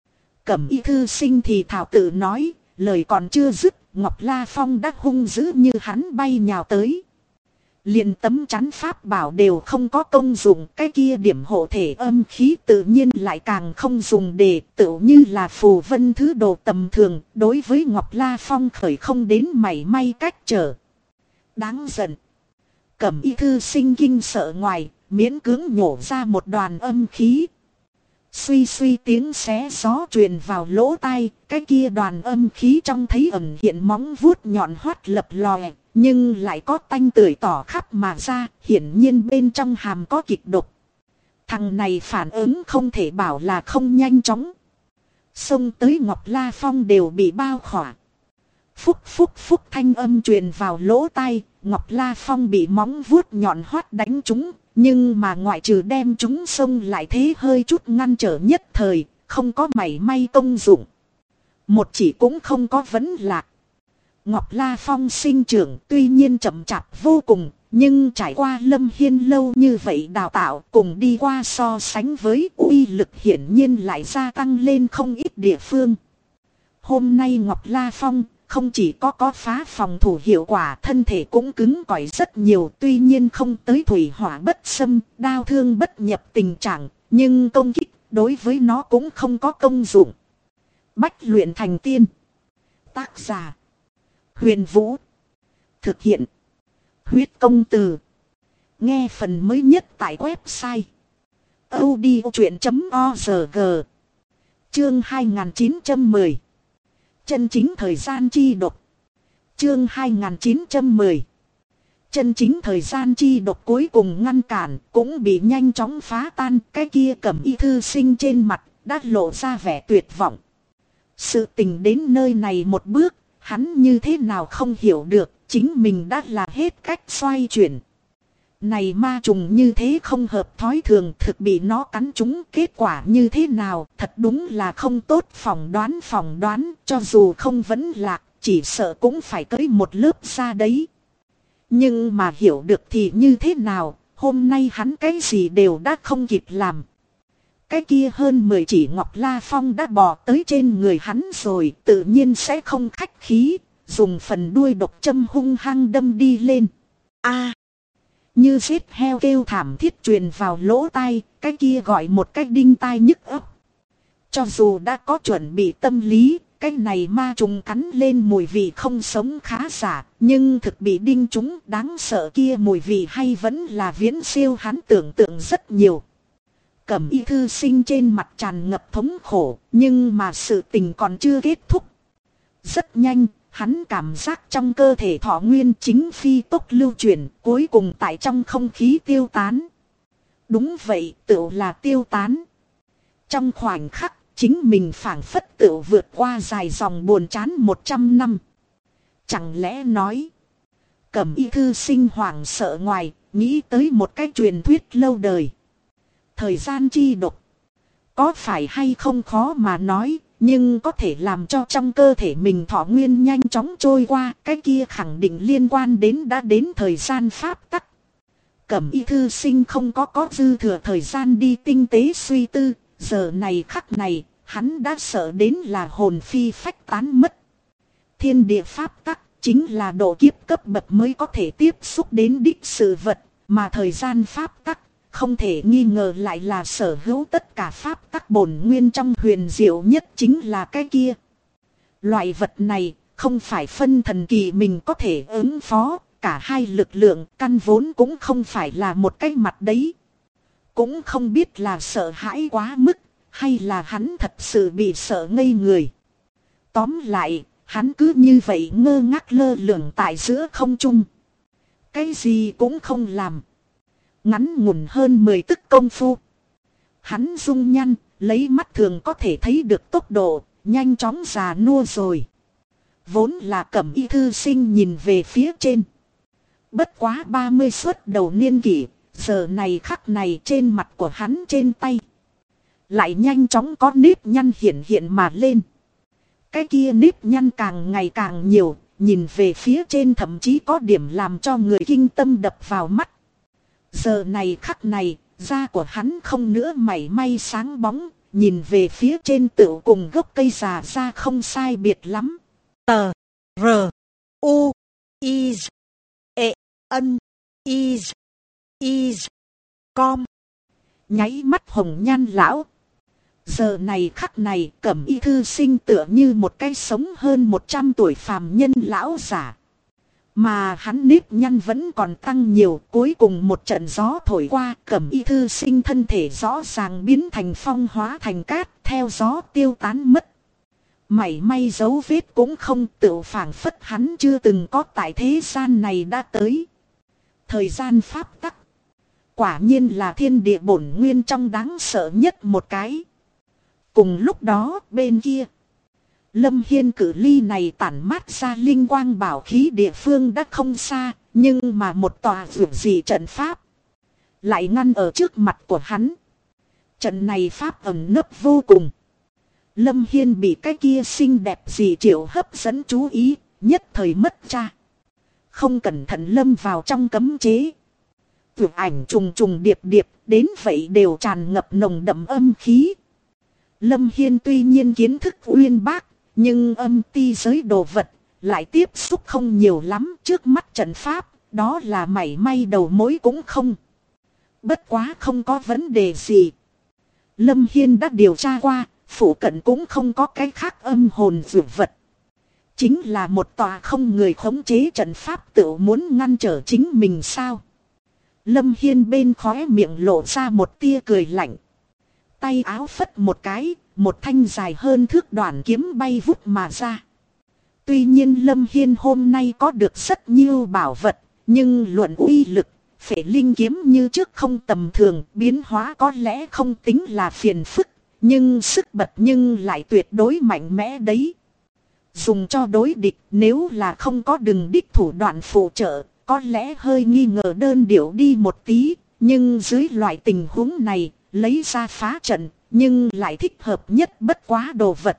A: Cẩm Y thư sinh thì thảo tự nói, lời còn chưa dứt, Ngọc La Phong đã hung dữ như hắn bay nhào tới. Liền tấm chắn pháp bảo đều không có công dụng, cái kia điểm hộ thể âm khí tự nhiên lại càng không dùng để tự như là phù vân thứ đồ tầm thường, đối với Ngọc La Phong khởi không đến mảy may cách trở. Đáng giận. Cẩm Y thư sinh kinh sợ ngoài, miễn cưỡng nhổ ra một đoàn âm khí. Suy suy tiếng xé gió truyền vào lỗ tai, cái kia đoàn âm khí trong thấy ẩn hiện móng vuốt nhọn hoắt lập lòe, nhưng lại có tanh tưởi tỏ khắp mà ra, hiển nhiên bên trong hàm có kịch độc. Thằng này phản ứng không thể bảo là không nhanh chóng. Xông tới Ngọc La Phong đều bị bao khỏa. Phúc phúc phúc thanh âm truyền vào lỗ tai, Ngọc La Phong bị móng vuốt nhọn hoắt đánh trúng. Nhưng mà ngoại trừ đem chúng xông lại thế hơi chút ngăn trở nhất thời, không có mảy may công dụng. Một chỉ cũng không có vấn lạc. Ngọc La Phong sinh trưởng tuy nhiên chậm chạp vô cùng, nhưng trải qua Lâm Hiên lâu như vậy đào tạo cùng đi qua so sánh với uy lực hiển nhiên lại gia tăng lên không ít địa phương. Hôm nay Ngọc La Phong không chỉ có phá phòng thủ hiệu quả, thân thể cũng cứng cỏi rất nhiều, tuy nhiên không tới thủy hỏa bất xâm, đao thương bất nhập tình trạng, nhưng công kích đối với nó cũng không có công dụng. Bách luyện thành tiên. Tác giả Huyền Vũ. Thực hiện Huyết Công Từ. Nghe phần mới nhất tại website audiochuyện.org. Chương 2910. Chân chính thời gian chi độc. Chương 2910. Chân chính thời gian chi độc cuối cùng ngăn cản, cũng bị nhanh chóng phá tan. Cái kia Cẩm Y thư sinh trên mặt đã lộ ra vẻ tuyệt vọng. Sự tình đến nơi này một bước, hắn như thế nào không hiểu được, chính mình đã là hết cách xoay chuyển. Này ma trùng như thế không hợp thói thường, thực bị nó cắn trúng, kết quả như thế nào, thật đúng là không tốt. Phỏng đoán, cho dù không vẫn lạc, chỉ sợ cũng phải tới một lớp da đấy. Nhưng mà hiểu được thì như thế nào, Hôm nay hắn cái gì đều đã không kịp làm. Cái kia hơn 10 chỉ Ngọc La Phong đã bò tới trên người hắn rồi, tự nhiên sẽ không khách khí, dùng phần đuôi độc châm hung hăng đâm đi lên. A, như giết heo kêu thảm thiết truyền vào lỗ tai, cái kia gọi một cái đinh tai nhức óc. Cho dù đã có chuẩn bị tâm lý, cái này ma trùng cắn lên mùi vị không sống khá giả, nhưng thực bị đinh trúng đáng sợ kia mùi vị hay vẫn là viễn siêu hắn tưởng tượng rất nhiều. Cẩm Y thư sinh trên mặt tràn ngập thống khổ, nhưng mà sự tình còn chưa kết thúc. Rất nhanh, hắn cảm giác trong cơ thể thọ nguyên chính phi tốc lưu chuyển, cuối cùng tại trong không khí tiêu tán. Đúng vậy, tựu là tiêu tán. Trong khoảnh khắc, chính mình phảng phất tựu vượt qua dài dòng buồn chán 100 năm. Chẳng lẽ nói, Cẩm Y thư sinh hoảng sợ ngoài, nghĩ tới một cái truyền thuyết lâu đời. Thời gian chi độc, có phải hay không khó mà nói, nhưng có thể làm cho trong cơ thể mình thọ nguyên nhanh chóng trôi qua, cái kia khẳng định liên quan đến thời gian pháp tắc. Cẩm Y thư sinh không có dư thừa thời gian đi tinh tế suy tư, giờ này khắc này, hắn đã sợ đến là hồn phi phách tán mất. Thiên địa pháp tắc chính là độ kiếp cấp bậc mới có thể tiếp xúc đến đích sự vật, mà thời gian pháp tắc không thể nghi ngờ lại là sở hữu tất cả pháp tắc bổn nguyên trong huyền diệu nhất chính là cái kia. Loại vật này không phải phân thần kỳ mình có thể ứng phó, cả hai lực lượng căn vốn cũng không phải là một cái mặt đấy. Cũng không biết là sợ hãi quá mức, hay là hắn thật sự bị sợ ngây người. Tóm lại, hắn cứ như vậy ngơ ngác lơ lửng tại giữa không trung. Cái gì cũng không làm. Ngắn ngủn hơn 10 tức công phu. Hắn dung nhăn, lấy mắt thường có thể thấy được tốc độ, nhanh chóng già nua rồi. Vốn là Cẩm Y thư sinh nhìn về phía trên. Bất quá 30 suất đầu niên kỷ, giờ này khắc này trên mặt của hắn trên tay. Lại nhanh chóng có nếp nhăn hiện mà lên. Cái kia nếp nhăn càng ngày càng nhiều, nhìn về phía trên thậm chí có điểm làm cho người kinh tâm đập vào mắt. Giờ này khắc này, da của hắn không nữa mảy may sáng bóng, nhìn về phía trên tựu cùng gốc cây già ra không sai biệt lắm.
B: Tờ, R, U, I, E, N, I, Com.
A: Nháy mắt hồng nhan lão. Giờ này khắc này Cẩm Y thư sinh tựa như một cái sống hơn 100 tuổi phàm nhân lão giả. Mà hắn nếp nhăn vẫn còn tăng nhiều, cuối cùng một trận gió thổi qua, Cẩm Y thư sinh thân thể rõ ràng biến thành phong hóa thành cát, theo gió tiêu tán mất. Mảy may dấu vết cũng không, tự phảng phất hắn chưa từng có tại thế gian này đã tới. Thời gian pháp tắc, quả nhiên là thiên địa bổn nguyên trong đáng sợ nhất một cái. Cùng lúc đó, bên kia, Lâm Hiên cử ly này tản mát ra linh quang bảo khí địa phương đã không xa, nhưng mà một tòa vượt dị trận pháp lại ngăn ở trước mặt của hắn. Trận này pháp ẩn nấp vô cùng. Lâm Hiên bị cái kia xinh đẹp dị triệu hấp dẫn chú ý, nhất thời mất cha. Không cẩn thận lâm vào trong cấm chế. Vượt ảnh trùng trùng điệp điệp, đến vậy đều tràn ngập nồng đậm âm khí. Lâm Hiên tuy nhiên kiến thức uyên bác, nhưng âm ti giới đồ vật lại tiếp xúc không nhiều lắm, trước mắt trận pháp, đó là mảy may đầu mối cũng không. Bất quá không có vấn đề gì. Lâm Hiên đã điều tra qua, phủ cận cũng không có cái khác âm hồn dược vật. Chính là một tòa không người khống chế trận pháp tự muốn ngăn trở chính mình sao. Lâm Hiên bên khóe miệng lộ ra một tia cười lạnh. Tay áo phất một cái, một thanh dài hơn thước đoạn kiếm bay vút mà ra. Tuy nhiên Lâm Hiên hôm nay có được rất nhiều bảo vật, nhưng luận uy lực, Phệ Linh kiếm như trước không tầm thường, biến hóa có lẽ không tính là phiền phức, nhưng sức bật nhưng lại tuyệt đối mạnh mẽ đấy. Dùng cho đối địch, nếu là không có đừng đích thủ đoạn phụ trợ, có lẽ hơi nghi ngờ đơn điệu đi một tí, nhưng dưới loại tình huống này, lấy ra phá trận, nhưng lại thích hợp nhất bất quá đồ vật.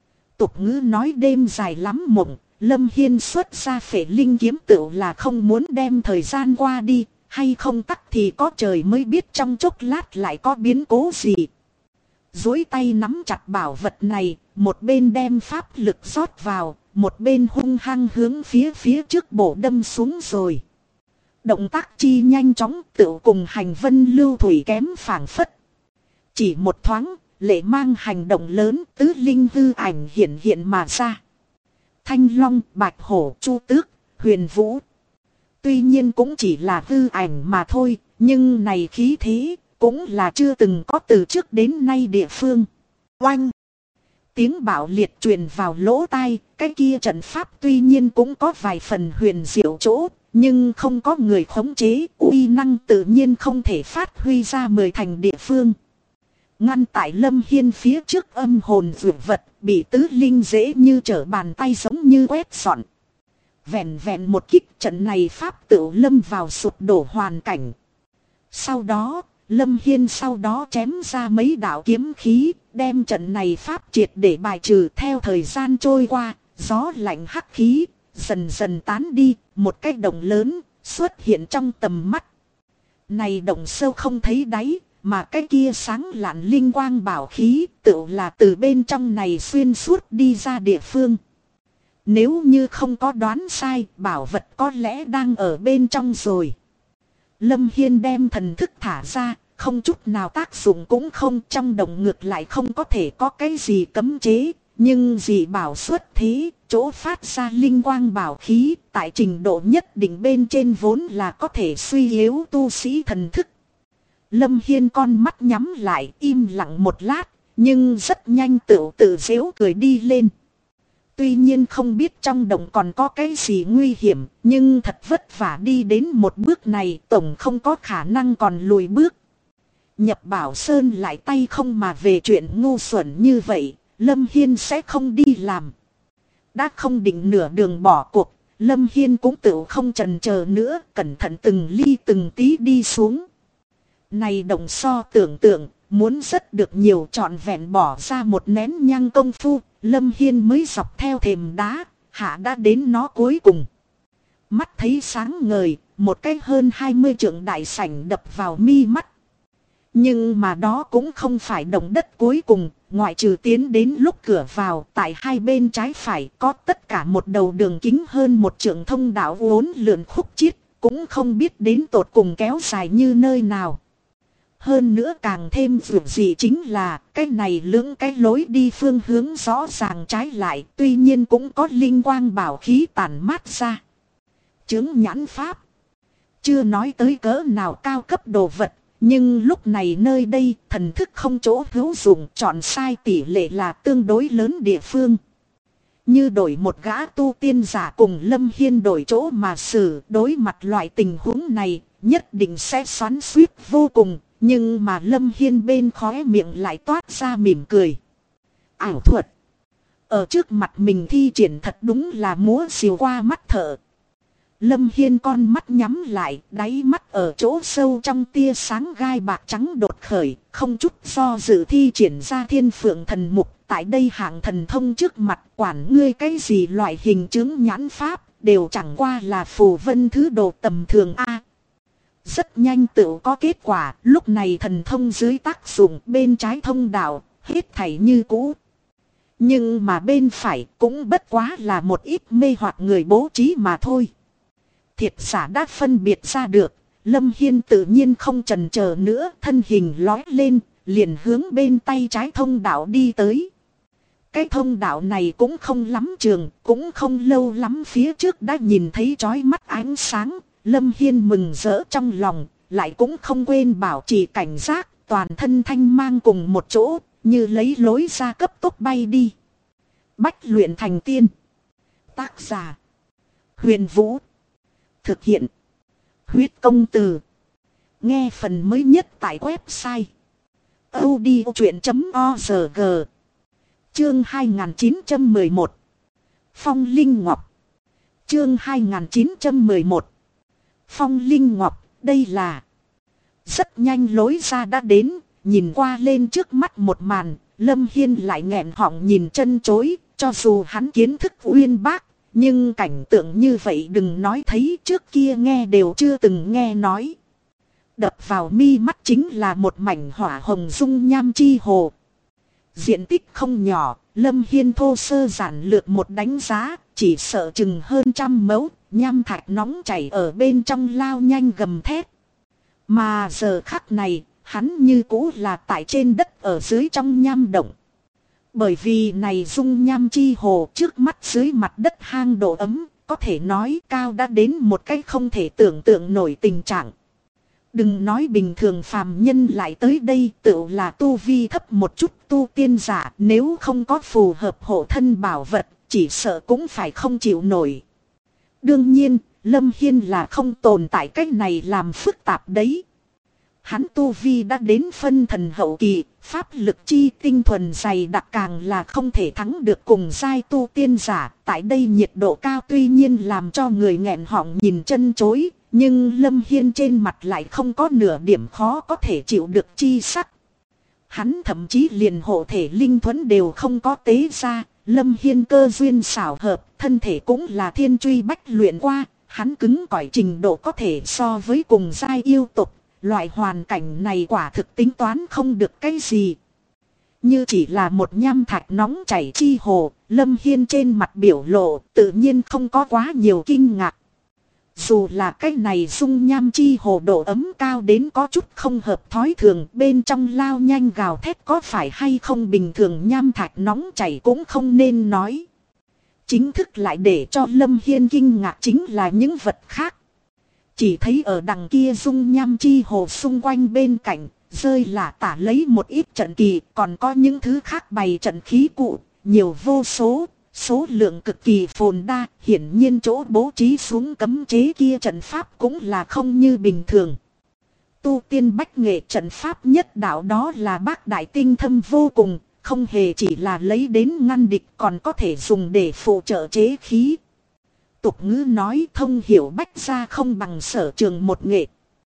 A: Tục ngữ nói đêm dài lắm mộng, Lâm Hiên xuất ra Phệ Linh kiếm tựu là không muốn đem thời gian qua đi, hay không tắc thì có trời mới biết trong chốc lát lại có biến cố gì. Duỗi tay nắm chặt bảo vật này, một bên đem pháp lực rót vào, một bên hung hăng hướng phía trước bổ đâm xuống rồi. Động tác chi nhanh chóng tự cùng hành vân lưu thủy kém phảng phất. Chỉ một thoáng, lệ mang hành động lớn tứ linh hư ảnh hiện mà ra. Thanh long, bạch hổ, chu tước, huyền vũ. Tuy nhiên cũng chỉ là hư ảnh mà thôi, nhưng này khí thế cũng là chưa từng có từ trước đến nay địa phương. Oanh! Tiếng bạo liệt truyền vào lỗ tai, cái kia trận pháp tuy nhiên cũng có vài phần huyền diệu chỗ, nhưng không có người khống chế, uy năng tự nhiên không thể phát huy ra 10 thành địa phương. Ngăn tại Lâm Hiên phía trước âm hồn dược vật, bị tứ linh dễ như trở bàn tay giống như quét dọn. Vẹn vẹn một kích trận này pháp tự lâm vào sụp đổ hoàn cảnh. Sau đó, Lâm Hiên chém ra mấy đạo kiếm khí, đem trận này pháp triệt để bài trừ. Theo thời gian trôi qua, gió lạnh hắc khí dần dần tán đi, một cái động lớn xuất hiện trong tầm mắt. Này động sâu không thấy đáy, mà cái kia sáng lạn linh quang bảo khí tự là từ bên trong này xuyên suốt đi ra địa phương. Nếu như không có đoán sai, bảo vật có lẽ đang ở bên trong rồi. Lâm Hiên đem thần thức thả ra, không chút nào tác dụng cũng không, trong động ngược lại không có thể có cái gì cấm chế. Nhưng dị bảo xuất thế, chỗ phát ra linh quang bảo khí, tại trình độ nhất định bên trên vốn là có thể suy yếu tu sĩ thần thức. Lâm Hiên con mắt nhắm lại, im lặng một lát, nhưng rất nhanh tự giễu cười đi lên. Tuy nhiên không biết trong động còn có cái gì nguy hiểm, nhưng thật vất vả đi đến một bước này, tổng không có khả năng còn lùi bước. Nhập Bảo Sơn lại tay không mà về chuyện ngu xuẩn như vậy, Lâm Hiên sẽ không đi làm. Đã không định nửa đường bỏ cuộc, Lâm Hiên cũng tự không chần chờ nữa, cẩn thận từng ly từng tí đi xuống. Này động so tưởng tượng, muốn rất được nhiều, trọn vẹn bỏ ra một nén nhang công phu, Lâm Hiên mới dọc theo thềm đá, hạ đã đến nó cuối cùng. Mắt thấy sáng ngời, một cái hơn 20 trượng đại sảnh đập vào mi mắt. Nhưng mà đó cũng không phải động đất cuối cùng, ngoại trừ tiến đến lúc cửa vào, tại hai bên trái phải có tất cả một đầu đường kính hơn một trượng thông đạo uốn lượn khúc chiết, cũng không biết đến tột cùng kéo dài như nơi nào. Hơn nữa càng thêm vượt dị chính là cái này lưỡng cái lối đi phương hướng rõ ràng trái lại, tuy nhiên cũng có linh quang bảo khí tản mát ra. Chứng nhãn pháp. Chưa nói tới cỡ nào cao cấp đồ vật, nhưng lúc này nơi đây thần thức không chỗ hữu dụng, chọn sai tỷ lệ là tương đối lớn địa phương. Như đổi một gã tu tiên giả cùng Lâm Hiên đổi chỗ mà xử, đối mặt loại tình huống này nhất định sẽ xoắn xuýt vô cùng. Nhưng mà Lâm Hiên bên khóe miệng lại toát ra mỉm cười. Ảo thuật. Ở trước mặt mình thi triển thật đúng là múa xìu qua mắt thợ. Lâm Hiên con mắt nhắm lại, đáy mắt ở chỗ sâu trong tia sáng gai bạc trắng đột khởi, không chút do dự thi triển ra Thiên Phượng Thần Mục. Tại đây hạng thần thông trước mặt, quản ngươi cái gì loại hình chứng nhãn pháp, đều chẳng qua là phù vân thứ đồ tầm thường a. Rất nhanh tự có kết quả, lúc này thần thông dưới tác dụng bên trái thông đạo, hết thảy như cũ. Nhưng mà bên phải cũng bất quá là một ít mê hoặc người bố trí mà thôi. Thiệt giả đã phân biệt ra được, Lâm Hiên tự nhiên không chần chờ nữa, thân hình lói lên, liền hướng bên tay trái thông đạo đi tới. Cái thông đạo này cũng không lắm trường, cũng không lâu lắm phía trước đã nhìn thấy chói mắt ánh sáng. Lâm Hiên mừng rỡ trong lòng, lại cũng không quên bảo trì cảnh giác, toàn thân thanh mang cùng một chỗ, như lấy lối ra cấp tốc bay đi. Bách luyện thành tiên. Tác giả: Huyền Vũ. Thực hiện: Huyết Công Từ. Nghe phần mới nhất tại website audiochuyện.org. Chương 2911. Phong Linh Ngọc. Chương 2911. Phong Linh Ngọc, đây là... Rất nhanh lối ra đã đến, nhìn qua lên trước mắt một màn, Lâm Hiên lại nghẹn họng nhìn chân chối, cho dù hắn kiến thức uyên bác, nhưng cảnh tượng như vậy đừng nói thấy, trước kia nghe đều chưa từng nghe nói. đập vào mi mắt chính là một mảnh hỏa hồng dung nham chi hồ. Diện tích không nhỏ, Lâm Hiên thô sơ giản lược một đánh giá, chỉ sợ chừng hơn 100 mẫu, nham thạch nóng chảy ở bên trong lao nhanh gầm thét. Mà giờ khắc này, hắn như cũ là tại trên đất ở dưới trong nham động. Bởi vì này dung nham chi hồ trước mắt dưới mặt đất hang độ ấm, có thể nói cao đã đến một cách không thể tưởng tượng nổi tình trạng. Đừng nói bình thường phàm nhân lại tới đây tự là tu vi thấp một chút tu tiên giả, nếu không có phù hợp hộ thân bảo vật, chỉ sợ cũng phải không chịu nổi. Đương nhiên, Lâm Hiên là không tồn tại cách này làm phức tạp đấy. Hắn tu vi đã đến phân thần hậu kỳ, pháp lực chi tinh thuần dày đặc càng là không thể thắng được cùng giai tu tiên giả. Tại đây nhiệt độ cao tuy nhiên làm cho người nghẹn họng nhìn chân chối, nhưng Lâm Hiên trên mặt lại không có nửa điểm khó có thể chịu được chi sắc. Hắn thậm chí liền hộ thể linh thuẫn đều không có tế ra, Lâm Hiên cơ duyên xảo hợp, thân thể cũng là thiên truy bách luyện qua, hắn cứng cỏi trình độ có thể so với cùng giai yêu tục. Loại hoàn cảnh này quả thực tính toán không được cái gì. Như chỉ là một nham thạch nóng chảy chi hồ, Lâm Hiên trên mặt biểu lộ tự nhiên không có quá nhiều kinh ngạc. Dù là cái này dung nham chi hồ độ ấm cao đến có chút không hợp thói thường, bên trong lao nhanh gào thét có phải hay không bình thường nham thạch nóng chảy cũng không nên nói. Chính thức lại để cho Lâm Hiên kinh ngạc chính là những vật khác. Chỉ thấy ở đằng kia dung nham chi hồ xung quanh bên cạnh, rơi là tả lấy một ít trận kỳ, còn có những thứ khác bày trận khí cụ, nhiều vô số, số lượng cực kỳ phồn đa, hiển nhiên chỗ bố trí xuống cấm chế kia trận pháp cũng là không như bình thường. Tu tiên bách nghệ trận pháp nhất đạo đó là bác đại tinh thâm vô cùng, không hề chỉ là lấy đến ngăn địch còn có thể dùng để phụ trợ chế khí. Tục ngữ nói thông hiểu bách gia không bằng sở trường một nghệ.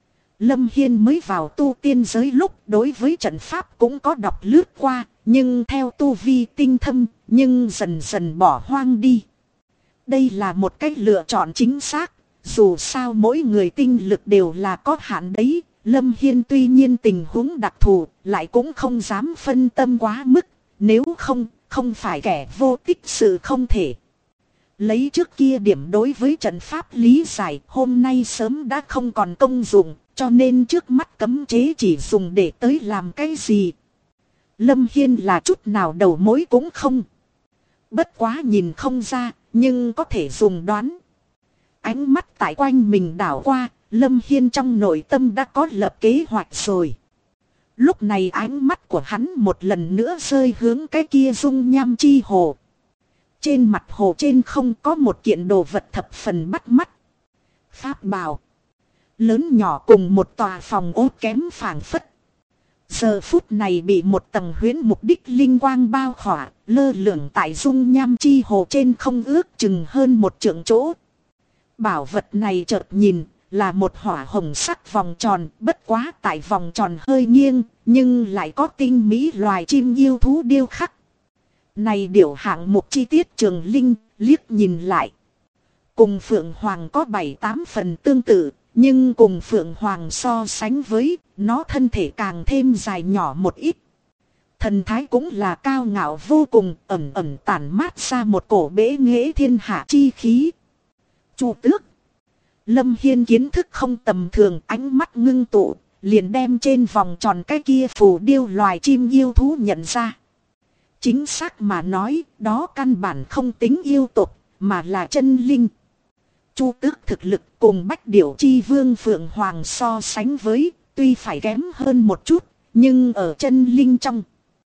A: Lâm Hiên mới vào tu tiên giới lúc đối với trận pháp cũng có đọc lướt qua, nhưng theo tu vi tinh thâm, nhưng dần dần bỏ hoang đi. Đây là một cách lựa chọn chính xác, dù sao mỗi người tinh lực đều là có hạn đấy. Lâm Hiên tuy nhiên tình huống đặc thù, lại cũng không dám phân tâm quá mức, nếu không phải kẻ vô tích sự không thể. Lấy trước kia điểm đối với trận pháp lý giải hôm nay sớm đã không còn công dụng, cho nên trước mắt cấm chế chỉ dùng để tới làm cái gì. Lâm Hiên là chút nào đầu mối cũng không. Bất quá nhìn không ra, nhưng có thể dùng đoán. Ánh mắt tại quanh mình đảo qua, Lâm Hiên trong nội tâm đã có lập kế hoạch rồi. Lúc này ánh mắt của hắn một lần nữa rơi hướng cái kia dung nham chi hồ. Trên mặt hồ trên không có một kiện đồ vật thập phần bắt mắt. Pháp bảo lớn nhỏ cùng một tòa phòng ốt kém phảng phất. Giờ phút này bị một tầng huyễn mục đích linh quang bao khỏa, lơ lửng tại dung nham chi hồ trên không ước chừng hơn một trượng chỗ. Bảo vật này chợt nhìn là một hỏa hồng sắc vòng tròn, bất quá tại vòng tròn hơi nghiêng, nhưng lại có tinh mỹ loài chim yêu thú điêu khắc. Này điểu hạng mục chi tiết Trường Linh liếc nhìn lại. Cùng Phượng Hoàng có 7-8 phần tương tự, nhưng cùng Phượng Hoàng so sánh với, nó thân thể càng thêm dài nhỏ một ít. Thần thái cũng là cao ngạo vô cùng, ẩn ẩn tản mát ra một cổ bế nghệ thiên hạ chi khí. Chu Tước. Lâm Hiên kiến thức không tầm thường, ánh mắt ngưng tụ, liền đem trên vòng tròn cái kia phù điêu loài chim yêu thú nhận ra. Chính xác mà nói, đó căn bản không tính yêu tục, mà là chân linh. Chu Tước thực lực cùng Bách Điểu Chi Vương Phượng Hoàng so sánh với, tuy phải kém hơn một chút, nhưng ở chân linh trong.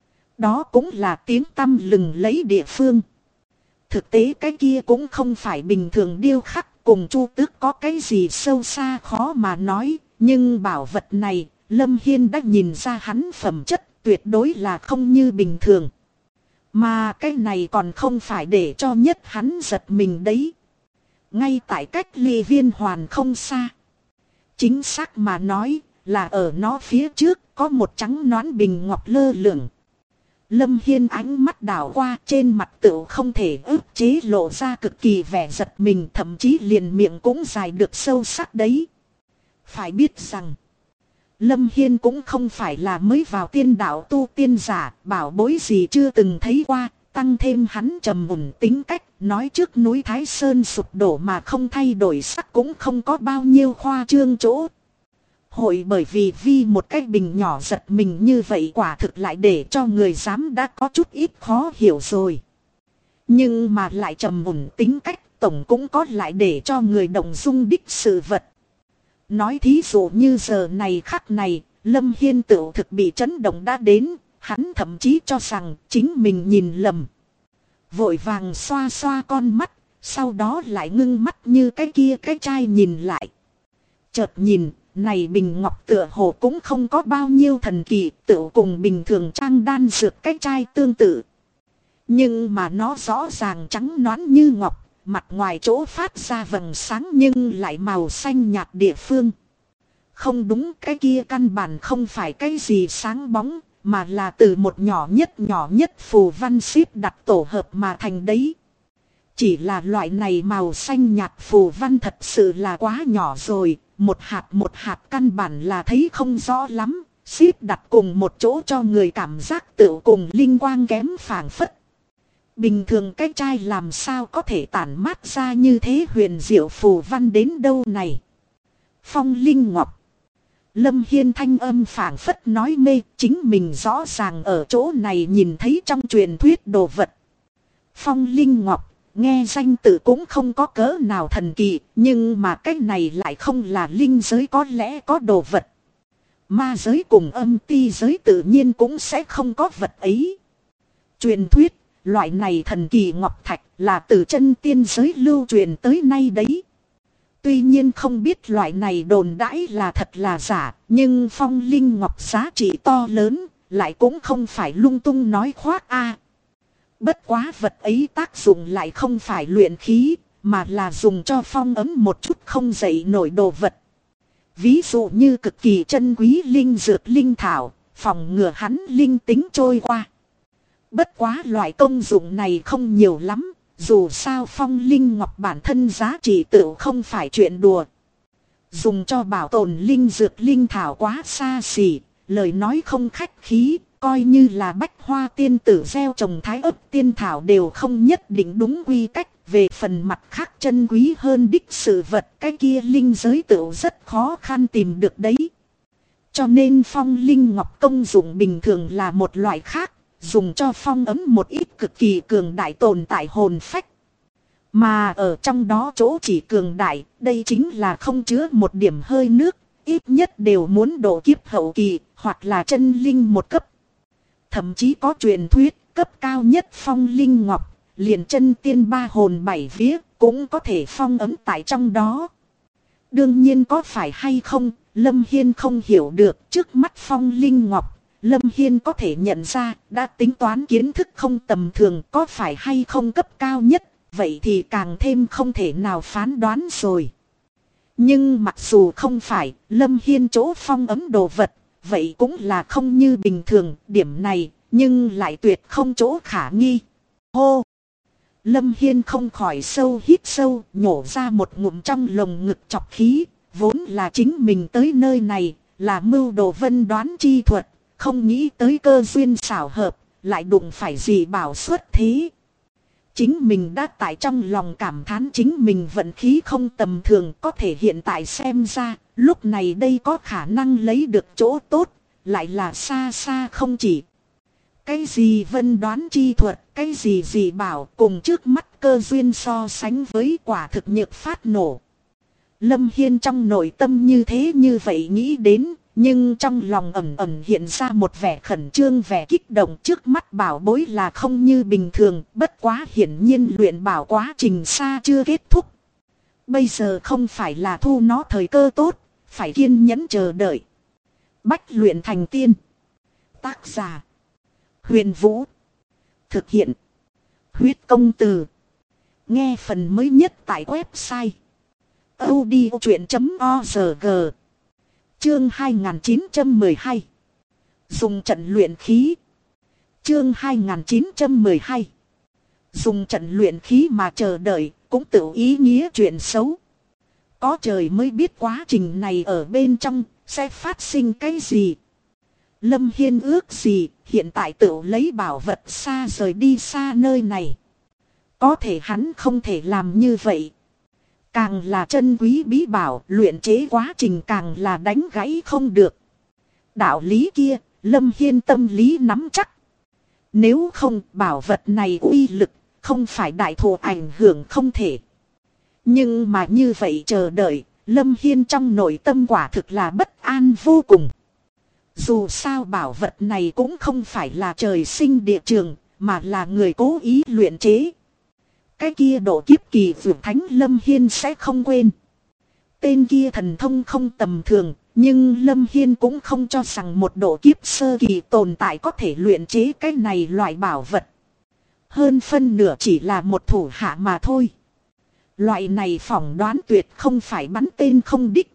A: Đó cũng là tiếng tăm lừng lấy địa phương. Thực tế cái kia cũng không phải bình thường điêu khắc, cùng Chu Tước có cái gì sâu xa khó mà nói, nhưng bảo vật này, Lâm Hiên đã nhìn ra hắn phẩm chất tuyệt đối là không như bình thường. Mà cái này còn không phải để cho nhất hắn giật mình đấy. Ngay tại cách ly Viên Hoàn không xa. Chính xác mà nói là ở nó phía trước có một trắng nõn bình ngọc lơ lửng. Lâm Hiên ánh mắt đảo qua, trên mặt tựu không thể ức chế lộ ra cực kỳ vẻ giật mình, thậm chí liền miệng cũng dài được sâu sắc đấy. Phải biết rằng Lâm Hiên cũng không phải là mới vào tiên đạo tu tiên giả, bảo bối gì chưa từng thấy qua, tăng thêm hắn trầm mùn tính cách, nói trước núi Thái Sơn sụp đổ mà không thay đổi sắc cũng không có bao nhiêu khoa trương chỗ. Hội bởi vì một cái bình nhỏ giật mình như vậy quả thực lại để cho người dám đã có chút ít khó hiểu rồi. Nhưng mà lại trầm mùn tính cách, tổng cũng có lại để cho người động dung đích sự vật. Nói thí dụ như giờ này khắc này, Lâm Hiên tự thực bị chấn động đã đến, hắn thậm chí cho rằng chính mình nhìn lầm. Vội vàng xoa xoa con mắt, sau đó lại ngưng mắt như cái kia cái chai nhìn lại. Chợt nhìn, này bình ngọc tựa hồ cũng không có bao nhiêu thần kỳ, tựu cùng bình thường trang đan dược cái chai tương tự. Nhưng mà nó rõ ràng trắng nõn như ngọc, mặt ngoài chỗ phát ra vầng sáng nhưng lại màu xanh nhạt địa phương. Không đúng, cái kia căn bản không phải cái gì sáng bóng, mà là từ một nhỏ nhất phù văn xếp đặt tổ hợp mà thành đấy. Chỉ là loại này màu xanh nhạt phù văn thật sự là quá nhỏ rồi, một hạt căn bản là thấy không rõ lắm, xếp đặt cùng một chỗ cho người cảm giác tựu cùng linh quang kém phảng phất. Bình thường cái chai làm sao có thể tản mát ra như thế huyền diệu phù văn đến đâu này. Phong linh ngọc. Lâm Hiên thanh âm phảng phất nói mê, chính mình rõ ràng ở chỗ này nhìn thấy trong truyền thuyết đồ vật. Phong linh ngọc, nghe danh tự cũng không có cỡ nào thần kỳ, nhưng mà cái này lại không là linh giới có lẽ có đồ vật. Ma giới cùng âm ti giới tự nhiên cũng sẽ không có vật ấy. Truyền thuyết, loại này thần kỳ ngọc thạch là từ chân tiên giới lưu truyền tới nay đấy. Tuy nhiên không biết loại này đồn đãi là thật là giả, nhưng phong linh ngọc giá trị to lớn, lại cũng không phải lung tung nói khoác a. Bất quá vật ấy tác dụng lại không phải luyện khí, mà là dùng cho phong ấm một chút không dậy nổi đồ vật. Ví dụ như cực kỳ chân quý linh dược linh thảo, phòng ngừa hắn linh tính trôi qua. Bất quá loại công dụng này không nhiều lắm, dù sao phong linh ngọc bản thân giá trị tự không phải chuyện đùa. Dùng cho bảo tồn linh dược linh thảo quá xa xỉ, lời nói không khách khí, coi như là bách hoa tiên tử gieo trồng thái ấp tiên thảo đều không nhất định đúng quy cách. Về phần mặt khác chân quý hơn đích sự vật, cái kia linh giới tự rất khó khăn tìm được đấy. Cho nên phong linh ngọc công dụng bình thường là một loại khác, dùng cho phong ấm một ít cực kỳ cường đại tồn tại hồn phách. Mà ở trong đó chỗ chỉ cường đại, đây chính là không chứa một điểm hơi nước, ít nhất đều muốn độ kiếp hậu kỳ, hoặc là chân linh một cấp. Thậm chí có truyền thuyết, cấp cao nhất phong linh ngọc, liền chân tiên ba hồn bảy vía, cũng có thể phong ấm tại trong đó. Đương nhiên có phải hay không, Lâm Hiên không hiểu được, trước mắt phong linh ngọc, Lâm Hiên có thể nhận ra, đã tính toán kiến thức không tầm thường, có phải hay không cấp cao nhất, vậy thì càng thêm không thể nào phán đoán rồi. Nhưng mặc dù không phải, Lâm Hiên chỗ phong ấm đồ vật, vậy cũng là không như bình thường, điểm này, nhưng lại tuyệt không chỗ khả nghi. Hô! Lâm Hiên không khỏi sâu hít sâu, nhổ ra một ngụm trong lồng ngực chọc khí, vốn là chính mình tới nơi này, là mưu đồ vân đoán chi thuật, không nghĩ tới cơ duyên xảo hợp, lại đụng phải gì bảo xuất thế. Chính mình đã tại trong lòng cảm thán chính mình vận khí không tầm thường, có thể hiện tại xem ra, lúc này đây có khả năng lấy được chỗ tốt, lại là xa xa không chỉ. Cái gì vân đoán chi thuật, cái gì bảo cùng trước mắt cơ duyên so sánh với quả thực nhược phát nổ. Lâm Hiên trong nội tâm như thế như vậy nghĩ đến, nhưng trong lòng ẩn ẩn hiện ra một vẻ khẩn trương, vẻ kích động, trước mắt bảo bối là không như bình thường, bất quá hiển nhiên luyện bảo quá trình xa chưa kết thúc. Bây giờ không phải là thu nó thời cơ tốt, phải kiên nhẫn chờ đợi. Bách luyện thành tiên. Tác giả Huyền Vũ. Thực hiện Huyết Công Từ. Nghe phần mới nhất tại website audiochuyện.org. Chương 2912. Dùng trận luyện khí. Chương 2912. Dùng trận luyện khí mà chờ đợi, cũng tự ý nghĩa chuyện xấu. Có trời mới biết quá trình này ở bên trong, sẽ phát sinh cái gì? Lâm Hiên ước gì hiện tại tự lấy bảo vật xa rời đi xa nơi này. Có thể hắn không thể làm như vậy. Càng là chân quý bí bảo, luyện chế quá trình càng là đánh gãy không được. Đạo lý kia, Lâm Hiên tâm lý nắm chắc. Nếu không, bảo vật này uy lực, không phải đại thù ảnh hưởng không thể. Nhưng mà như vậy chờ đợi, Lâm Hiên trong nội tâm quả thực là bất an vô cùng. Dù sao bảo vật này cũng không phải là trời sinh địa trường, mà là người cố ý luyện chế. Cái kia độ kiếp kỳ vượt thánh Lâm Hiên sẽ không quên. Tên kia thần thông không tầm thường, nhưng Lâm Hiên cũng không cho rằng một độ kiếp sơ kỳ tồn tại có thể luyện chế cái này loại bảo vật. Hơn phân nửa chỉ là một thủ hạ mà thôi. Loại này phỏng đoán tuyệt không phải bắn tên không đích.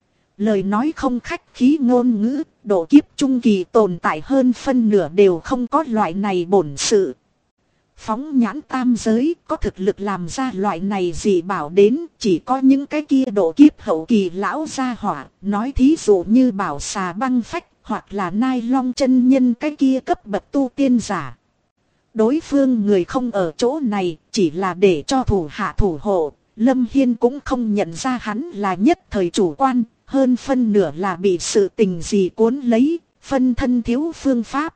A: Lời nói không khách khí ngôn ngữ, độ kiếp trung kỳ tồn tại hơn phân nửa đều không có loại này bổn sự. Phóng nhãn tam giới có thực lực làm ra loại này gì bảo đến chỉ có những cái kia độ kiếp hậu kỳ lão gia hỏa, nói thí dụ như bảo xà băng phách hoặc là nai long chân nhân cái kia cấp bậc tu tiên giả. Đối phương người không ở chỗ này chỉ là để cho thủ hạ thủ hộ, Lâm Hiên cũng không nhận ra hắn là nhất thời chủ quan, hơn phân nửa là bị sự tình gì cuốn lấy, phân thân thiếu phương pháp.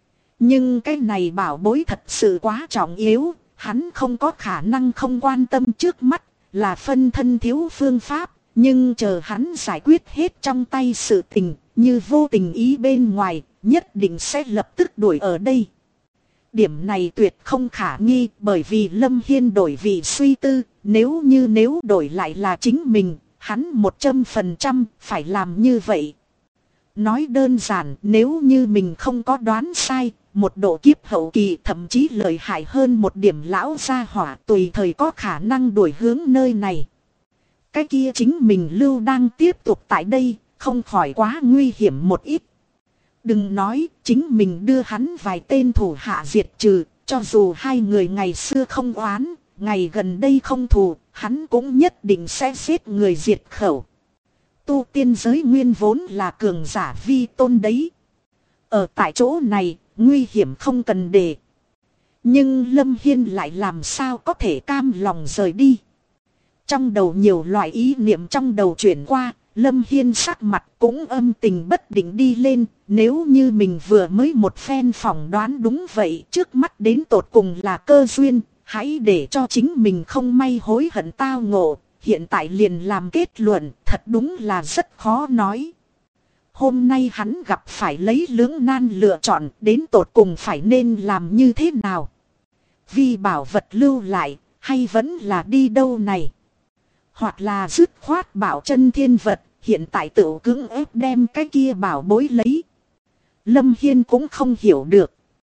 A: Nhưng cái này bảo bối thật sự quá trọng yếu, hắn không có khả năng không quan tâm trước mắt, là phân thân thiếu phương pháp, nhưng chờ hắn giải quyết hết trong tay sự tình, như vô tình ý bên ngoài, nhất định sẽ lập tức đuổi ở đây. Điểm này tuyệt không khả nghi, bởi vì Lâm Hiên đổi vị suy tư, nếu đổi lại là chính mình, hắn 100% phải làm như vậy. Nói đơn giản, nếu như mình không có đoán sai, một độ kiếp hậu kỳ thậm chí lợi hại hơn một điểm lão gia hỏa tùy thời có khả năng đuổi hướng nơi này. Cái kia chính mình lưu đang tiếp tục tại đây, không khỏi quá nguy hiểm một ít. Đừng nói, chính mình đưa hắn vài tên thủ hạ diệt trừ, cho dù hai người ngày xưa không oán, ngày gần đây không thù, hắn cũng nhất định sẽ giết người diệt khẩu. Tu tiên giới nguyên vốn là cường giả vi tôn đấy. Ở tại chỗ này, nguy hiểm không cần đề. Nhưng Lâm Hiên lại làm sao có thể cam lòng rời đi. Trong đầu nhiều loại ý niệm trong đầu chuyển qua, Lâm Hiên sắc mặt cũng âm tình bất định đi lên. Nếu như mình vừa mới một phen phỏng đoán đúng vậy, trước mắt đến tột cùng là cơ duyên, hãy để cho chính mình không may hối hận tao ngộ. Hiện tại liền làm kết luận, thật đúng là rất khó nói. Hôm nay hắn gặp phải lấy lưỡng nan lựa chọn, đến tột cùng phải nên làm như thế nào? Vì bảo vật lưu lại, hay vẫn là đi đâu này? Hoặc là dứt khoát bảo chân thiên vật, hiện tại tự cưỡng ép đem cái kia bảo bối lấy. Lâm Hiên cũng không hiểu được.